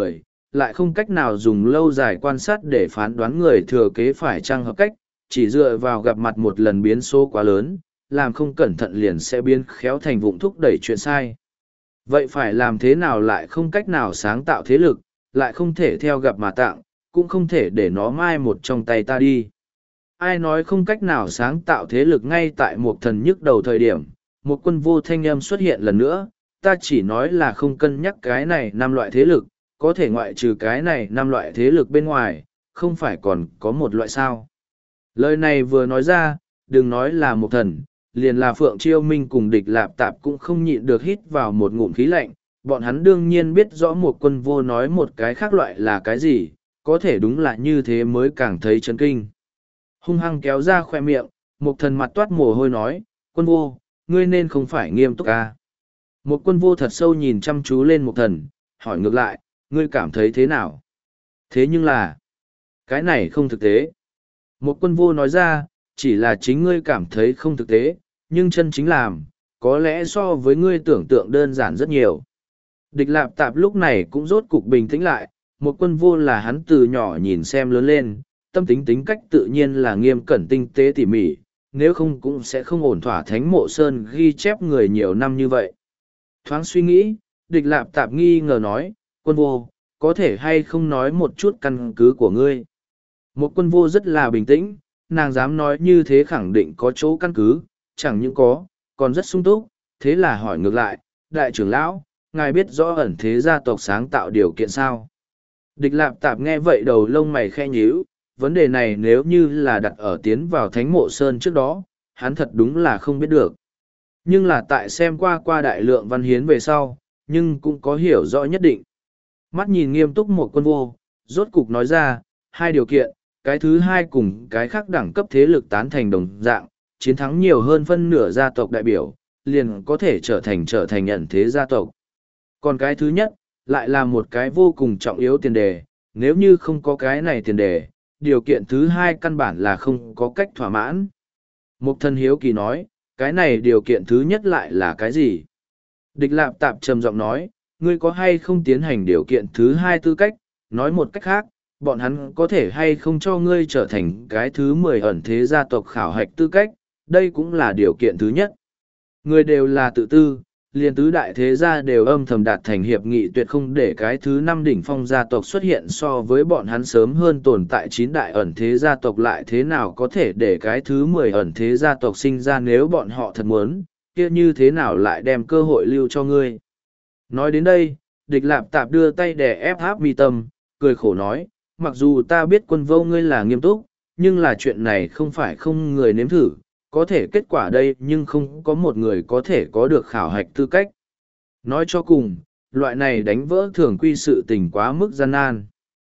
lại không cách nào dùng lâu dài quan sát để phán đoán người thừa kế phải chăng hợp cách, chỉ dựa vào gặp mặt một lần biến số quá lớn, làm không cẩn thận liền sẽ biến khéo thành vụng thúc đẩy chuyện sai. Vậy phải làm thế nào lại không cách nào sáng tạo thế lực, lại không thể theo gặp mà tặng, cũng không thể để nó mai một trong tay ta đi. Ai nói không cách nào sáng tạo thế lực ngay tại một thần nhức đầu thời điểm, một quân vô thanh âm xuất hiện lần nữa, ta chỉ nói là không cân nhắc cái này năm loại thế lực, có thể ngoại trừ cái này năm loại thế lực bên ngoài, không phải còn có một loại sao. Lời này vừa nói ra, đừng nói là một thần, liền là Phượng Chiêu Minh cùng địch lạp tạp cũng không nhịn được hít vào một ngụm khí lạnh, bọn hắn đương nhiên biết rõ một quân vô nói một cái khác loại là cái gì, có thể đúng là như thế mới càng thấy chấn kinh. Hung hăng kéo ra khoe miệng, một thần mặt toát mồ hôi nói, quân vô, ngươi nên không phải nghiêm túc à. Một quân vô thật sâu nhìn chăm chú lên một thần, hỏi ngược lại, ngươi cảm thấy thế nào? Thế nhưng là, cái này không thực tế. Một quân vô nói ra, chỉ là chính ngươi cảm thấy không thực tế, nhưng chân chính làm, có lẽ so với ngươi tưởng tượng đơn giản rất nhiều. Địch lạp tạp lúc này cũng rốt cục bình tĩnh lại, một quân vô là hắn từ nhỏ nhìn xem lớn lên, tâm tính tính cách tự nhiên là nghiêm cẩn tinh tế tỉ mỉ, nếu không cũng sẽ không ổn thỏa thánh mộ sơn ghi chép người nhiều năm như vậy. Thoáng suy nghĩ, địch lạp tạp nghi ngờ nói, quân vô, có thể hay không nói một chút căn cứ của ngươi. Một quân vô rất là bình tĩnh, nàng dám nói như thế khẳng định có chỗ căn cứ, chẳng những có, còn rất sung túc, thế là hỏi ngược lại, đại trưởng lão, ngài biết rõ ẩn thế gia tộc sáng tạo điều kiện sao? Địch lạp tạp nghe vậy đầu lông mày khe nhíu, vấn đề này nếu như là đặt ở tiến vào thánh mộ sơn trước đó, hắn thật đúng là không biết được. Nhưng là tại xem qua qua đại lượng văn hiến về sau, nhưng cũng có hiểu rõ nhất định. Mắt nhìn nghiêm túc một quân vô, rốt cục nói ra, hai điều kiện, cái thứ hai cùng cái khác đẳng cấp thế lực tán thành đồng dạng, chiến thắng nhiều hơn phân nửa gia tộc đại biểu, liền có thể trở thành trở thành nhận thế gia tộc. Còn cái thứ nhất, lại là một cái vô cùng trọng yếu tiền đề, nếu như không có cái này tiền đề, điều kiện thứ hai căn bản là không có cách thỏa mãn. Mục thân hiếu kỳ nói, cái này điều kiện thứ nhất lại là cái gì? Địch lạp tạp trầm giọng nói, ngươi có hay không tiến hành điều kiện thứ hai tư cách, nói một cách khác, bọn hắn có thể hay không cho ngươi trở thành cái thứ mười ẩn thế gia tộc khảo hạch tư cách, đây cũng là điều kiện thứ nhất. Người đều là tự tư, liền tứ đại thế gia đều âm thầm đạt thành hiệp nghị tuyệt không để cái thứ năm đỉnh phong gia tộc xuất hiện so với bọn hắn sớm hơn tồn tại chín đại ẩn thế gia tộc lại thế nào có thể để cái thứ mười ẩn thế gia tộc sinh ra nếu bọn họ thật muốn, kia như thế nào lại đem cơ hội lưu cho ngươi. Nói đến đây, địch lạp tạp đưa tay đè ép áp mi tâm, cười khổ nói, mặc dù ta biết quân vô ngươi là nghiêm túc, nhưng là chuyện này không phải không người nếm thử, có thể kết quả đây nhưng không có một người có thể có được khảo hạch tư cách. Nói cho cùng, loại này đánh vỡ thường quy sự tình quá mức gian nan.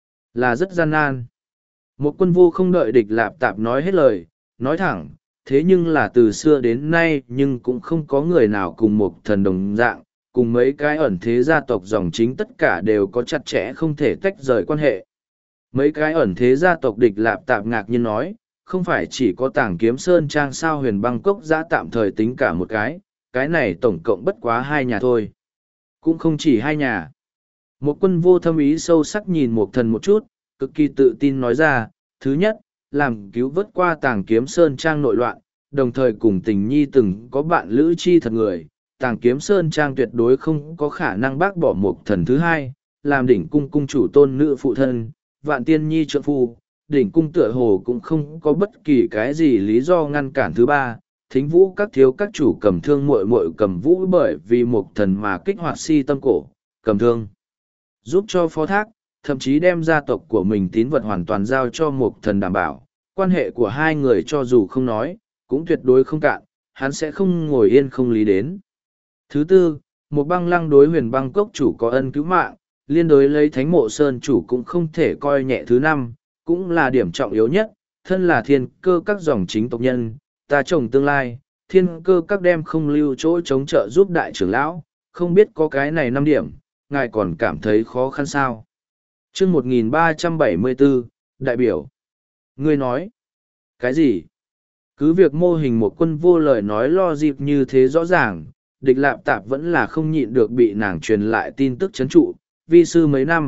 Là rất gian nan. Một quân vô không đợi địch lạp tạp nói hết lời, nói thẳng, thế nhưng là từ xưa đến nay nhưng cũng không có người nào cùng một thần đồng dạng, cùng mấy cái ẩn thế gia tộc dòng chính tất cả đều có chặt chẽ không thể tách rời quan hệ. Mấy cái ẩn thế gia tộc địch lạp tạp ngạc nhiên nói, không phải chỉ có tàng kiếm sơn trang sao huyền băng cốc giã tạm thời tính cả một cái, cái này tổng cộng bất quá hai nhà thôi. Cũng không chỉ hai nhà. Một quân vô thâm ý sâu sắc nhìn một thần một chút, cực kỳ tự tin nói ra, thứ nhất, làm cứu vớt qua tàng kiếm sơn trang nội loạn, đồng thời cùng tình nhi từng có bạn lữ chi thật người, tàng kiếm sơn trang tuyệt đối không có khả năng bác bỏ một thần thứ hai, làm đỉnh cung cung chủ tôn nữ phụ thân, vạn tiên nhi trượng phu, đỉnh cung tựa hồ cũng không có bất kỳ cái gì lý do ngăn cản thứ ba, thính vũ các thiếu các chủ cầm thương muội muội cầm vũ bởi vì một thần mà kích hoạt si tâm cổ, cầm thương, giúp cho phó thác, thậm chí đem gia tộc của mình tín vật hoàn toàn giao cho một thần đảm bảo, quan hệ của hai người cho dù không nói, cũng tuyệt đối không cạn, hắn sẽ không ngồi yên không lý đến. Thứ tư, một băng lăng đối huyền băng cốc chủ có ân cứu mạng, liên đối lấy thánh mộ sơn chủ cũng không thể coi nhẹ. Thứ năm, cũng là điểm trọng yếu nhất, thân là thiên cơ các dòng chính tộc nhân, ta trồng tương lai, thiên cơ các đem không lưu chỗ chống trợ giúp đại trưởng lão, không biết có cái này năm điểm, ngài còn cảm thấy khó khăn sao. chương một nghìn ba trăm bảy mươi bốn, đại biểu. Ngươi nói, cái gì? Cứ việc mô hình một quân vô lời nói lo dịp như thế rõ ràng, địch lạp tạp vẫn là không nhịn được bị nàng truyền lại tin tức chấn trụ, vi sư mấy năm,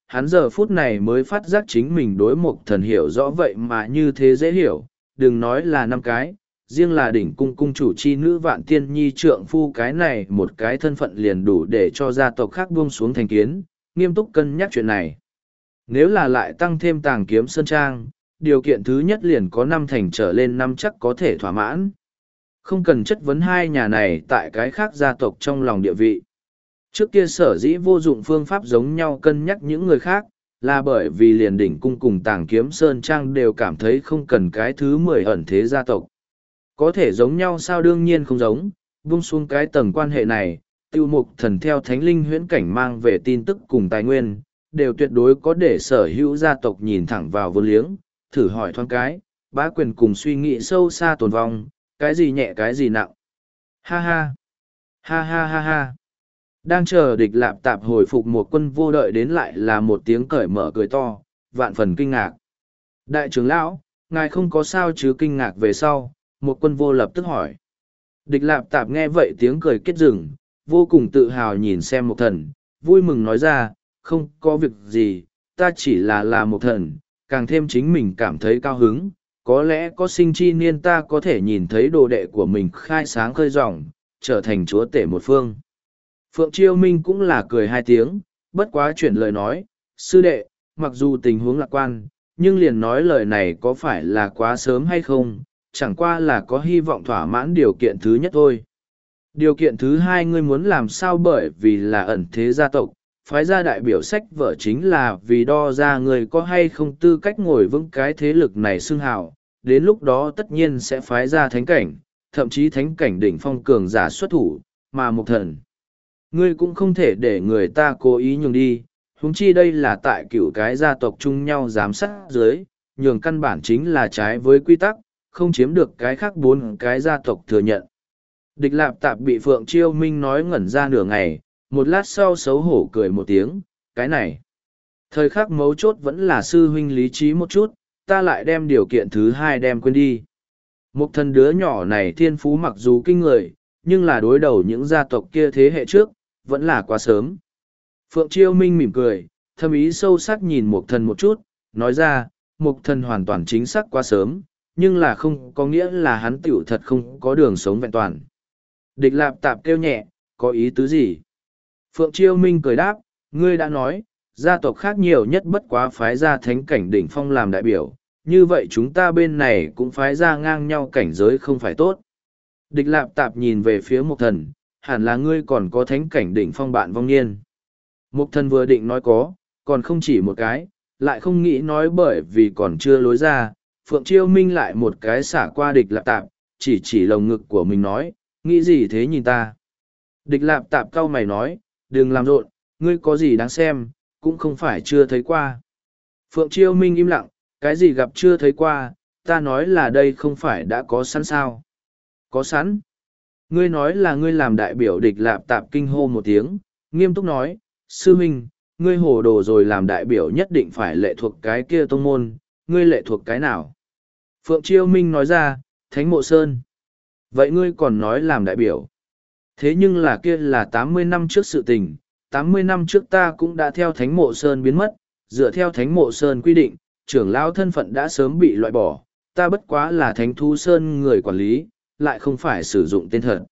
hắn giờ phút này mới phát giác chính mình đối Mộc Thần hiểu rõ vậy mà như thế dễ hiểu, đừng nói là năm cái, riêng là đỉnh cung cung chủ chi nữ Vạn Tiên Nhi trượng phu cái này một cái thân phận liền đủ để cho gia tộc khác buông xuống thành kiến, nghiêm túc cân nhắc chuyện này. Nếu là lại tăng thêm Tàng Kiếm Sơn Trang, điều kiện thứ nhất liền có năm thành trở lên năm chắc có thể thỏa mãn. Không cần chất vấn hai nhà này tại cái khác gia tộc trong lòng địa vị. Trước kia sở dĩ vô dụng phương pháp giống nhau cân nhắc những người khác, là bởi vì liền đỉnh cung cùng Tàng Kiếm Sơn Trang đều cảm thấy không cần cái thứ mười ẩn thế gia tộc. Có thể giống nhau sao, đương nhiên không giống, buông xuống cái tầng quan hệ này, Tiêu Mục Thần theo Thánh Linh huyễn cảnh mang về tin tức cùng tài nguyên, đều tuyệt đối có để sở hữu gia tộc nhìn thẳng vào vô liếng, thử hỏi thoáng cái, bá quyền cùng suy nghĩ sâu xa tồn vong, cái gì nhẹ cái gì nặng. Ha ha, ha ha ha ha. Đang chờ Địch Lạp Tạp hồi phục một quân vô đợi đến lại là một tiếng cởi mở cười to, vạn phần kinh ngạc. Đại trưởng lão, ngài không có sao chứ? Kinh ngạc về sau, một quân vô lập tức hỏi. Địch Lạp Tạp nghe vậy tiếng cười kết rừng, vô cùng tự hào nhìn xem một thần, vui mừng nói ra, không có việc gì, ta chỉ là là một thần, càng thêm chính mình cảm thấy cao hứng, có lẽ có sinh chi niên ta có thể nhìn thấy đồ đệ của mình khai sáng khơi ròng, trở thành chúa tể một phương. Phượng Chiêu Minh cũng là cười hai tiếng, bất quá chuyển lời nói, sư đệ, mặc dù tình huống lạc quan, nhưng liền nói lời này có phải là quá sớm hay không, chẳng qua là có hy vọng thỏa mãn điều kiện thứ nhất thôi. Điều kiện thứ hai ngươi muốn làm sao, bởi vì là ẩn thế gia tộc, phái gia đại biểu sách vở chính là vì đo ra người có hay không tư cách ngồi vững cái thế lực này xưng hào, đến lúc đó tất nhiên sẽ phái ra thánh cảnh, thậm chí thánh cảnh đỉnh phong cường giả xuất thủ, mà một thần. Ngươi cũng không thể để người ta cố ý nhường đi, huống chi đây là tại cựu cái gia tộc chung nhau giám sát dưới, nhường căn bản chính là trái với quy tắc, không chiếm được cái khác bốn cái gia tộc thừa nhận. Địch Lạp Tạp bị Phượng Chiêu Minh nói ngẩn ra nửa ngày, một lát sau xấu hổ cười một tiếng, cái này. Thời khắc mấu chốt vẫn là sư huynh lý trí một chút, ta lại đem điều kiện thứ hai đem quên đi. Một thần đứa nhỏ này thiên phú mặc dù kinh người, nhưng là đối đầu những gia tộc kia thế hệ trước, vẫn là quá sớm. Phượng Chiêu Minh mỉm cười, thâm ý sâu sắc nhìn Mục Thần một chút, nói ra, Mục Thần hoàn toàn chính xác quá sớm, nhưng là không có nghĩa là hắn tiểu thật không có đường sống vẹn toàn. Địch Lạp Tạp kêu nhẹ, có ý tứ gì? Phượng Chiêu Minh cười đáp, ngươi đã nói, gia tộc khác nhiều nhất bất quá phái ra thánh cảnh đỉnh phong làm đại biểu, như vậy chúng ta bên này cũng phái ra ngang nhau cảnh giới không phải tốt. Địch Lạp Tạp nhìn về phía Mục Thần, hẳn là ngươi còn có thánh cảnh đỉnh phong bạn vong niên. Mục Thần vừa định nói có, còn không chỉ một cái, lại không nghĩ nói bởi vì còn chưa lối ra, Phượng Chiêu Minh lại một cái xả qua Địch Lạp Tạp, chỉ chỉ lồng ngực của mình nói, nghĩ gì thế nhìn ta. Địch Lạp Tạp cau mày nói, đừng làm rộn, ngươi có gì đáng xem, cũng không phải chưa thấy qua. Phượng Chiêu Minh im lặng, cái gì gặp chưa thấy qua, ta nói là đây không phải đã có sẵn sao. Có sẵn. Ngươi nói là ngươi làm đại biểu. Địch Lạp Tạp kinh hô một tiếng, nghiêm túc nói, sư huynh, ngươi hồ đồ rồi, làm đại biểu nhất định phải lệ thuộc cái kia tông môn, ngươi lệ thuộc cái nào? Phượng Chiêu Minh nói ra, Thánh Mộ Sơn. Vậy ngươi còn nói làm đại biểu? Thế nhưng là kia là tám mươi năm trước sự tình, tám mươi năm trước ta cũng đã theo Thánh Mộ Sơn biến mất, dựa theo Thánh Mộ Sơn quy định, trưởng lão thân phận đã sớm bị loại bỏ, ta bất quá là Thánh Thú Sơn người quản lý, lại không phải sử dụng tên thật.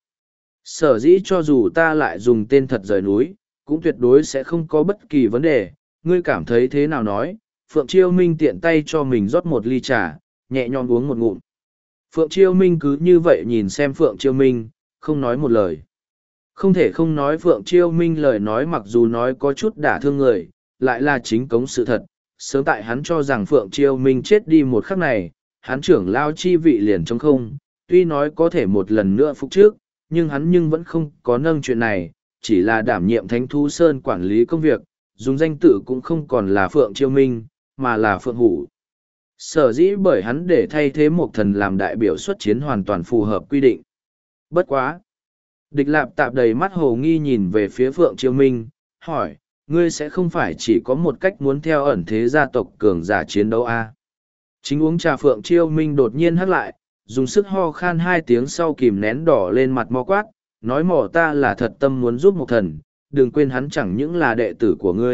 Sở dĩ cho dù ta lại dùng tên thật rời núi, cũng tuyệt đối sẽ không có bất kỳ vấn đề, ngươi cảm thấy thế nào nói? Phượng Chiêu Minh tiện tay cho mình rót một ly trà, nhẹ nhõm uống một ngụm. Phượng Chiêu Minh cứ như vậy nhìn xem Phượng Chiêu Minh, không nói một lời. Không thể không nói Phượng Chiêu Minh lời nói mặc dù nói có chút đả thương người, lại là chính cống sự thật. Sớm tại hắn cho rằng Phượng Chiêu Minh chết đi một khắc này, hắn trưởng lao chi vị liền trống không, tuy nói có thể một lần nữa phục trước, nhưng hắn nhưng vẫn không có nâng chuyện này, chỉ là đảm nhiệm Thánh Thú Sơn quản lý công việc, dùng danh tự cũng không còn là Phượng Chiêu Minh, mà là Phượng Hủ. Sở dĩ bởi hắn để thay thế một thần làm đại biểu xuất chiến hoàn toàn phù hợp quy định. Bất quá. Địch Lạp Tạp đầy mắt hồ nghi nhìn về phía Phượng Chiêu Minh, hỏi, ngươi sẽ không phải chỉ có một cách muốn theo ẩn thế gia tộc cường giả chiến đấu à? Chính uống trà Phượng Chiêu Minh đột nhiên hắc lại, dùng sức ho khan hai tiếng sau kìm nén đỏ lên mặt mò quát, nói mỏ ta là thật tâm muốn giúp một thần, đừng quên hắn chẳng những là đệ tử của ngươi,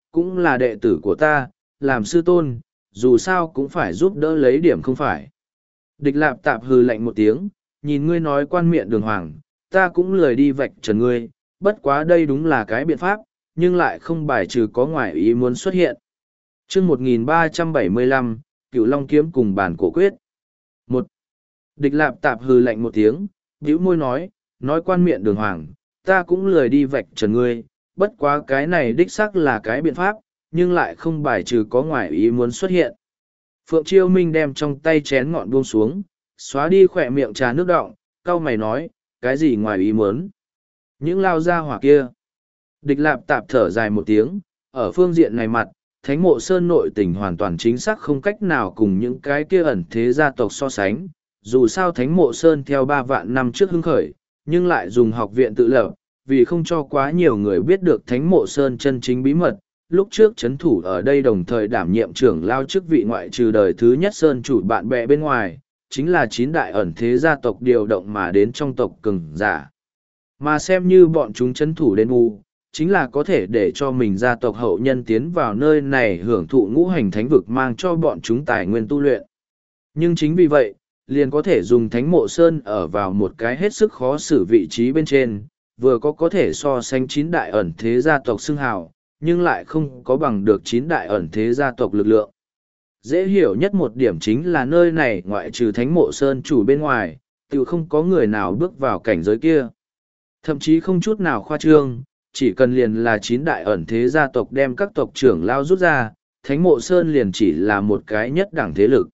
cũng là đệ tử của ta, làm sư tôn, dù sao cũng phải giúp đỡ lấy điểm không phải. Địch lạp tạp hừ lạnh một tiếng, nhìn ngươi nói quan miệng đường hoàng, ta cũng lười đi vạch trần ngươi, bất quá đây đúng là cái biện pháp, nhưng lại không bài trừ có ngoại ý muốn xuất hiện. chương một nghìn ba trăm bảy mươi lăm, Cửu Long Kiếm cùng bản cổ quyết. Một. Địch lạp tạp hừ lạnh một tiếng, bĩu môi nói, nói quan miệng đường hoàng, ta cũng lười đi vạch trần ngươi, bất quá cái này đích xác là cái biện pháp, nhưng lại không bài trừ có ngoại ý muốn xuất hiện. Phượng Chiêu Minh đem trong tay chén ngọn buông xuống, xóa đi khỏe miệng trà nước đọng, cau mày nói, cái gì ngoài ý muốn? Những lao ra hỏa kia. Địch lạp tạp thở dài một tiếng, ở phương diện này mặt, Thánh Mộ Sơn nội tình hoàn toàn chính xác không cách nào cùng những cái kia ẩn thế gia tộc so sánh. Dù sao Thánh Mộ Sơn theo ba vạn năm trước hưng khởi, nhưng lại dùng học viện tự lập, vì không cho quá nhiều người biết được Thánh Mộ Sơn chân chính bí mật. Lúc trước chấn thủ ở đây đồng thời đảm nhiệm trưởng lao chức vị ngoại trừ đời thứ nhất Sơn chủ bạn bè bên ngoài, chính là chín đại ẩn thế gia tộc điều động mà đến trong tộc cường giả. Mà xem như bọn chúng chấn thủ đến u, chính là có thể để cho mình gia tộc hậu nhân tiến vào nơi này hưởng thụ ngũ hành thánh vực mang cho bọn chúng tài nguyên tu luyện. Nhưng chính vì vậy, liền có thể dùng Thánh Mộ Sơn ở vào một cái hết sức khó xử vị trí bên trên, vừa có có thể so sánh chín đại ẩn thế gia tộc xưng hào, nhưng lại không có bằng được chín đại ẩn thế gia tộc lực lượng. Dễ hiểu nhất một điểm chính là nơi này ngoại trừ Thánh Mộ Sơn chủ bên ngoài, tự không có người nào bước vào cảnh giới kia. Thậm chí không chút nào khoa trương, chỉ cần liền là chín đại ẩn thế gia tộc đem các tộc trưởng lao rút ra, Thánh Mộ Sơn liền chỉ là một cái nhất đẳng thế lực.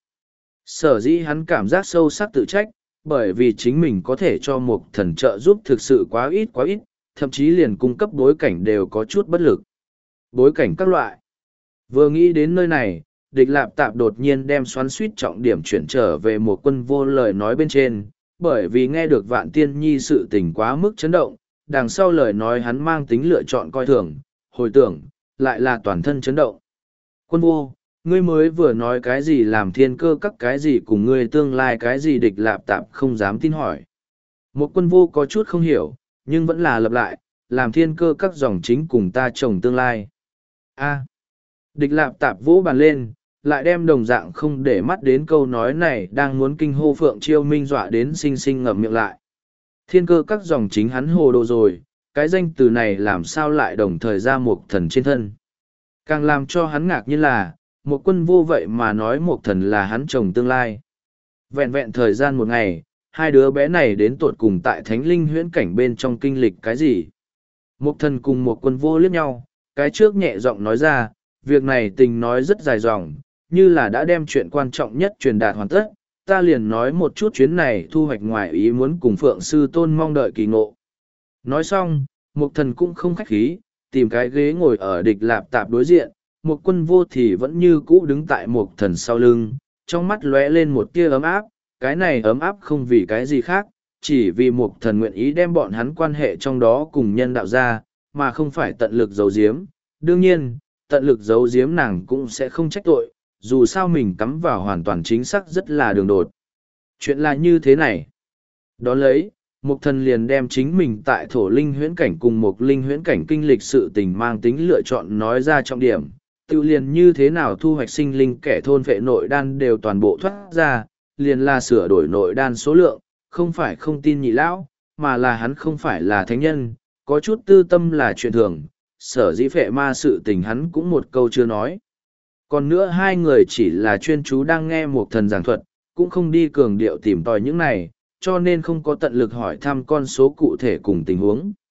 Sở dĩ hắn cảm giác sâu sắc tự trách, bởi vì chính mình có thể cho một thần trợ giúp thực sự quá ít quá ít, thậm chí liền cung cấp bối cảnh đều có chút bất lực. Bối cảnh các loại. Vừa nghĩ đến nơi này, địch lạp tạp đột nhiên đem xoắn suýt trọng điểm chuyển trở về một quân vô lời nói bên trên, bởi vì nghe được Vạn Tiên Nhi sự tình quá mức chấn động, đằng sau lời nói hắn mang tính lựa chọn coi thường, hồi tưởng, lại là toàn thân chấn động. Quân vô, ngươi mới vừa nói cái gì làm thiên cơ các cái gì cùng ngươi tương lai cái gì địch lạp tạp không dám tin hỏi. Một quân vô có chút không hiểu, nhưng vẫn là lặp lại, làm thiên cơ các dòng chính cùng ta chồng tương lai. A. Địch lạp tạp vỗ bàn lên, lại đem đồng dạng không để mắt đến câu nói này đang muốn kinh hô Phượng Chiêu Minh dọa đến xinh xinh ngậm miệng lại. Thiên cơ các dòng chính hắn hồ đồ rồi, cái danh từ này làm sao lại đồng thời ra một thần trên thân. Càng làm cho hắn ngạc nhiên là, một quân vô vậy mà nói một thần là hắn chồng tương lai. Vẹn vẹn thời gian một ngày, hai đứa bé này đến tột cùng tại thánh linh huyễn cảnh bên trong kinh lịch cái gì. Một thần cùng một quân vô liếc nhau, cái trước nhẹ giọng nói ra, việc này tình nói rất dài dòng, như là đã đem chuyện quan trọng nhất truyền đạt hoàn tất, ta liền nói một chút chuyến này thu hoạch ngoài ý muốn cùng Phượng Sư Tôn mong đợi kỳ ngộ. Nói xong, một thần cũng không khách khí, tìm cái ghế ngồi ở địch lạp tạp đối diện, một quân vô thì vẫn như cũ đứng tại một thần sau lưng, trong mắt lóe lên một tia ấm áp, cái này ấm áp không vì cái gì khác, chỉ vì một thần nguyện ý đem bọn hắn quan hệ trong đó cùng nhân đạo ra, mà không phải tận lực giấu giếm. Đương nhiên, tận lực giấu giếm nàng cũng sẽ không trách tội, dù sao mình cắm vào hoàn toàn chính xác rất là đường đột. Chuyện là như thế này. Đón lấy, Mục Thần liền đem chính mình tại thổ linh huyễn cảnh cùng một linh huyễn cảnh kinh lịch sự tình mang tính lựa chọn nói ra trọng điểm. Tự liền như thế nào thu hoạch sinh linh kẻ thôn vệ nội đan đều toàn bộ thoát ra, liền là sửa đổi nội đan số lượng, không phải không tin nhị lão, mà là hắn không phải là thánh nhân, có chút tư tâm là chuyện thường, sở dĩ phệ ma sự tình hắn cũng một câu chưa nói. Còn nữa hai người chỉ là chuyên chú đang nghe một thần giảng thuật, cũng không đi cường điệu tìm tòi những này, cho nên không có tận lực hỏi thăm con số cụ thể cùng tình huống.